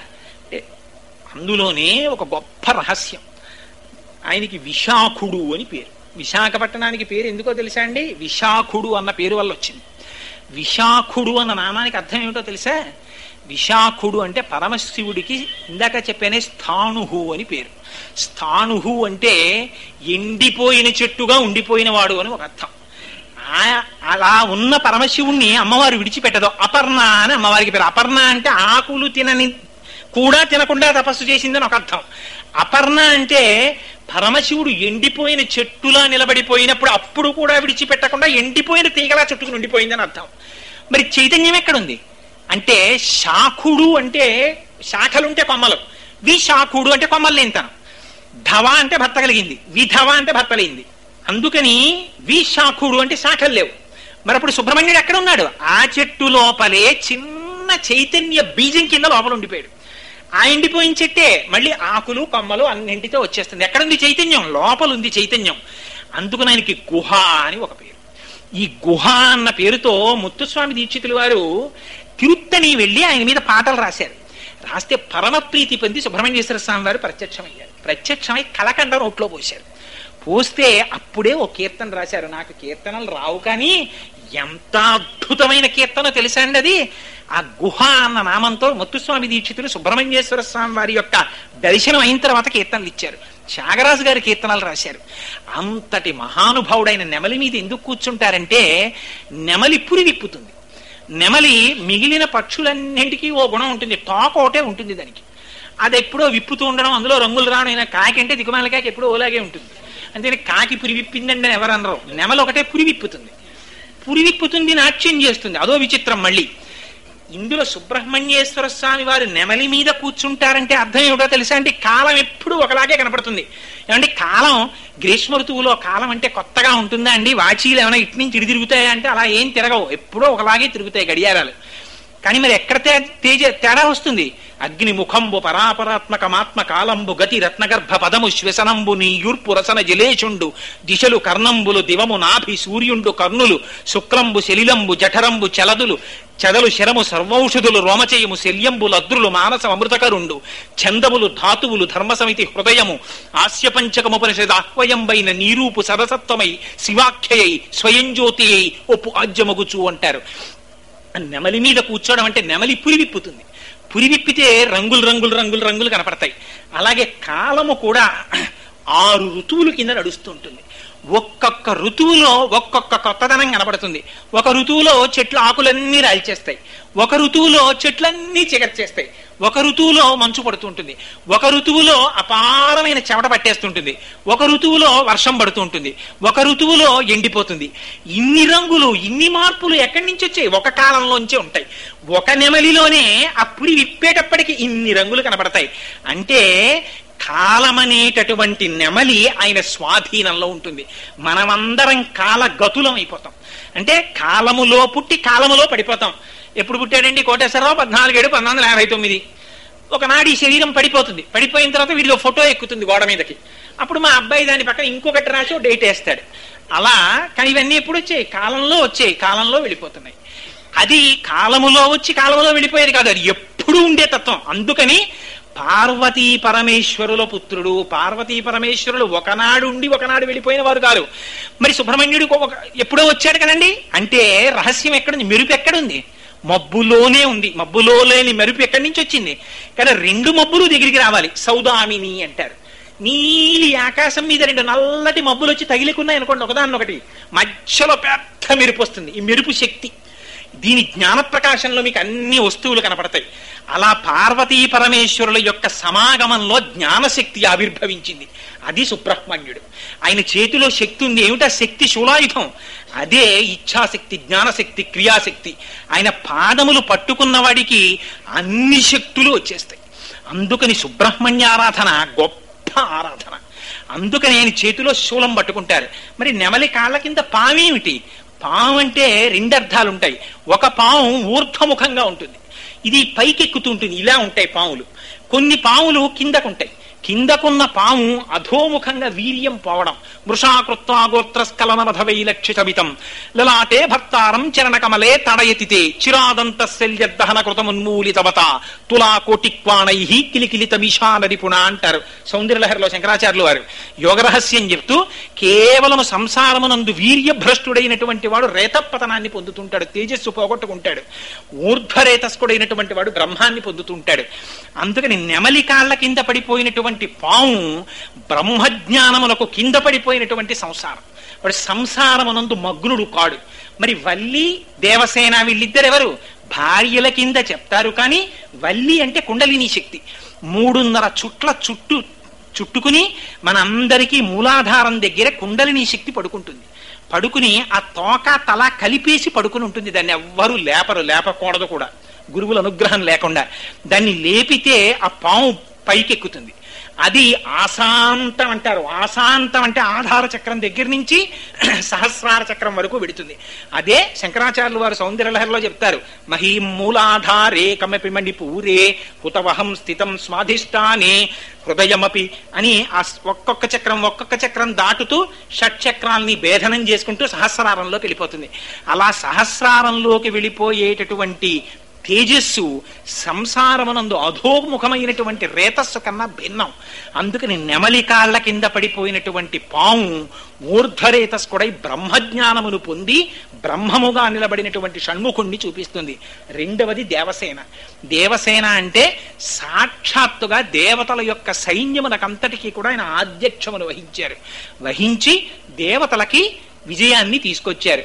A: అందులోనే ఒక గొప్ప రహస్యం. ఆయనకి విశాఖుడు అని పేరు. విశాఖపట్టణానికి పేరు ఎందుకో తెలుసా అండి? విశాఖుడు అన్న పేరు వల్ల వచ్చింది. విశాఖుడు అన్న నామానికి అర్థం ఏమిటో తెలుసా? విశాఖుడు అంటే పరమశివుడికి ఇందాక చెప్పానే స్థాణుహు అని పేరు. స్థాణుహు అంటే ఎండిపోయిన చెట్టుగా ఉండిపోయిన వాడు అని ఒక అర్థం. అలా ఉన్న పరమశివుణ్ణి అమ్మవారు విడిచిపెట్టదు. అపర్ణ అని అమ్మవారికి పేరు. అపర్ణ అంటే ఆకులు తినని కూడా తినకుండా తపస్సు చేసిందని ఒక అర్థం. అపర్ణ అంటే పరమశివుడు ఎండిపోయిన చెట్టులా నిలబడిపోయినప్పుడు అప్పుడు కూడా విడిచిపెట్టకుండా ఎండిపోయిన తీగలా చుట్టుకుని ఉండిపోయిందని అర్థం. మరి చైతన్యం ఎక్కడుంది అంటే శాఖుడు అంటే శాఖలుంటే కొమ్మలు, విశాఖుడు అంటే కొమ్మలు లేనితనం, ధవ అంటే భర్త కలిగింది, విధవ అంటే భర్త లేనిది. అందుకని విశాఖుడు అంటే శాఖలు లేవు. మరి అప్పుడు సుబ్రహ్మణ్యుడు ఎక్కడ ఉన్నాడు? ఆ చెట్టు లోపలే చిన్న చైతన్య బీజం కింద లోపల ఉండిపోయాడు. ఆ ఎండిపోయిన చెట్టే మళ్ళీ ఆకులు కొమ్మలు అన్నింటితో వచ్చేస్తుంది. ఎక్కడుంది చైతన్యం? లోపల ఉంది చైతన్యం. అందుకని ఆయనకి గుహ అని ఒక పేరు. ఈ గుహ అన్న పేరుతో ముత్తుస్వామి దీక్షితులు వారు తిరుత్తని వెళ్ళి ఆయన మీద పాటలు రాశారు. రాస్తే పరమ ప్రీతి పొంది సుబ్రహ్మణ్యేశ్వర స్వామి వారు ప్రత్యక్షమయ్యారు. ప్రత్యక్షమై కలకండ నోట్లో పోశారు. పోస్తే అప్పుడే ఓ కీర్తన రాశారు. నాకు కీర్తనలు రావు, కానీ ఎంత అద్భుతమైన కీర్తన తెలుసా అండి అది. ఆ గుహ అన్న నామంతో ముత్తుస్వామి దీక్షితులు సుబ్రహ్మణ్యేశ్వర స్వామి వారి యొక్క దర్శనం అయిన తర్వాత కీర్తనలు ఇచ్చారు. త్యాగరాజు గారి కీర్తనలు రాశారు. అంతటి మహానుభావుడైన నెమలి మీద ఎందుకు కూర్చుంటారంటే నెమలి పురి విప్పుతుంది. నెమలి మిగిలిన పక్షులన్నింటికీ ఓ గుణం ఉంటుంది, తోక ఒకటే ఉంటుంది దానికి. అది ఎప్పుడో విప్పుతూ ఉండడం, అందులో రంగులు రావడం. కాకి అంటే దిగుమాల కాకి ఎప్పుడో ఓలాగే ఉంటుంది. అంతే కాకి పురి విప్పిందండి అని ఎవరన్నారు. నెమలి ఒకటే పురి విప్పుతుంది. పురి విప్పుతుంది, నాట్యం చేస్తుంది, అదో విచిత్రం. మళ్ళీ ఇందులో సుబ్రహ్మణ్యేశ్వర స్వామి వారు నెమలి మీద కూర్చుంటారంటే అర్థం ఏమిటో తెలుసా అండి? కాలం ఎప్పుడు ఒకలాగే కనపడుతుంది. ఏమంటే కాలం గ్రీష్మ ఋతువులో కాలం అంటే కొత్తగా ఉంటుందా అండి? వాచీలు ఏమైనా ఇటు నుంచి ఇటు తిరుగుతాయా అంటే అలా ఏం తిరగవు, ఎప్పుడో ఒకలాగే తిరుగుతాయి గడియారాలు. కానీ మరి ఎక్కడ తేడా వస్తుంది? అగ్నిముఖంబు పరాపరాత్మకమాత్మ కాలంబు గతి రత్నగర్భ పదము శ్వసనంబు నీయూర్పు రసన జలేచుండు దిశలు కర్ణంబులు దివము నాభి సూర్యుండు కర్ణులు శుక్లంబు శలిలంబు జఠరంబు చలదులు చదలు శరము సర్వౌషధులు రోమచయము శల్యంబులు అద్రులు మానసం అమృతకరుండు ఛందములు ధాతువులు ధర్మసమితి హృదయము ఆస్యపంచకముపనిషద్ ఆహ్వయంబైన నీరూపు సరసత్వమై శివాఖ్యయై స్వయంజ్యోతి అయి ఒప్పు ఆజ్యమగుచు అంటారు. నెమలి మీద కూర్చోవడం అంటే నెమలి పురివిప్పుతుంది. పురివిప్పితే రంగులు రంగులు రంగులు రంగులు కనపడతాయి. అలాగే కాలము కూడా 6 ఋతువులు కింద నడుస్తూ ఉంటుంది. ఒక్కొక్క ఋతువులో ఒక్కొక్క కొత్తదనం కనపడుతుంది. ఒక ఋతువులో చెట్లు ఆకులన్నీ రాల్చేస్తాయి, ఒక ఋతువులో చెట్లన్నీ చిగర్చేస్తాయి, ఒక ఋతువులో మంచు పడుతుంటుంది, ఒక ఋతువులో అపారమైన చెమట పట్టేస్తుంటుంది, ఒక ఋతువులో వర్షం పడుతూ ఉంటుంది, ఒక ఋతువులో ఎండిపోతుంది. ఇన్ని రంగులు ఇన్ని మార్పులు ఎక్కడి నుంచి వచ్చాయి? ఒక కాలంలోంచే ఉంటాయి. ఒక నెమలిలోనే అప్పుడు విప్పేటప్పటికి ఇన్ని రంగులు కనపడతాయి. అంటే కాలమనేటటువంటి నెమలి ఆయన స్వాధీనంలో ఉంటుంది. మనమందరం కాలగతులం అయిపోతాం. అంటే కాలములో పుట్టి కాలములో పడిపోతాం. ఎప్పుడు పుట్టాడండి కోటేశ్వరరావు? 14/7/1959. ఒకనాడు ఈ శరీరం పడిపోతుంది. పడిపోయిన తర్వాత వీడిలో ఫోటో ఎక్కుతుంది గోడ మీదకి. అప్పుడు మా అబ్బాయి దాని పక్కన ఇంకొకటి రాసి డేట్ వేస్తాడు. అలా. కానీ ఇవన్నీ ఎప్పుడు వచ్చాయి? కాలంలో వచ్చాయి, కాలంలో వెళ్ళిపోతున్నాయి. అది కాలములో వచ్చి కాలములో వెళ్ళిపోయేది కాదు, అది ఎప్పుడూ ఉండే తత్వం. అందుకని పార్వతీ పరమేశ్వరుల పుత్రుడు. పార్వతీ పరమేశ్వరులు ఒకనాడు ఉండి ఒకనాడు వెళ్ళిపోయిన వారు కాదు. మరి సుబ్రహ్మణ్యుడు ఎప్పుడో వచ్చాడు కదండి. అంటే రహస్యం ఎక్కడుంది? మెరుపు ఎక్కడుంది? మబ్బులోనే ఉంది. మబ్బులో లేని మెరుపు ఎక్కడి నుంచి వచ్చింది? కానీ 2 మబ్బులు దగ్గరికి రావాలి. సౌదామిని అంటారు. నీలి ఆకాశం మీద 2 నల్లటి మబ్బులు వచ్చి తగిలికున్నాయి అనుకోండి, ఒకదాన్నొకటి, మధ్యలో పెద్ద మెరుపు వస్తుంది. ఈ మెరుపు శక్తి. దీని జ్ఞానప్రకాశంలో మీకు అన్ని వస్తువులు కనపడతాయి. అలా పార్వతీ పరమేశ్వరుల యొక్క సమాగమంలో జ్ఞానశక్తి ఆవిర్భవించింది. అది సుబ్రహ్మణ్యుడు. ఆయన చేతిలో శక్తి ఉంది. ఏమిటా శక్తి? శూలాయుధం. అదే ఇచ్ఛాశక్తి, జ్ఞానశక్తి, క్రియాశక్తి. ఆయన పాదములు పట్టుకున్న వాడికి అన్ని శక్తులు వచ్చేస్తాయి. అందుకని సుబ్రహ్మణ్య ఆరాధన గొప్ప ఆరాధన. అందుకని ఆయన చేతిలో శూలం పట్టుకుంటారు. మరి నెమలి కాళ్ళ కింద పావేమిటి? పాము అంటే 2 అర్థాలు ఉంటాయి. ఒక పాము ఊర్ధ్వముఖంగా ఉంటుంది, ఇది పైకెక్కుతూ ఉంటుంది. ఇలా ఉంటాయి పాములు. కొన్ని పాములు కిందకుంటాయి. కిందకున్న పాము అధోముఖంగా వీర్యం పోవడం. మృషాకృత్వా గోత్రస్కలనమధవైలక్షితమితం లలాటే భర్తారం చరణకమలే తడయతితే చిరాదంత శల్యదహన కృతమున్మూలితవత తులా కోటిక్వాణై కిలికిలితమిషానరిపుణ అంటారు సౌందర్యలహరిలో శంకరాచార్యులు వారు. యోగరహస్యం చెప్తూ కేవలము సంసారమునందు వీర్యభ్రష్టుడైనటువంటి వాడు రేతపతనాన్ని పొందుతుంటాడు, తేజస్సు పోగొట్టుకుంటాడు. ఊర్ధ్వరేతస్కుడైనటువంటి వాడు బ్రహ్మాన్ని పొందుతుంటాడు. అందుకని నెమలి కాళ్ళ కింద పడిపోయినటువంటి పాము బ్రహ్మజ్ఞానములకు కింద పడిపోయినటువంటి సంసారం. వాడు సంసారమునందు మగ్నుడు కాడు. మరి వల్లి దేవసేన వీళ్ళిద్దరెవరు? భార్యల కింద చెప్తారు. కానీ వల్లి అంటే కుండలిని శక్తి. 3.5 చుట్ల చుట్టుకుని మనందరికీ మూలాధారం దగ్గర కుండలిని శక్తి పడుకుంటుంది. పడుకుని ఆ తోక తల కలిపేసి పడుకుని ఉంటుంది. దాన్ని ఎవ్వరూ లేపకూడదు కూడా, గురువుల అనుగ్రహం లేకుండా. దాన్ని లేపితే ఆ పాము పైకెక్కుతుంది. అది ఆశాంతం అంటారు. ఆశాంతం అంటే ఆధార చక్రం దగ్గర నుంచి సహస్రార చక్రం వరకు వెడుతుంది. అదే శంకరాచార్యులు వారు సౌందర్యలహరిలో చెప్తారు. మహీం మూలాధారే కమపి మణిపూరే హుతవహం స్థితం స్వాధిష్టానే హృదయమపి అని ఆ ఒక్కొక్క చక్రం దాటుతూ షట్చక్రాల్ని భేదనం చేసుకుంటూ సహస్రారంలోకి వెళ్ళిపోతుంది. అలా సహస్రారంలోకి వెళ్ళిపోయేటటువంటి తేజస్సు సంసారమునందు అధోముఖమైనటువంటి రేతస్సు కన్నా భిన్నం. అందుకని నెమలి కాళ్ల కింద పడిపోయినటువంటి పాము ఊర్ధ్వరేతస్కుడై బ్రహ్మజ్ఞానమును పొంది బ్రహ్మముగా నిలబడినటువంటి షణ్ముఖుణ్ణి చూపిస్తుంది. 2వది దేవసేన. దేవసేన అంటే సాక్షాత్తుగా దేవతల యొక్క సైన్యమునకంతటికీ కూడా ఆయన ఆధ్యక్షమును వహించారు. వహించి దేవతలకి విజయాన్ని తీసుకొచ్చారు.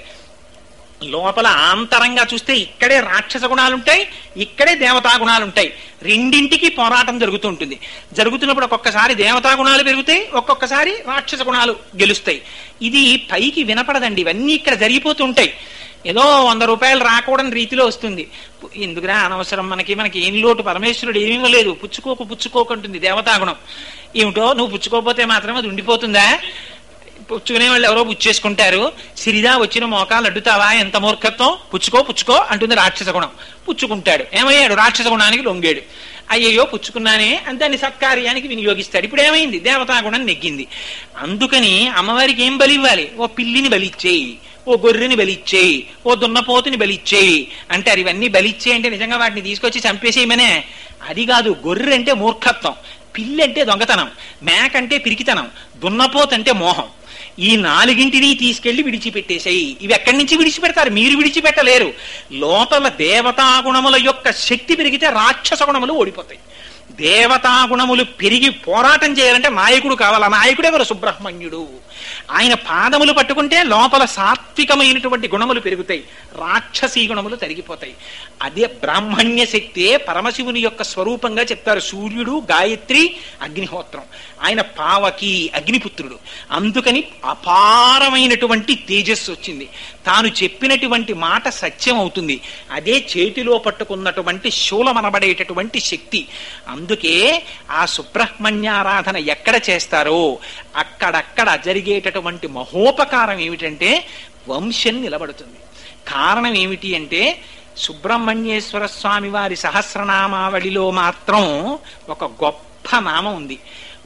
A: లోపల ఆంతరంగా చూస్తే ఇక్కడే రాక్షస గుణాలుంటాయి, ఇక్కడే దేవతా గుణాలుంటాయి. రెండింటికి పోరాటం జరుగుతూ ఉంటుంది. జరుగుతున్నప్పుడు ఒక్కొక్కసారి దేవతా గుణాలు పెరుగుతాయి, ఒక్కొక్కసారి రాక్షస గుణాలు గెలుస్తాయి. ఇది పైకి వినపడదండి, ఇవన్నీ ఇక్కడ జరిగిపోతూ ఉంటాయి. ఏదో 100 రూపాయలు రాకూడని రీతిలో వస్తుంది. ఎందుకురా అనవసరం, మనకి ఏం లోటు, పరమేశ్వరుడు ఏమీ లేదు, పుచ్చుకోకుంటుంది దేవతాగుణం. ఏమిటో నువ్వు పుచ్చుకోకపోతే మాత్రం అది ఉండిపోతుందా? పుచ్చుకునే వాళ్ళు ఎవరో పుచ్చేసుకుంటారు. సిరిదా వచ్చిన మోకాలు అడ్డుతావా, ఎంత మూర్ఖత్వం, పుచ్చుకో అంటుంది రాక్షస గుణం. పుచ్చుకుంటాడు, ఏమయ్యాడు, రాక్షస గుణానికి లొంగాడు. అయ్యయ్యో పుచ్చుకున్నానే అని దాన్ని సత్కార్యానికి వినియోగిస్తాడు. ఇప్పుడు ఏమైంది, దేవతాగుణం నెగ్గింది. అందుకని అమ్మవారికి ఏం బలి ఇవ్వాలి, ఓ పిల్లిని బలిచ్చేయి, ఓ గొర్రెని బలిచ్చేయి, ఓ దున్నపోతుని బలిచ్చేయి అంటారు. ఇవన్నీ బలిచ్చేయి అంటే నిజంగా వాటిని తీసుకొచ్చి చంపేసేయమనే? అది కాదు. గొర్రె అంటే మూర్ఖత్వం, పిల్లి అంటే దొంగతనం, మేక అంటే పిరికితనం, దున్నపోతంటే మోహం. ఈ 4ంటిని తీసుకెళ్లి విడిచిపెట్టేశాయి. ఇవి ఎక్కడి నుంచి విడిచిపెడతారు? మీరు విడిచిపెట్టలేరు. లోపల దేవతాగుణముల యొక్క శక్తి పెరిగితే రాక్షస గుణములు ఓడిపోతాయి. దేవతాగుణములు పెరిగి పోరాటం చేయాలంటే నాయకుడు కావాలి. నాయకుడు ఎవరు? సుబ్రహ్మణ్యుడు. ఆయన పాదములు పట్టుకుంటే లోపల సాత్వికమైనటువంటి గుణములు పెరుగుతాయి, రాక్షసీ గుణములు తరిగిపోతాయి. అదే బ్రాహ్మణ్య శక్తే పరమశివుని యొక్క స్వరూపంగా చెప్తారు. సూర్యుడు, గాయత్రి, అగ్నిహోత్రం. ఆయన పావకి, అగ్నిపుత్రుడు. అందుకని అపారమైనటువంటి తేజస్సు వచ్చింది. తాను చెప్పినటువంటి మాట సత్యం అవుతుంది. అదే చేతిలో పట్టుకున్నటువంటి శూలమనబడేటటువంటి శక్తి. అందుకే ఆ సుబ్రహ్మణ్యారాధన ఎక్కడ చేస్తారో అక్కడక్కడ జరిగేటటువంటి మహోపకారం ఏమిటంటే వంశం నిలబడుతుంది. కారణం ఏమిటి అంటే సుబ్రహ్మణ్యేశ్వర స్వామి వారి సహస్రనామావళిలో మాత్రం ఒక గొప్ప నామం ఉంది,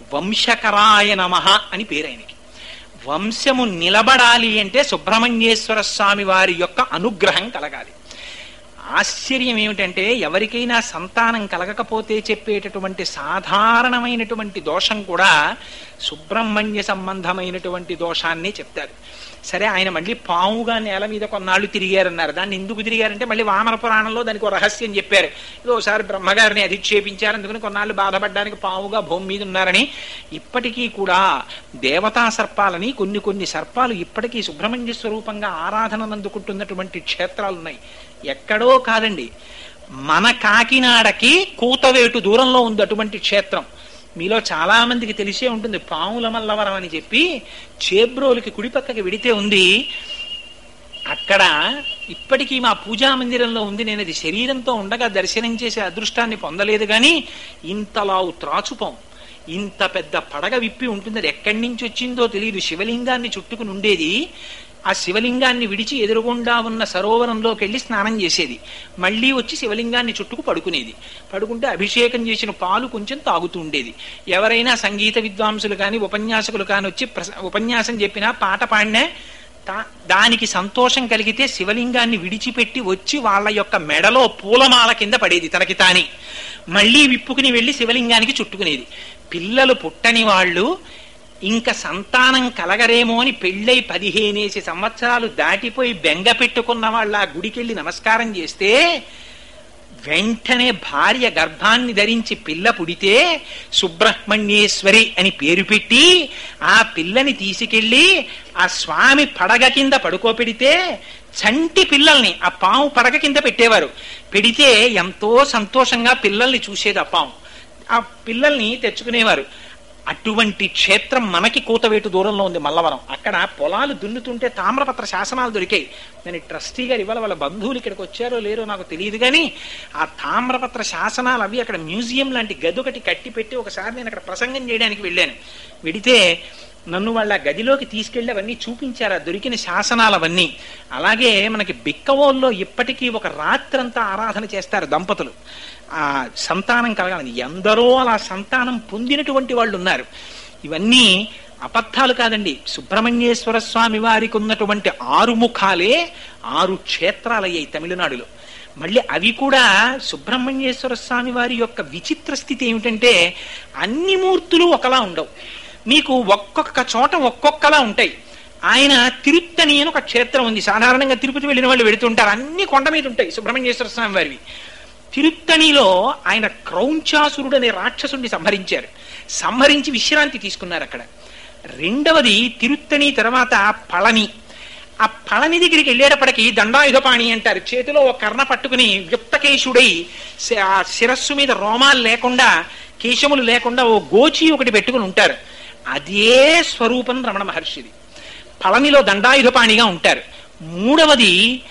A: వంశకరాయ నమః అని పేరు ఆయనకి. వంశము నిలబడాలి అంటే సుబ్రహ్మణ్యేశ్వర స్వామి వారి యొక్క అనుగ్రహం కలగాలి. ఆశ్చర్యం ఏమిటంటే ఎవరికైనా సంతానం కలగకపోతే చెప్పేటటువంటి సాధారణమైనటువంటి దోషం కూడా సుబ్రహ్మణ్య సంబంధమైనటువంటి దోషాన్ని చెప్తారు. సరే, ఆయన మళ్ళీ పావుగా నేల మీద కొన్నాళ్ళు తిరిగారన్నారు. దాన్ని ఎందుకు తిరిగారంటే మళ్ళీ వామన పురాణంలో దానికి ఒక రహస్యం చెప్పారు. ఏదో ఒకసారి బ్రహ్మగారిని అధిక్షేపించారు, అందుకని కొన్నాళ్ళు బాధపడడానికి పావుగా భూమి మీద ఉన్నారని. ఇప్పటికీ కూడా దేవతా సర్పాలని కొన్ని సర్పాలు ఇప్పటికీ సుబ్రహ్మణ్య స్వరూపంగా ఆరాధనను అందుకుంటున్నటువంటి క్షేత్రాలున్నాయి. ఎక్కడో కాదండి, మన కాకినాడకి కూతవేటు దూరంలో ఉంది అటువంటి క్షేత్రం. మీలో చాలా మందికి తెలిసే ఉంటుంది, పాముల మల్లవరం అని చెప్పి చేబ్రోలుకి కుడిపక్కకి విడితే ఉంది. అక్కడ ఇప్పటికీ మా పూజా మందిరంలో ఉంది. నేను అది శరీరంతో ఉండగా దర్శనం చేసే అదృష్టాన్ని పొందలేదు, కానీ ఇంతలావు త్రాచుపాం, ఇంత పెద్ద పడగ విప్పి ఉంటుంది. అది ఎక్కడి నుంచి వచ్చిందో తెలియదు. శివలింగాన్ని చుట్టుకుని ఉండేది. ఆ శివలింగాన్ని విడిచి ఎదురుగుండా ఉన్న సరోవరంలోకి వెళ్ళి స్నానం చేసేది. మళ్ళీ వచ్చి శివలింగాన్ని చుట్టుకు పడుకునేది. పడుకుంటే అభిషేకం చేసిన పాలు కొంచెం తాగుతూ ఉండేది. ఎవరైనా సంగీత విద్వాంసులు కానీ ఉపన్యాసకులు కానీ వచ్చి ఉపన్యాసం చెప్పినా పాట పాడినా దానికి సంతోషం కలిగితే శివలింగాన్ని విడిచిపెట్టి వచ్చి వాళ్ళ యొక్క మెడలో పూలమాల కింద పడేది తనకి తాని. మళ్ళీ విప్పుకుని వెళ్ళి శివలింగానికి చుట్టుకునేది. పిల్లలు పుట్టని వాళ్ళు ఇంకా సంతానం కలగరేమో అని పెళ్ళై 15 సంవత్సరాలు దాటిపోయి బెంగ పెట్టుకున్న వాళ్ళ ఆ గుడికెళ్ళి నమస్కారం చేస్తే వెంటనే భార్య గర్భాన్ని ధరించి పిల్ల పుడితే సుబ్రహ్మణ్యేశ్వరి అని పేరు పెట్టి ఆ పిల్లని తీసుకెళ్లి ఆ స్వామి పడగ కింద పడుకోపెడితే చంటి పిల్లల్ని ఆ పాము పడగ కింద పెట్టేవారు. పెడితే ఎంతో సంతోషంగా పిల్లల్ని చూసేది ఆ పాము. ఆ పిల్లల్ని తెచ్చుకునేవారు. అటువంటి క్షేత్రం మనకి కూతవేటు దూరంలో ఉంది, మల్లవరం. అక్కడ పొలాలు దున్నుతుంటే తామ్రపత్ర శాసనాలు దొరికాయి. నేను ట్రస్టీ గారు ఇవాళ వాళ్ళ బంధువులు ఇక్కడికి వచ్చారో లేరో నాకు తెలియదు, కానీ ఆ తామ్రపత్ర శాసనాలు అవి అక్కడ మ్యూజియం లాంటి గది ఒకటి కట్టి పెట్టి ఒకసారి నేను అక్కడ ప్రసంగం చేయడానికి వెళ్ళాను. వెడితే నన్ను వాళ్ళ గదిలోకి తీసుకెళ్లి అవన్నీ చూపించారు, ఆ దొరికిన శాసనాలు అవన్నీ. అలాగే మనకి బిక్కవోల్లో ఇప్పటికీ ఒక రాత్రంతా ఆరాధన చేస్తారు దంపతులు, ఆ సంతానం కలగాలని. ఎందరో అలా సంతానం పొందినటువంటి వాళ్ళు ఉన్నారు. ఇవన్నీ అబద్ధాలు కాదండి. సుబ్రహ్మణ్యేశ్వర స్వామి వారికి ఉన్నటువంటి 6 ముఖాలే 6 క్షేత్రాలయ్యాయి తమిళనాడులో. మళ్ళీ అవి కూడా సుబ్రహ్మణ్యేశ్వర స్వామి వారి యొక్క విచిత్ర స్థితి ఏమిటంటే అన్ని మూర్తులు ఒకలా ఉండవు. మీకు ఒక్కొక్క చోట ఒక్కొక్కలా ఉంటాయి. ఆయన తిరుత్తని అని ఒక క్షేత్రం ఉంది. సాధారణంగా తిరుపతి వెళ్ళిన వాళ్ళు వెళుతుంటారు. అన్ని కొండ మీద ఉంటాయి సుబ్రహ్మణ్యేశ్వర స్వామి వారివి. తిరుత్తనిలో ఆయన క్రౌంచాసురుడు అనే రాక్షసుడిని సంహరించి విశ్రాంతి తీసుకున్నారు అక్కడ. రెండవది తిరుత్తని తర్వాత పళని. ఆ పళని దగ్గరికి వెళ్ళేటప్పటికి దండాయుధపాణి అంటారు. చేతిలో ఒక కర్ణ పట్టుకుని యుక్తకేశుడై శిరస్సు మీద రోమాలు లేకుండా, కేశములు లేకుండా ఓ గోచి ఒకటి పెట్టుకుని ఉంటారు. అదే స్వరూపం రమణ మహర్షిది. పళనిలో దండాయుధపాణిగా ఉంటారు. మూడవది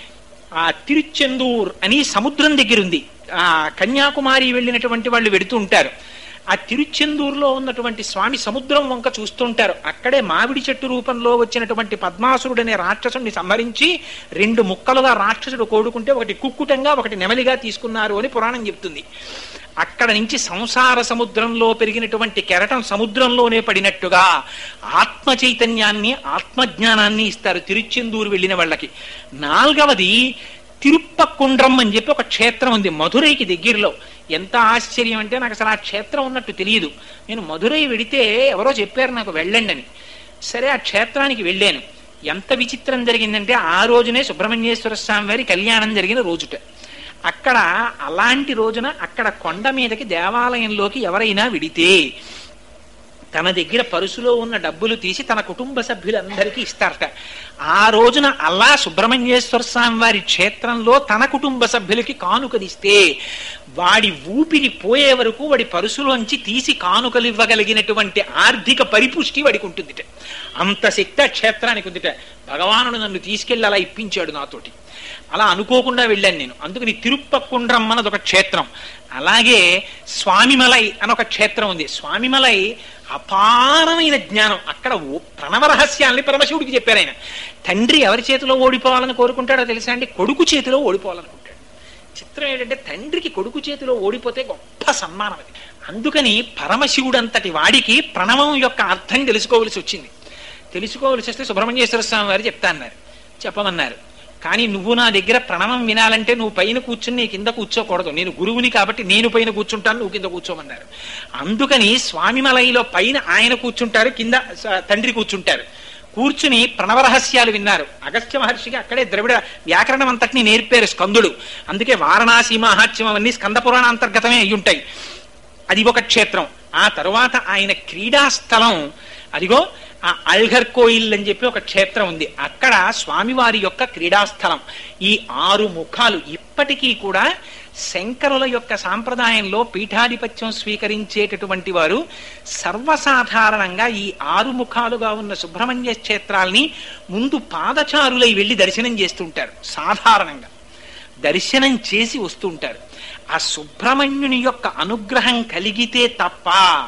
A: ఆ తిరుచెందూర్ అని సముద్రం దగ్గర ఉంది. ఆ కన్యాకుమారి వెళ్ళినటువంటి వాళ్ళు వెడుతూ ఉంటారు. ఆ తిరుచెందూరులో ఉన్నటువంటి స్వామి సముద్రం వంక చూస్తుంటారు. అక్కడే మామిడి చెట్టు రూపంలో వచ్చినటువంటి పద్మాసురుడనే రాక్షసుడిని సంహరించి 2 ముక్కలుగా రాక్షసుడు కోడుకుంటే ఒకటి కుక్కుటంగా ఒకటి నెమలిగా తీసుకున్నారు అని పురాణం చెప్తుంది. అక్కడ నుంచి సంసార సముద్రంలో పెరిగినటువంటి కెరటం సముద్రంలోనే పడినట్టుగా ఆత్మ చైతన్యాన్ని ఆత్మజ్ఞానాన్ని ఇస్తారు తిరుచెందూరు వెళ్ళిన వాళ్ళకి. 4వది తిరుప్పకుండ్రం అని చెప్పి ఒక క్షేత్రం ఉంది మధురైకి దగ్గరలో. ఎంత ఆశ్చర్యం అంటే నాకు అసలు ఆ క్షేత్రం ఉన్నట్టు తెలియదు. నేను మధురై వెడితే ఎవరో చెప్పారు నాకు వెళ్ళండి అని. సరే ఆ క్షేత్రానికి వెళ్ళాను. ఎంత విచిత్రం జరిగిందంటే ఆ రోజునే సుబ్రహ్మణ్యేశ్వర స్వామి వారి కళ్యాణం జరిగిన రోజుట. అక్కడ అలాంటి రోజున అక్కడ కొండ మీదకి దేవాలయంలోకి ఎవరైనా విడితే తన దగ్గర పరుసులో ఉన్న డబ్బులు తీసి తన కుటుంబ సభ్యులందరికీ ఇస్తారట. ఆ రోజున అలా సుబ్రహ్మణ్యేశ్వర స్వామి వారి క్షేత్రంలో తన కుటుంబ సభ్యులకి కానుకలిస్తే వాడి ఊపిరి పోయే వరకు వాడి పరుసులోంచి తీసి కానుకలు ఇవ్వగలిగినటువంటి ఆర్థిక పరిపుష్టి వాడికి ఉంటుందిట. అంత శక్తి ఆ క్షేత్రానికి ఉందిట. భగవానుడు నన్ను తీసుకెళ్లి అలా ఇప్పించాడు నాతోటి. అలా అనుకోకుండా వెళ్ళాను నేను. అందుకని తిరుప్పకుండ్రం అన్నది ఒక క్షేత్రం. అలాగే స్వామిమలై అని ఒక క్షేత్రం ఉంది. స్వామిమలై అపారమైన జ్ఞానం. అక్కడ ప్రణవ రహస్యాల్ని పరమశివుడికి చెప్పారు ఆయన. తండ్రి ఎవరి చేతిలో ఓడిపోవాలని కోరుకుంటాడో తెలుసా అండి? కొడుకు చేతిలో ఓడిపోవాలనుకుంటాడు. చిత్రం ఏంటంటే తండ్రికి కొడుకు చేతిలో ఓడిపోతే గొప్ప సన్మానం అది. అందుకని పరమశివుడంతటి వాడికి ప్రణవం యొక్క అర్థం తెలుసుకోవలసి వచ్చింది. తెలుసుకోవలసి వస్తే సుబ్రహ్మణ్యేశ్వర స్వామి వారు చెప్తాన్నారు, చెప్పమన్నారు. కానీ నువ్వు నా దగ్గర ప్రణవం వినాలంటే నువ్వు పైన కూర్చుని నీ కింద కూర్చోకూడదు. నేను గురువుని కాబట్టి నేను పైన కూర్చుంటాను, నువ్వు కింద కూర్చోమన్నారు. అందుకని స్వామిమలైలో పైన ఆయన కూర్చుంటారు, కింద తండ్రి కూర్చుంటారు. కూర్చుని ప్రణవరహస్యాలు విన్నారు. అగస్త్య మహర్షికి అక్కడే ద్రవిడ వ్యాకరణం అంతటినీ నేర్పారు స్కందుడు. అందుకే వారణాసి మహాత్మ్యం అవన్నీ స్కంద పురాణాంతర్గతమే అయి ఉంటాయి. అది ఒక క్షేత్రం. ఆ తరువాత ఆయన క్రీడాస్థలం అదిగో ఆ అల్ఘర్ కోయిల్ అని చెప్పి ఒక క్షేత్రం ఉంది. అక్కడ స్వామివారి యొక్క క్రీడాస్థలం. ఈ 6 ముఖాలు ఇప్పటికీ కూడా శంకరుల యొక్క సాంప్రదాయంలో పీఠాధిపత్యం స్వీకరించేటటువంటి వారు సర్వసాధారణంగా ఈ 6 ముఖాలుగా ఉన్న సుబ్రహ్మణ్య క్షేత్రాల్ని ముందు పాదచారులై వెళ్లి దర్శనం చేస్తుంటారు. సాధారణంగా దర్శనం చేసి వస్తుంటారు. ఆ సుబ్రహ్మణ్యుని యొక్క అనుగ్రహం కలిగితే తప్ప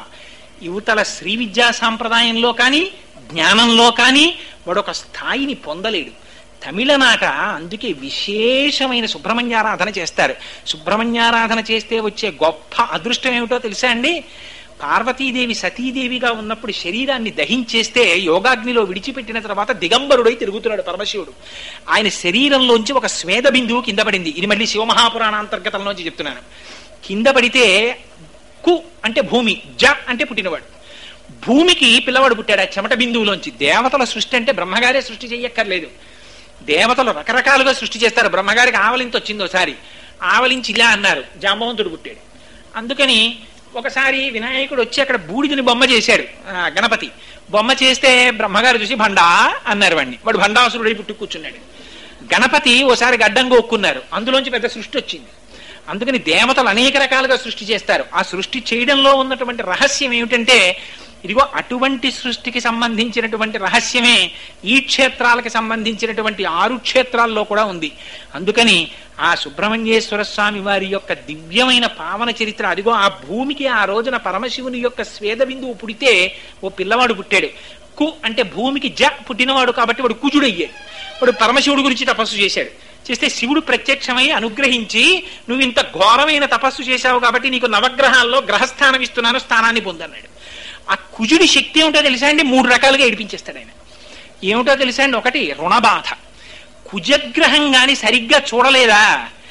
A: యువతల శ్రీ విద్యా సాంప్రదాయంలో కానీ జ్ఞానంలో కానీ వాడొక స్థాయిని పొందలేడు. తమిళనాట అందుకే విశేషమైన సుబ్రహ్మణ్యారాధన చేస్తారు. సుబ్రహ్మణ్యారాధన చేస్తే వచ్చే గొప్ప అదృష్టం ఏమిటో తెలుసా అండి? పార్వతీదేవి సతీదేవిగా ఉన్నప్పుడు శరీరాన్ని దహించేస్తే యోగాగ్నిలో విడిచిపెట్టిన తర్వాత దిగంబరుడై తిరుగుతున్నాడు పరమశివుడు. ఆయన శరీరంలోంచి ఒక స్వేద బిందువు కింద పడింది. ఇది మళ్ళీ శివమహాపురాణాంతర్గతంలోంచి చెప్తున్నాను. కింద పడితే కు అంటే భూమి, జ అంటే పుట్టినవాడు. భూమికి పిల్లవాడు పుట్టాడు ఆ చెమట బిందువులోంచి. దేవతల సృష్టి అంటే బ్రహ్మగారే సృష్టి చెయ్యక్కర్లేదు. దేవతలు రకరకాలుగా సృష్టి చేస్తారు. బ్రహ్మగారికి ఆవలింత వచ్చింది ఒకసారి. ఆవలించి ఇలా అన్నారు, జాంబవంతుడు పుట్టాడు. అందుకని ఒకసారి వినాయకుడు వచ్చి అక్కడ బూడిదని బొమ్మ చేశాడు. గణపతి బొమ్మ చేస్తే బ్రహ్మగారు చూసి భండా అన్నారు వాడిని. వాడు భండాసురుడై పుట్టి కూర్చున్నాడు. గణపతి ఓసారి గడ్డం గోక్కున్నారు. అందులోంచి పెద్ద సృష్టి వచ్చింది. అందుకని దేవతలు అనేక రకాలుగా సృష్టి చేస్తారు. ఆ సృష్టి చేయడంలో ఉన్నటువంటి రహస్యం ఏమిటంటే ఇదిగో అటువంటి సృష్టికి సంబంధించినటువంటి రహస్యమే ఈ క్షేత్రాలకి సంబంధించినటువంటి 6 క్షేత్రాల్లో కూడా ఉంది. అందుకని ఆ సుబ్రహ్మణ్యేశ్వర స్వామి వారి యొక్క దివ్యమైన పావన చరిత్ర అదిగో ఆ భూమికి ఆ రోజున పరమశివుని యొక్క స్వేద బిందువు పుడితే ఓ పిల్లవాడు పుట్టాడు. కు అంటే భూమికి జ పుట్టినవాడు కాబట్టి వాడు కుజుడయ్యాడు. వాడు పరమశివుడి గురించి తపస్సు చేశాడు. చేస్తే శివుడు ప్రత్యక్షమై అనుగ్రహించి నువ్వు ఇంత ఘోరమైన తపస్సు చేశావు కాబట్టి నీకు నవగ్రహాల్లో గ్రహస్థానం ఇస్తున్నాను, స్థానాన్ని పొందన్నాడు. ఆ కుజుడి శక్తి ఏమిటో తెలుసా అండి? 3 రకాలుగా ఏడిపించేస్తాడు ఆయన. ఏమిటో తెలుసా అండి? ఒకటి రుణబాధ. కుజగ్రహం గాని సరిగ్గా చూడలేదా,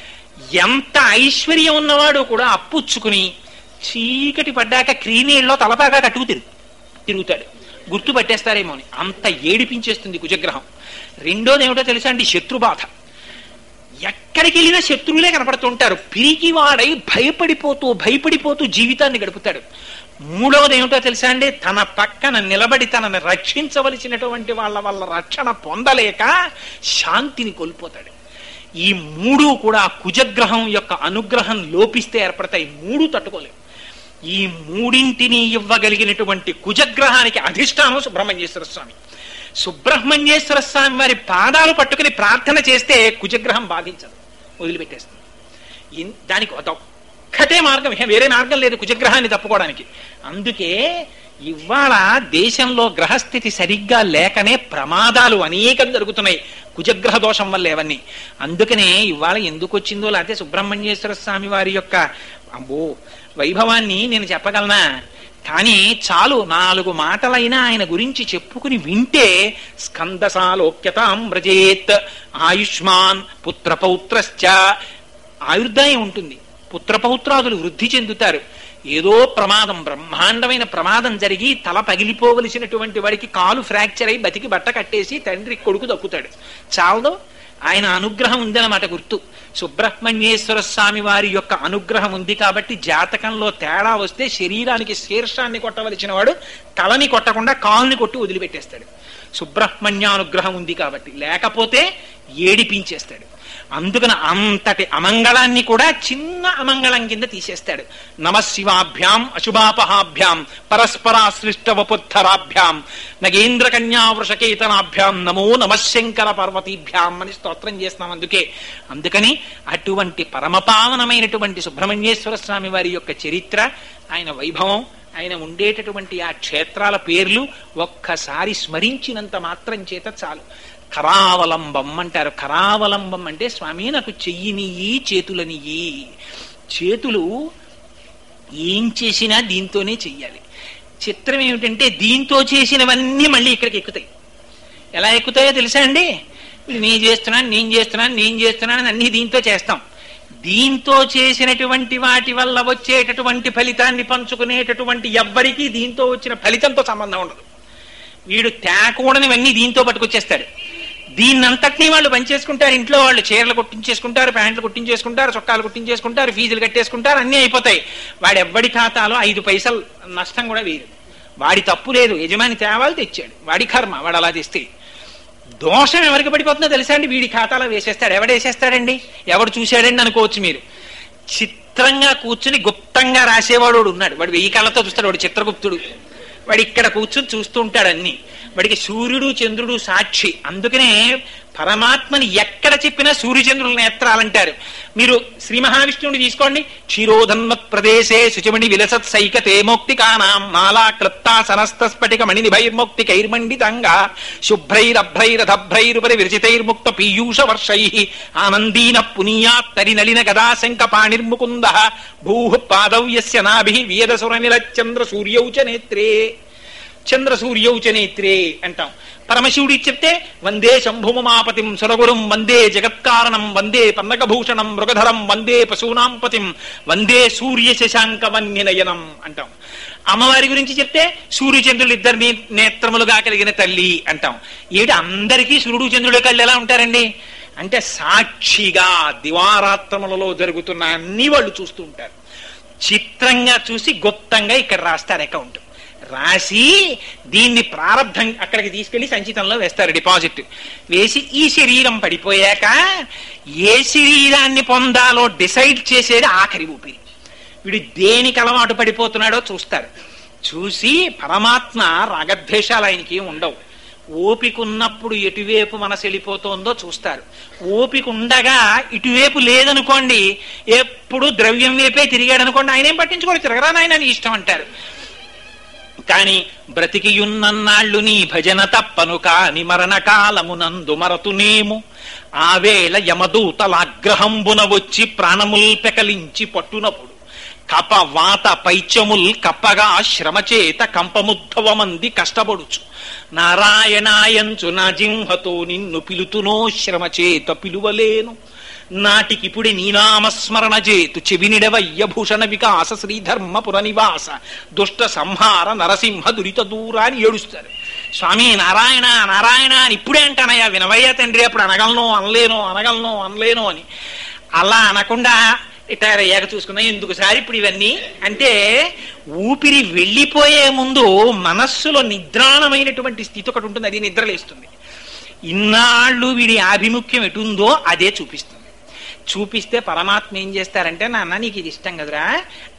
A: ఎంత ఐశ్వర్యం ఉన్నవాడు కూడా అప్పుచ్చుకుని చీకటి పడ్డాక క్రీనీళ్ళలో తలపాగా కట్టుకు తిరుగుతాడు. గుర్తు పట్టేస్తారేమో అని అంత ఏడిపించేస్తుంది కుజగ్రహం. రెండోది ఏమిటో తెలుసా అండి? శత్రుబాధ. ఎక్కడికి వెళ్ళినా శత్రువులే కనపడుతుంటారు. పిరికివాడై భయపడిపోతూ జీవితాన్ని గడుపుతాడు. మూడవది ఏమిటో తెలుసా అండి? తన పక్కన నిలబడి తనని రక్షించవలసినటువంటి వాళ్ళ వల్ల రక్షణ పొందలేక శాంతిని కోల్పోతాడు. ఈ 3 కూడా కుజగ్రహం యొక్క అనుగ్రహం లోపిస్తే ఏర్పడతాయి. 3 తట్టుకోలేవు. ఈ 3ంటిని ఇవ్వగలిగినటువంటి కుజగ్రహానికి అధిష్టానం సుబ్రహ్మణ్యేశ్వర స్వామి. సుబ్రహ్మణ్యేశ్వర స్వామి వారి పాదాలు పట్టుకుని ప్రార్థన చేస్తే కుజగ్రహం బాధించదు, వదిలిపెట్టేస్తుంది. దానికి అదొక్కటే మార్గం, వేరే మార్గం లేదు కుజగ్రహాన్ని తప్పుకోవడానికి. అందుకే ఇవాళ దేశంలో గ్రహస్థితి సరిగ్గా లేకనే ప్రమాదాలు అనేకం జరుగుతున్నాయి, కుజగ్రహ దోషం వల్ల ఇవన్నీ. అందుకనే ఇవాళ ఎందుకు వచ్చిందో, లేకపోతే సుబ్రహ్మణ్యేశ్వర స్వామి వారి యొక్క వైభవాన్ని నేను చెప్పగలనా? కానీ చాలు 4 మాటలైనా ఆయన గురించి చెప్పుకుని వింటే స్కందసాలోక్యతాం వ్రజేత్ ఆయుష్మాన్ పుత్రపౌత్రశ్చ, ఆయుర్దాయం ఉంటుంది, పుత్రపౌత్రాదులు వృద్ధి చెందుతారు. ఏదో ప్రమాదం, బ్రహ్మాండమైన ప్రమాదం జరిగి తల పగిలిపోవలసినటువంటి వాడికి కాలు ఫ్రాక్చర్ అయి బతికి బట్ట కట్టేసి తండ్రి కొడుకు దక్కుతాడు. చాలదు, ఆయన అనుగ్రహం ఉందన్నమాట గుర్తు. సుబ్రహ్మణ్యేశ్వర స్వామి వారి యొక్క అనుగ్రహం ఉంది కాబట్టి జాతకంలో తేడా వస్తే శరీరానికి శీర్షాన్ని కొట్టవలసిన వాడు తలని కొట్టకుండా కాలుని కొట్టి వదిలిపెట్టేస్తాడు. సుబ్రహ్మణ్యానుగ్రహం ఉంది కాబట్టి, లేకపోతే ఏడిపించేస్తాడు. అందుకని అంతటి అమంగళాన్ని కూడా చిన్న అమంగళం కింద తీసేస్తాడు. నమశివాభ్యాం అశుభాపహాభ్యాం పరస్పరాశ్లిష్ట వపుద్ధరాభ్యాం నగేంద్ర కన్యా వృషకేతనాభ్యాం నమో నమశంకర పార్వతీభ్యాం అని స్తోత్రం చేస్తాం. అందుకని అటువంటి పరమపావనమైనటువంటి సుబ్రహ్మణ్యేశ్వర స్వామి వారి యొక్క చరిత్ర, ఆయన వైభవం, ఆయన ఉండేటటువంటి ఆ క్షేత్రాల పేర్లు ఒక్కసారి స్మరించినంత మాత్రం చేత చాలు. కరావలంబం అంటారు. కరావలంబం అంటే స్వామి నాకు చెయ్యినియ్యి చేతులనియ్యి. చేతులు ఏం చేసినా దీంతోనే చెయ్యాలి. చిత్రం ఏమిటంటే దీంతో చేసినవన్నీ మళ్ళీ ఇక్కడికి ఎక్కుతాయి. ఎలా ఎక్కుతాయో తెలుసా అండి? నేను చేస్తున్నాను అన్నీ దీంతో చేస్తాం. దీంతో చేసినటువంటి వాటి వల్ల వచ్చేటటువంటి ఫలితాన్ని పంచుకునేటటువంటి ఎవ్వరికీ దీంతో వచ్చిన ఫలితంతో సంబంధం ఉండదు. వీడు తేకూడనివన్నీ దీంతో పట్టుకొచ్చేస్తాడు. దీన్నంతటినీ వాళ్ళు పనిచేసుకుంటారు. ఇంట్లో వాళ్ళు చీరలు కుట్టించేసుకుంటారు, ప్యాంట్లు కుట్టించేసుకుంటారు, చొక్కాలు కుట్టించేసుకుంటారు, ఫీజులు కట్టేసుకుంటారు, అన్నీ అయిపోతాయి. వాడెవ్వడి ఖాతాలో 5 పైసలు నష్టం కూడా వేయదు. వాడి తప్పు లేదు, యజమాని తేవాలి, తెచ్చాడు, వాడి కర్మ, వాడు అలా తెస్తే. దోషం ఎవరికి పడిపోతుందో తెలుసా అండి? వీడి ఖాతాలో వేసేస్తాడు. ఎవడేసేస్తాడండి? ఎవడు చూశాడండి అనుకోవచ్చు మీరు. చిత్రంగా కూర్చుని గుప్తంగా రాసేవాడు ఉన్నాడు. వాడు 1000 కళ్ళతో చూస్తాడు, వాడు చిత్రగుప్తుడు. వాడు ఇక్కడ కూర్చుని చూస్తూ ఉంటాడు అన్ని. వాడికి సూర్యుడు చంద్రుడు సాక్షి. అందుకనే పరమాత్మని ఎక్కడ చెప్పినా సూర్యచంద్రుల నేత్రాలంటారు. మీరు శ్రీ మహావిష్ణువుని తీసుకోండి. క్షీరోధన్మత్ ప్రదేశే శుచిమణి విలసత్ సైకతే మౌక్తికానాం మాలా క్లప్తా సనస్త స్ఫటిక మణి నిభైర్మౌక్తికైర్మండితంగా శుభ్రైరభ్రైరథభ్రైరుపరి విరచితైర్ముక్త పీయూష వర్షై ఆనందీన పునీయాత్ తరినలిన గదాశంక పాణిర్ముకుంద భూః పాదౌ యస్య నాభిః వియదసుర నిలచంద్ర సూర్యౌ చ నేత్రే. చంద్ర సూర్యౌ చ నేత్రే అంటాం. పరమశివుడి చెప్తే వందే శంభుమమాపతిం సురగురుం వందే జగత్కారణం వందే పన్నకభూషణం మృగధరం వందే పశూనాం పతిం వందే సూర్య శశాంక వన్యనయనం అంటాం. అమ్మవారి గురించి చెప్తే సూర్యచంద్రులు ఇద్దరిని నేత్రములుగా కలిగిన తల్లి అంటాం. ఏడు అందరికీ సూర్యుడు చంద్రుడి కళ్ళు ఎలా ఉంటారండి అంటే సాక్షిగా దివారాత్రములలో జరుగుతున్న అన్ని వాళ్ళు చూస్తూ ఉంటారు. చిత్రంగా చూసి గుప్తంగా ఇక్కడ రాస్తారు అకౌంట్. రాసి దీన్ని ప్రారంభం అక్కడికి తీసుకెళ్లి సంచితంలో వేస్తారు, డిపాజిట్ వేసి ఈ శరీరం పడిపోయాక ఏ శరీరాన్ని పొందాలో డిసైడ్ చేసేది ఆఖరి ఊపిరి. వీడు దేనికి అలవాటు పడిపోతున్నాడో చూస్తారు. చూసి పరమాత్మ రాగద్వేషాలు ఆయనకి ఏం ఉండవు. ఓపిక ఉన్నప్పుడు ఎటువైపు మనసు వెళ్ళిపోతుందో చూస్తారు. ఓపిక ఉండగా ఇటువైపు లేదనుకోండి, ఎప్పుడు ద్రవ్యం వైపే తిరిగాడు అనుకోండి, ఆయన ఏం పట్టించుకోడు, తిరగరా నాయన నీ ఇష్టం అంటారు. కాని బ్రతికియున్నన్నాళ్ళు నీ భజన తప్పను కాని మరణ కాలమునందు మరతునేము ఆవేళ యమదూతలాగ్రహంబున వచ్చి ప్రాణముల్ పెకలించి పట్టునప్పుడు కప వాత పైత్యముల్ కప్పగా శ్రమచేత కంపముద్ధవమంది కష్టపడుచు నారాయణాయంచు నా జింహతో నిన్ను పిలుతునో శ్రమచేత పిలువలేను నాటికిపుడి నీనామస్మరణ చేతు చెవినిడవయ్య భూషణ వికాస శ్రీధర్మపుర నివాస దుష్ట సంహార నరసింహ దురిత దూరా అని ఏడుస్తారు. స్వామి నారాయణ నారాయణ అని ఇప్పుడే అంటానయ్యా, వినవయ్యా తండ్రి, అప్పుడు అనగలను అని. అలా అనకుండా రిటైర్ అయ్యాక చూసుకున్నా ఎందుకు సార్ ఇప్పుడు ఇవన్నీ అంటే, ఊపిరి వెళ్ళిపోయే ముందు మనస్సులో నిద్రాణమైనటువంటి స్థితి ఒకటి ఉంటుంది, అది నిద్రలేస్తుంది. ఇన్నాళ్ళు వీడి ఆభిముఖ్యం ఎటుందో అదే చూపిస్తుంది. చూపిస్తే పరమాత్మ ఏం చేస్తారంటే, నాన్న నీకు ఇది ఇష్టం కదరా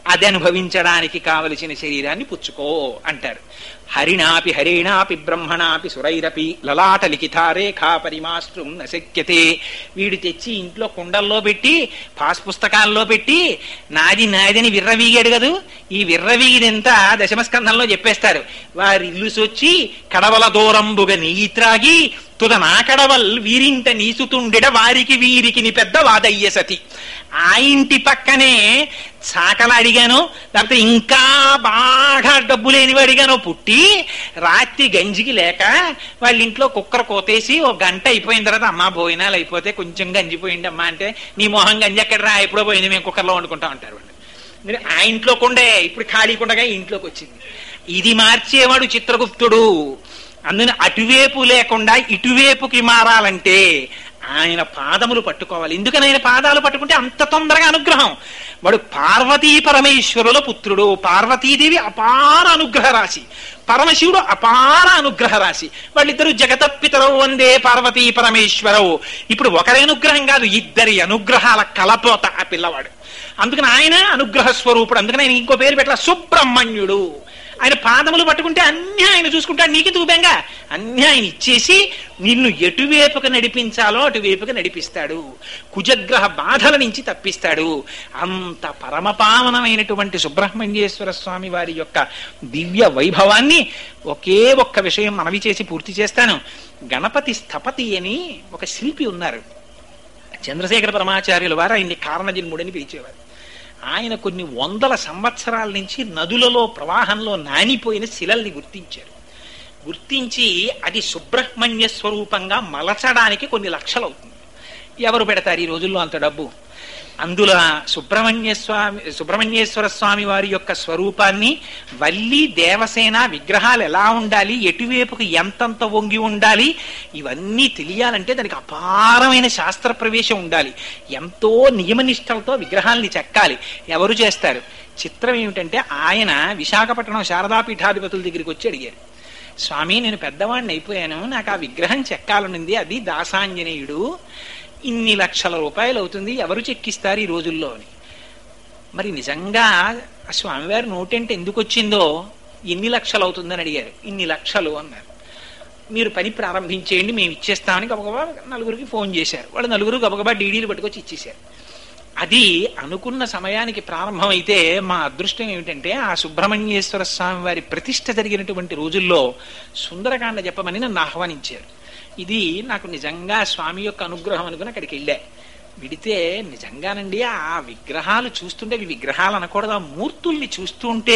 A: అది అనుభవించడానికి కావలసిన శరీరాన్ని పుచ్చుకో అంటారు. హరిణాపి హరేణాపి బ్రహ్మణాపి సురైరపి లలాట లిఖితారేఖా పరిమాస్త్రం నశక్యతే. వీడు తెచ్చి ఇంట్లో కుండల్లో పెట్టి పాస్ పుస్తకాల్లో పెట్టి నాది నాదని విర్రవీగాడు కదూ, ఈ విర్రవీగిదంతా దశమస్కంధంలో చెప్పేస్తారు. వారి ఇల్లు సొచ్చి కడవల దూరంబుగా నెయ్యి త్రాగి తుద నా కడవల్ వీరింట నీసుతుండెడ వారికి వీరికి ని పెద్ద వాదయ్య సతి. ఆ ఇంటి పక్కనే చాకలు అడిగాను, లేకపోతే ఇంకా బాగా డబ్బు లేనివాడిగానో పుట్టి రాత్రి గంజికి లేక వాళ్ళ ఇంట్లో కుక్కర కోతేసి ఒక గంట అయిపోయిన తర్వాత అమ్మా భోజనాలు అయిపోతే కొంచెం గంజిపోయింది అమ్మా అంటే, నీ మొహం గంజి ఎక్కడ రా, ఎప్పుడో పోయింది, మేము కుక్కర్లో వండుకుంటా ఉంటారు వాళ్ళు. మీరు ఆ ఇంట్లో కొండే ఇప్పుడు ఖాళీ కుండగా ఇంట్లోకి వచ్చింది. ఇది మార్చేవాడు చిత్రగుప్తుడు. అందుని అటువైపు లేకుండా ఇటువైపుకి మారాలంటే ఆయన పాదములు పట్టుకోవాలి. ఎందుకని ఆయన పాదాలు పట్టుకుంటే అంత తొందరగా అనుగ్రహం. వాడు పార్వతీ పరమేశ్వరుల పుత్రుడు. పార్వతీదేవి అపార అనుగ్రహ రాశి, పరమశివుడు అపార అనుగ్రహ రాశి. వాళ్ళిద్దరూ జగతపితరవు వందే పార్వతీ పరమేశ్వరవు. ఇప్పుడు ఒకరి అనుగ్రహం కాదు, ఇద్దరి అనుగ్రహాల కలపోత ఆ పిల్లవాడు. అందుకని ఆయన అనుగ్రహ స్వరూపుడు. అందుకని ఆయన ఇంకో పేరు పెట్టాల, సుబ్రహ్మణ్యుడు. ఆయన పాదములు పట్టుకుంటే అన్నీ ఆయన చూసుకుంటాడు. నీకు తూబెంగా అన్నీ ఆయన ఇచ్చేసి నిన్ను ఎటువైపుకు నడిపించాలో అటువైపుకు నడిపిస్తాడు. కుజగ్రహ బాధల నుంచి తప్పిస్తాడు. అంత పరమపావనమైనటువంటి సుబ్రహ్మణ్యేశ్వర స్వామి వారి యొక్క దివ్య వైభవాన్ని ఒకే ఒక్క విషయం మనవి చేసి పూర్తి చేస్తాను. గణపతి స్థపతి అని ఒక శిల్పి ఉన్నారు. చంద్రశేఖర పరమాచార్యుల వారు ఆయన్ని కారణజన్ముడని పిలిచేవారు. ఆయన కొన్ని వందల సంవత్సరాల నుంచి నదులలో ప్రవాహంలో నానిపోయిన శిలల్ని గుర్తించారు. గుర్తించి అది సుబ్రహ్మణ్య స్వరూపంగా మలచడానికి కొన్ని లక్షలు అవుతుంది. ఎవరు పెడతారు ఈ రోజుల్లో అంత డబ్బు? అందులో సుబ్రహ్మణ్యేశ్వర స్వామి వారి యొక్క స్వరూపాన్ని, వల్లి దేవసేన విగ్రహాలు ఎలా ఉండాలి, ఎటువైపుకు ఎంతంత వంగి ఉండాలి, ఇవన్నీ తెలియాలంటే దానికి అపారమైన శాస్త్ర ప్రవేశం ఉండాలి. ఎంతో నియమనిష్టలతో విగ్రహాల్ని చెక్కాలి. ఎవరు చేస్తారు? చిత్రం ఏమిటంటే ఆయన విశాఖపట్నం శారదాపీఠాధిపతుల దగ్గరికి వచ్చి అడిగారు, స్వామి నేను పెద్దవాడిని అయిపోయాను, నాకు ఆ విగ్రహం చెక్కాలనుంది, అది దాసాంజనేయుడు, ఇన్ని లక్షల రూపాయలు అవుతుంది, ఎవరు చెక్కిస్తారు ఈ రోజుల్లో అని. మరి నిజంగా ఆ స్వామివారి నోటంటే ఎందుకు వచ్చిందో, ఎన్ని లక్షలు అవుతుందని అడిగారు. ఇన్ని లక్షలు అన్నారు. మీరు పని ప్రారంభించేయండి, మేము ఇచ్చేస్తామని గబగబా నలుగురికి ఫోన్ చేశారు. వాళ్ళు నలుగురు గబగబా డీడీలు పట్టుకొచ్చి ఇచ్చేశారు. అది అనుకున్న సమయానికి ప్రారంభమైతే మా అదృష్టం ఏమిటంటే ఆ సుబ్రహ్మణ్యేశ్వర స్వామి వారి ప్రతిష్ఠ జరిగినటువంటి రోజుల్లో సుందరకాండ చెప్పమని నన్ను ఆహ్వానించారు. ఇది నాకు నిజంగా స్వామి యొక్క అనుగ్రహం అనుకుని అక్కడికి వెళ్ళా. విడితే నిజంగానండి ఆ విగ్రహాలు చూస్తుంటే, అవి విగ్రహాలు అనకూడదు, ఆ మూర్తుల్ని చూస్తుంటే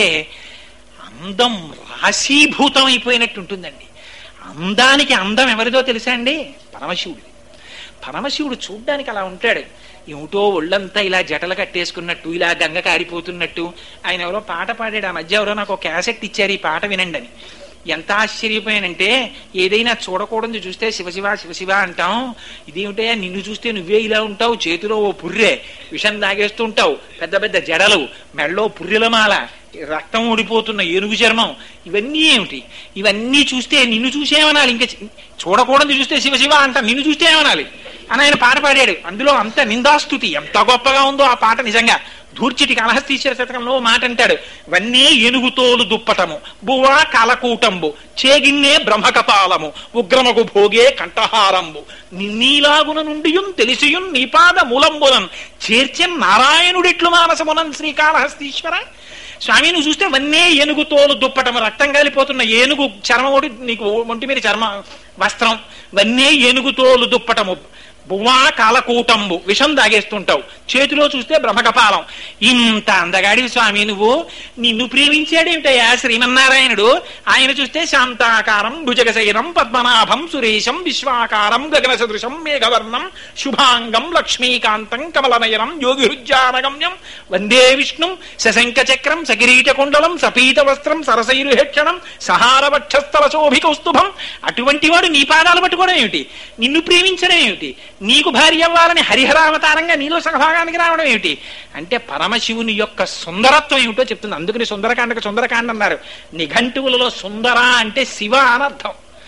A: అందం రాశీభూతం అయిపోయినట్టు ఉంటుందండి. అందానికి అందం ఎవరిదో తెలుసా అండి? పరమశివుడిది. పరమశివుడు చూడ్డానికి అలా ఉంటాడు. ఏమిటో ఒళ్ళంతా ఇలా జటలు కట్టేసుకున్నట్టు, ఇలా గంగ కారిపోతున్నట్టు. ఆయన ఎవరో పాట పాడాడు ఆ మధ్య, ఎవరో నాకు ఒక క్యాసెట్ ఇచ్చారు ఈ పాట వినండి అని. ఎంత ఆశ్చర్యపోయానంటే, ఏదైనా చూడకూడదు చూస్తే శివశివ శివశివ అంటాం, ఇదేమిటయా నిన్ను చూస్తే నువ్వే ఇలా ఉంటావు, చేతిలో ఓ పుర్రె, విషం తాగేస్తూ ఉంటావు, పెద్ద పెద్ద జడలు, మెళ్ళో పుర్రెల మాల, రక్తం ఊడిపోతున్న ఏనుగు చర్మం, ఇవన్నీ ఏమిటి? ఇవన్నీ చూస్తే నిన్ను చూసేమనాలి, ఇంకా చూడకూడదు చూస్తే శివశివ అంట, నిన్ను చూస్తే ఏమనాలి అని ఆయన పాట పాడాడు. అందులో అంత నిందాస్తుతి, ఎంత గొప్పగా ఉందో ఆ పాట నిజంగా. ధూర్చిటి కాళహస్తీశ్వర శతకంలో మాట అంటాడు, వన్నే ఏనుగుతోలు దుప్పటము, బువా కాలకూటంబు, చేగిన్నే బ్రహ్మకపాలము, ఉగ్రమగు భోగే కంఠహారంబు, నిన్నీలాగున నుండియున్ తెలిసియున్ నీపాద మూలంబులన్ చేర్చెన్ నారాయణుడిట్లు మానసమునన్ శ్రీకాళహస్తీశ్వర. స్వామి నువ్వు చూస్తే వన్నే ఏనుగు తోలు దుప్పటము, రక్తం కాలిపోతున్న ఏనుగు చర్మం ఒకటి నీకు ఒంటి మీద చర్మ వస్త్రం, వన్నే ఏనుగు తోలు దుప్పటము, బువ్వా కాలకూటంబు, విషం దాగేస్తుంటావు, చేతిలో చూస్తే బ్రహ్మకపాలం. ఇంత అందగాడి స్వామి నువ్వు, నిన్ను ప్రేమించాడేమిటయ్యా శ్రీమన్నారాయణుడు. ఆయన చూస్తే శాంతాకారం భుజగశయనం పద్మనాభం సురేశం విశ్వాకారం గగన సదృశం మేఘవర్ణం శుభాంగం లక్ష్మీకాంతం కమలనయనం యోగి హృజ్జానగమ్యం వందే విష్ణుం సశంఖ చక్రం సకిరీట కుండలం సపీత వస్త్రం సరసైరుహేక్షణం సహారవక్షస్థల శోభికౌస్తుభం. అటువంటి వాడు నీ పాదాలు పట్టుకోవడం ఏమిటి? నిన్ను ప్రేమించడం ఏమిటి? నీకు భార్య అవ్వాలని హరిహరావతారంగా నీలో సహభాగానికి రావడం ఏమిటి అంటే పరమశివుని యొక్క సుందరత్వం ఏమిటో చెప్తుంది. అందుకని సుందరకాండకు సుందరకాండ అన్నారు. నిఘంటువులలో సుందర అంటే శివ అనర్థం.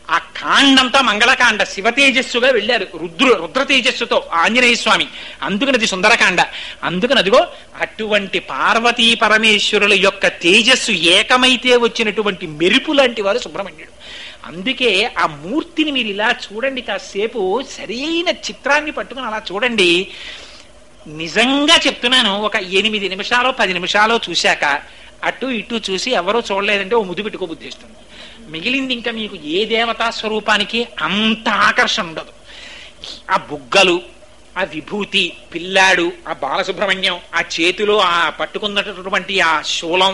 A: ఆ కాండంతా మంగళకాండ, శివ తేజస్సుగా వెళ్ళారు, రుద్ర తేజస్సుతో ఆంజనేయ స్వామి. అందుకని అది సుందరకాండ. అందుకని అదిగో అటువంటి పార్వతీ పరమేశ్వరుల యొక్క తేజస్సు ఏకమైతే వచ్చినటువంటి మెరుపు లాంటి వారు సుబ్రహ్మణ్యుడు. అందుకే ఆ మూర్తిని మీరు ఇలా చూడండి, కాసేపు సరైన చిత్రాన్ని పట్టుకుని అలా చూడండి. నిజంగా చెప్తున్నాను, ఒక 8 నిమిషాలు 10 నిమిషాలు చూశాక అటు ఇటు చూసి ఎవరో చూడలేదంటే ఓ ముద్దు పెట్టుకో బుద్ధిస్తుంది. మిగిలింది ఇంకా మీకు ఏ దేవతా స్వరూపానికి అంత ఆకర్షణ ఉండదు. ఆ బుగ్గలు, ఆ విభూతి, పిల్లాడు, ఆ బాలసుబ్రహ్మణ్యం, ఆ చేతిలో ఆ పట్టుకున్నటువంటి ఆ శూలం,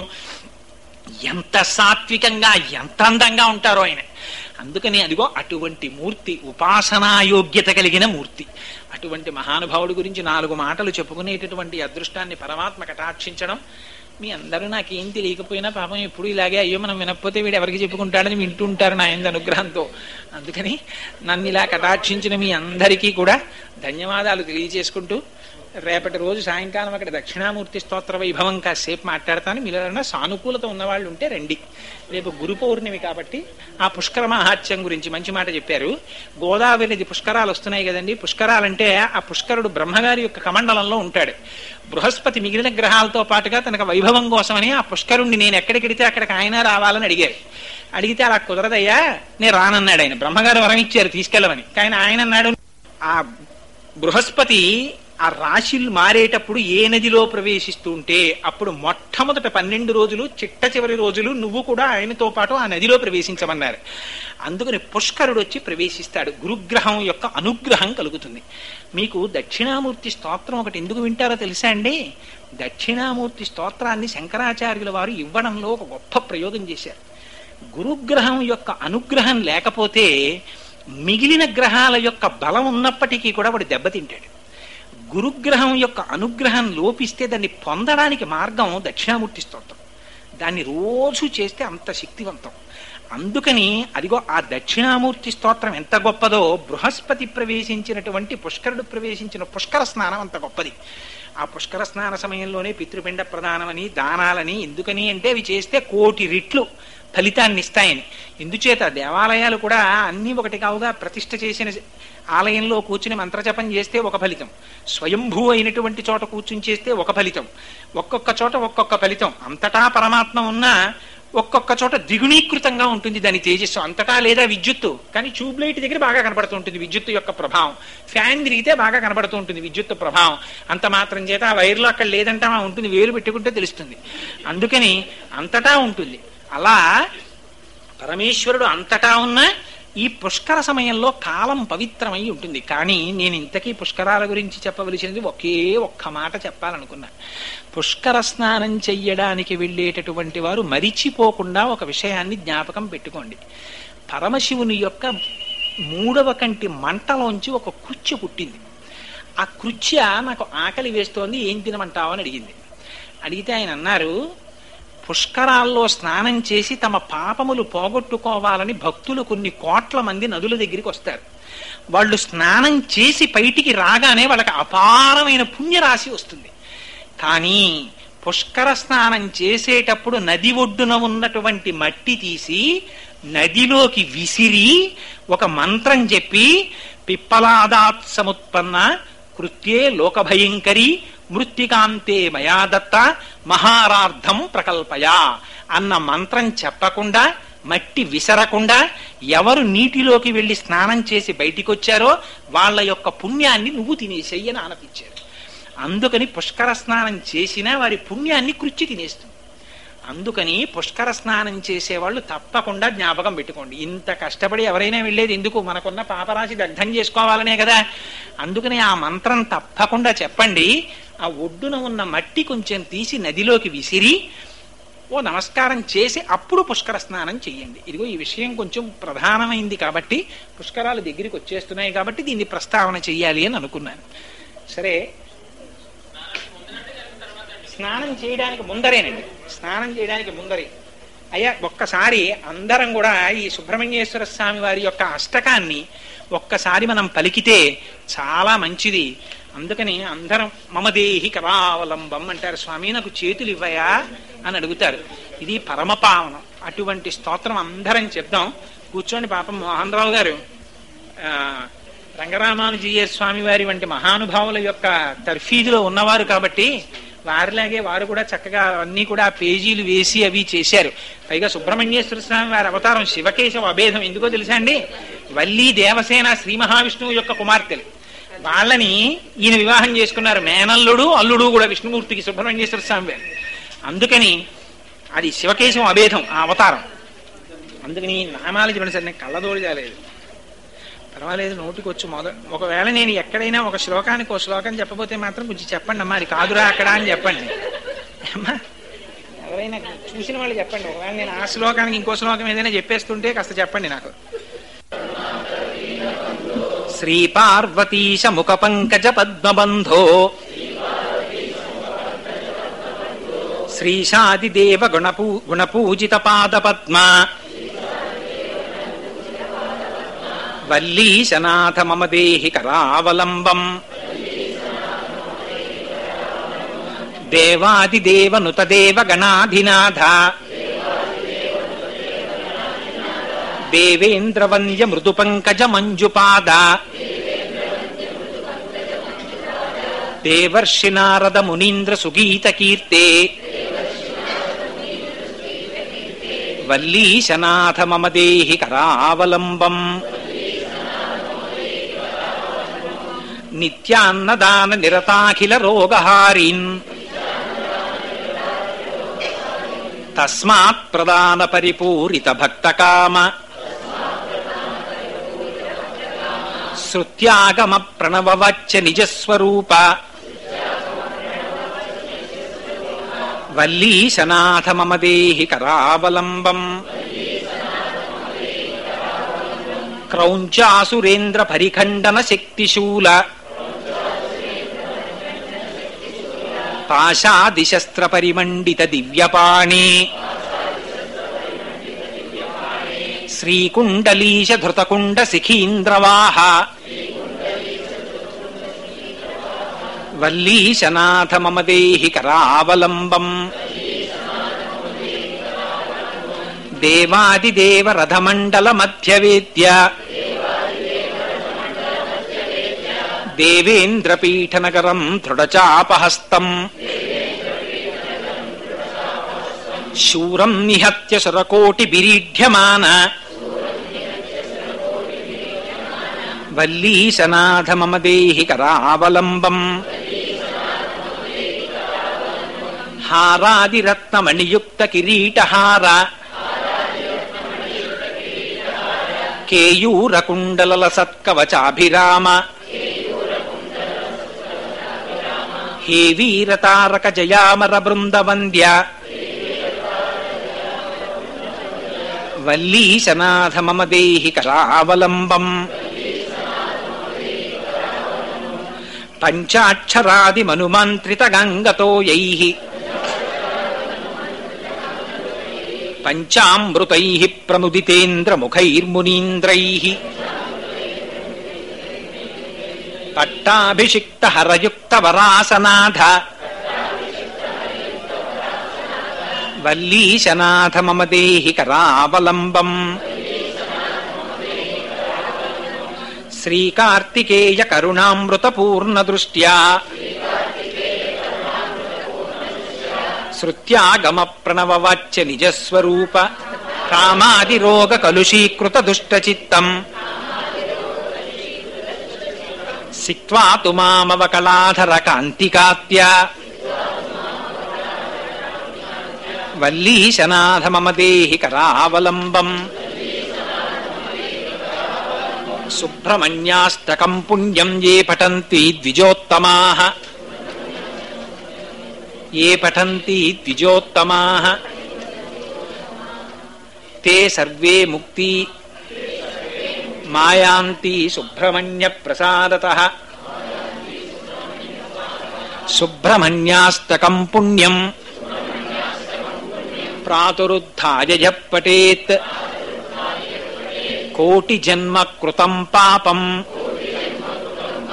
A: ఎంత సాత్వికంగా ఎంత అందంగా ఉంటారో ఆయన. అందుకని అదిగో అటువంటి మూర్తి, ఉపాసనాయోగ్యత కలిగిన మూర్తి. అటువంటి మహానుభావుడి గురించి 4 మాటలు చెప్పుకునేటటువంటి అదృష్టాన్ని పరమాత్మ కటాక్షించడం. మీ అందరూ నాకేం తెలియకపోయినా పాపం ఎప్పుడు ఇలాగే, అయ్యో మనం వినకపోతే వీడు ఎవరికి చెప్పుకుంటాడని వింటుంటారు నా ఆయన అనుగ్రహంతో. అందుకని నన్ను ఇలా కటాక్షించిన మీ అందరికీ కూడా ధన్యవాదాలు తెలియజేసుకుంటూ, రేపటి రోజు సాయంకాలం అక్కడ దక్షిణామూర్తి స్తోత్ర వైభవం కాసేపు మాట్లాడతాను. మీలో సానుకూలత ఉన్నవాళ్ళు ఉంటే రండి. రేపు గురు పౌర్ణమి కాబట్టి ఆ పుష్కర మహాత్యం గురించి మంచి మాట చెప్పారు. గోదావరి నది పుష్కరాలు వస్తున్నాయి కదండి. పుష్కరాలంటే ఆ పుష్కరుడు బ్రహ్మగారి యొక్క కమండలంలో ఉంటాడు. బృహస్పతి మిగిలిన గ్రహాలతో పాటుగా తనకు వైభవం కోసమని ఆ పుష్కరుణ్ణి నేను ఎక్కడికెడితే అక్కడికి ఆయన రావాలని అడిగారు. అడిగితే అలా కుదరదయ్యా, నేను రానన్నాడు ఆయన. బ్రహ్మగారు వరం ఇచ్చారు తీసుకెళ్ళమని. కానీ ఆయన అన్నాడు, ఆ బృహస్పతి ఆ రాశిలు మారేటప్పుడు ఏ నదిలో ప్రవేశిస్తూ ఉంటే అప్పుడు మొట్టమొదట 12 రోజులు, చిట్ట చివరి రోజులు నువ్వు కూడా ఆయనతో పాటు ఆ నదిలో ప్రవేశించమన్నారు. అందుకని పుష్కరుడు వచ్చి ప్రవేశిస్తాడు. గురుగ్రహం యొక్క అనుగ్రహం కలుగుతుంది. మీకు దక్షిణామూర్తి స్తోత్రం ఒకటి ఎందుకు వింటారో తెలుసా అండి? దక్షిణామూర్తి స్తోత్రాన్ని శంకరాచార్యుల వారు ఇవ్వడంలో ఒక గొప్ప ప్రయోగం చేశారు. గురుగ్రహం యొక్క అనుగ్రహం లేకపోతే మిగిలిన గ్రహాల యొక్క బలం ఉన్నప్పటికీ కూడా వాడు దెబ్బతింటాడు. గురుగ్రహం యొక్క అనుగ్రహం లోపిస్తే దాన్ని పొందడానికి మార్గం దక్షిణామూర్తి స్తోత్రం. దాన్ని రోజు చేస్తే అంత శక్తివంతం. అందుకని అదిగో ఆ దక్షిణామూర్తి స్తోత్రం ఎంత గొప్పదో, బృహస్పతి ప్రవేశించినటువంటి పుష్కరుడు ప్రవేశించిన పుష్కర స్నానం అంత గొప్పది. ఆ పుష్కర స్నాన సమయంలోనే పితృపిండ ప్రదానమని, దానాలని, ఎందుకని అంటే అవి చేస్తే 1,000,000 రెట్లు ఫలితాన్ని ఇస్తాయని. ఎందుచేత దేవాలయాలు కూడా అన్నీ ఒకటి కావుగా. ప్రతిష్ఠ చేసిన ఆలయంలో కూర్చుని మంత్రజపం చేస్తే ఒక ఫలితం, స్వయంభూ అయినటువంటి చోట కూర్చుని చేస్తే ఒక ఫలితం, ఒక్కొక్క చోట ఒక్కొక్క ఫలితం. అంతటా పరమాత్మ ఉన్నా ఒక్కొక్క చోట ద్విగుణీకృతంగా ఉంటుంది దాని తేజస్సు. అంతటా లేదా విద్యుత్తు, కానీ ట్యూబ్ లైట్ దగ్గర బాగా కనబడుతూ ఉంటుంది విద్యుత్తు యొక్క ప్రభావం. ఫ్యాన్ తిరిగితే బాగా కనబడుతూ ఉంటుంది విద్యుత్తు ప్రభావం. అంత మాత్రం చేత ఆ వైర్లో అక్కడ లేదంటా ఉంటుంది, వేలు పెట్టుకుంటే తెలుస్తుంది. అందుకని అంతటా ఉంటుంది. అలా పరమేశ్వరుడు అంతటా ఉన్న ఈ పుష్కర సమయంలో కాలం పవిత్రమై ఉంటుంది. కానీ నేను ఇంతకీ పుష్కరాల గురించి చెప్పవలసినది ఒకే ఒక్క మాట చెప్పాలనుకున్నా. పుష్కర స్నానం చెయ్యడానికి వెళ్ళేటటువంటి వారు మరిచిపోకుండా ఒక విషయాన్ని జ్ఞాపకం పెట్టుకోండి. పరమశివుని యొక్క 3వ కంటి మంటలోంచి ఒక కృత్య పుట్టింది. ఆ కృత్య నాకు ఆకలి వేస్తోంది, ఏం తినమంటావు అని అడిగింది. అడిగితే ఆయన అన్నారు, పుష్కరాల్లో స్నానం చేసి తమ పాపములు పోగొట్టుకోవాలని భక్తులు కొన్ని కోట్ల మంది నదుల దగ్గరికి వస్తారు. వాళ్ళు స్నానం చేసి బయటికి రాగానే వాళ్ళకి అపారమైన పుణ్యరాశి వస్తుంది. కానీ పుష్కర స్నానం చేసేటప్పుడు నది ఒడ్డున ఉన్నటువంటి మట్టి తీసి నదిలోకి విసిరి ఒక మంత్రం చెప్పి, పిప్పలాదాత్ సముత్పన్న కృత్యే లోకభయంకరి మృత్తికాంతే మయాదత్త మహారార్థం ప్రకల్పయా అన్న మంత్రం చెప్పకుండా, మట్టి విసరకుండా ఎవరు నీటిలోకి వెళ్లి స్నానం చేసి బయటికి వచ్చారో వాళ్ళ యొక్క పుణ్యాన్ని నువ్వు తినేసేయి అని ఆనతిచ్చారు. అందుకని పుష్కర స్నానం చేసినా వారి పుణ్యాన్ని కృచ్చి తినేస్తుంది. అందుకని పుష్కర స్నానం చేసేవాళ్ళు తప్పకుండా జ్ఞాపకం పెట్టుకోండి. ఇంత కష్టపడి ఎవరైనా వెళ్ళేది ఎందుకు? మనకున్న పాపరాశి దగ్ధం చేసుకోవాలనే కదా. అందుకని ఆ మంత్రం తప్పకుండా చెప్పండి. ఆ ఒడ్డున ఉన్న మట్టి కొంచెం తీసి నదిలోకి విసిరి ఓ నమస్కారం చేసి అప్పుడు పుష్కర స్నానం చెయ్యండి. ఇదిగో ఈ విషయం కొంచెం ప్రధానమైంది కాబట్టి, పుష్కరాలు దగ్గరికి వచ్చేస్తున్నాయి కాబట్టి దీన్ని ప్రస్తావన చెయ్యాలి అని అనుకున్నాను. సరే, స్నానం చేయడానికి ముందరేనండి, స్నానం చేయడానికి ముందరే. అయ్యా ఒక్కసారి అందరం కూడా ఈ సుబ్రహ్మణ్యేశ్వర స్వామి వారి యొక్క అష్టకాన్ని ఒక్కసారి మనం పలికితే చాలా మంచిది. అందుకని అందరం మమదేహి కరావలంబం అంటారు. స్వామి నాకు చేతులు ఇవ్వయా అని అడుగుతారు. ఇది పరమపావనం. అటువంటి స్తోత్రం అందరం చెప్దాం. కూర్చోండి పాపం మోహన్ రావు గారు రంగరామానుజీయ స్వామి వారి వంటి మహానుభావుల యొక్క తర్ఫీదులో ఉన్నవారు కాబట్టి వారిలాగే వారు కూడా చక్కగా అన్ని కూడా పేజీలు వేసి అవి చేశారు. పైగా సుబ్రహ్మణ్యేశ్వర స్వామి వారి అవతారం శివకేశవ అభేదం ఎందుకో తెలుసా అండి? వల్లి దేవసేన శ్రీ మహావిష్ణువు యొక్క కుమార్తెలు. వాళ్ళని ఈయన వివాహం చేసుకున్నారు. మేనల్లుడు అల్లుడు కూడా విష్ణుమూర్తికి సుబ్రహ్మణ్యేశ్వర స్వామి వారు. అందుకని అది శివకేశవ అభేదం ఆ అవతారం. అందుకని నామాలు చెప్పండి సార్, నేను కళ్ళదోడు కాలేదు, పర్వాలేదు నోటికి వచ్చు ఒకవేళ నేను ఎక్కడైనా ఒక శ్లోకానికి ఒక శ్లోకం చెప్పబోతే మాత్రం కొంచెం చెప్పండి అమ్మా, అది కాదురా అక్కడ అని చెప్పండి అమ్మా. ఎవరైనా చూసిన వాళ్ళు చెప్పండి. ఒకవేళ నేను ఆ శ్లోకానికి ఇంకో శ్లోకం ఏదైనా చెప్పేస్తుంటే కాస్త చెప్పండి నాకు. శ్రీ పార్వతీశ ముఖ పంకజ పద్మబంధో శ్రీశాదిదేవ గుణపూజిత పాద పద్మ వల్లీశనాథ మమ దేహి కరావలంబం దేవాదిదేవ నుతదేవ గణాధినాథ దేవేంద్రవంద్య మృదు పంకజ మంజుపాద దేవర్షి నారద మునీంద్ర సుగీత కీర్తే వల్లీశనాథ మమ దేహి కరావలంబం నిత్యాన్నదాన నిరతాఖిల రోగహారీన్ తస్మాత్ ప్రదాన పరిపూరిత భక్తకామ శృత్యాగమ ప్రణవవచ్చ నిజస్వరూప వల్లీశనాథ మమ దేహి కరావలంబం క్రౌంచాసురేంద్ర పరిఖండన శక్తిశూల పాశాదిశస్త్ర పరిమండిత దివ్యపాణి శ్రీకుండలీశ ధృతకుండ శిఖీంద్రవాహ వల్లీశనాథ మమ దేహి కరావలంబం దేవాదిదేవ రథమండల మధ్యవేద్య దేవేంద్రపీఠనగరం దృఢచాపహస్తం శూరం నిహత్య సురకోటి బిరీఢ్యమాన వల్లీశనాథ మమ దేహి కరావలంబం హారాదిరత్నమణియుక్త కిరీటహార కేయూరకుండలల సత్కవచాభిరామ హే వీరతారక జయామర బృందవంద్య వల్లీశనాథ మమ దేహి కరావలంబం పంచాక్షరాది మనుమంత్రిత గంగతో యైః పంచామృతైః ప్రముదితేంద్ర ముఖైర్మునీంద్రైః పట్టాభిషిక్త హరయుక్త వరాసనాథ వల్లీశనాథ మమ దేహి కరావలంబం శ్రీకార్తికేయ కరుణామృత పూర్ణ దృష్ట్యా శృత్యాగమ ప్రణవవాచ్య నిజస్వరూప కామాదిరోగ కలుషీకృత దుష్టచిత్తం సిక్త్వా తు మామవకళాధర కాంతికాత్య వల్లీశనాథ మమ దేహి కరావలంబం సుబ్రహ్మణ్యాష్టకం పుణ్యం ఏ పఠంతి ద్విజోత్తమాః ఏ పఠంతి ద్విజోత్తమాః తే సర్వే ముక్తి మాయాంతి సుబ్రహ్మణ్య ప్రసాదతః సుబ్రహ్మణ్యాష్టకం పుణ్యం ప్రాతురుద్ధాయ యః పఠేత్ కోటి జన్మ కృతం పాపం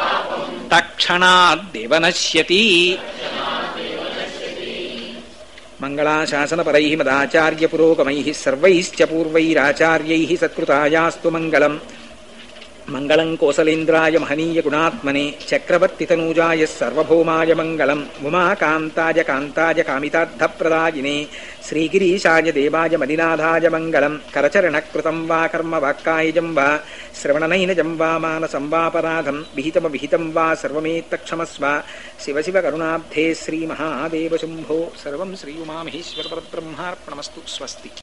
A: తక్షణాదేవ నశ్యతి.
B: మంగళాశాసనపరైః మదాచార్యపురోగమైః సర్వైశ్చ పూర్వైరాచార్యైః సత్కృతాయాస్తు మంగళం. మంగళం కోసలేంద్రాయ మహనీయ గుణాత్మనే చక్రవర్తితనూజాయ సర్వభౌమాయ మంగళం. ఉమాకాంతాయ కాంతాయ కామితార్థప్రదాయినే శ్రీగిరీశాయ దేవాయ మణినాథాయ మంగళం. కరచరణకృతం వా కర్మ వాక్కాయజం వా శ్రవణనైనజం వా మానసం వాపరాధం విహితమవిహితం వా సర్వమేత్తక్షమస్వ. శివ శివ కరుణాబ్ధే శ్రీమహాదేవ శంభో. సర్వం శ్రీ ఉమామహేశ్వర పరబ్రహ్మార్పణమస్తు. స్వస్తి.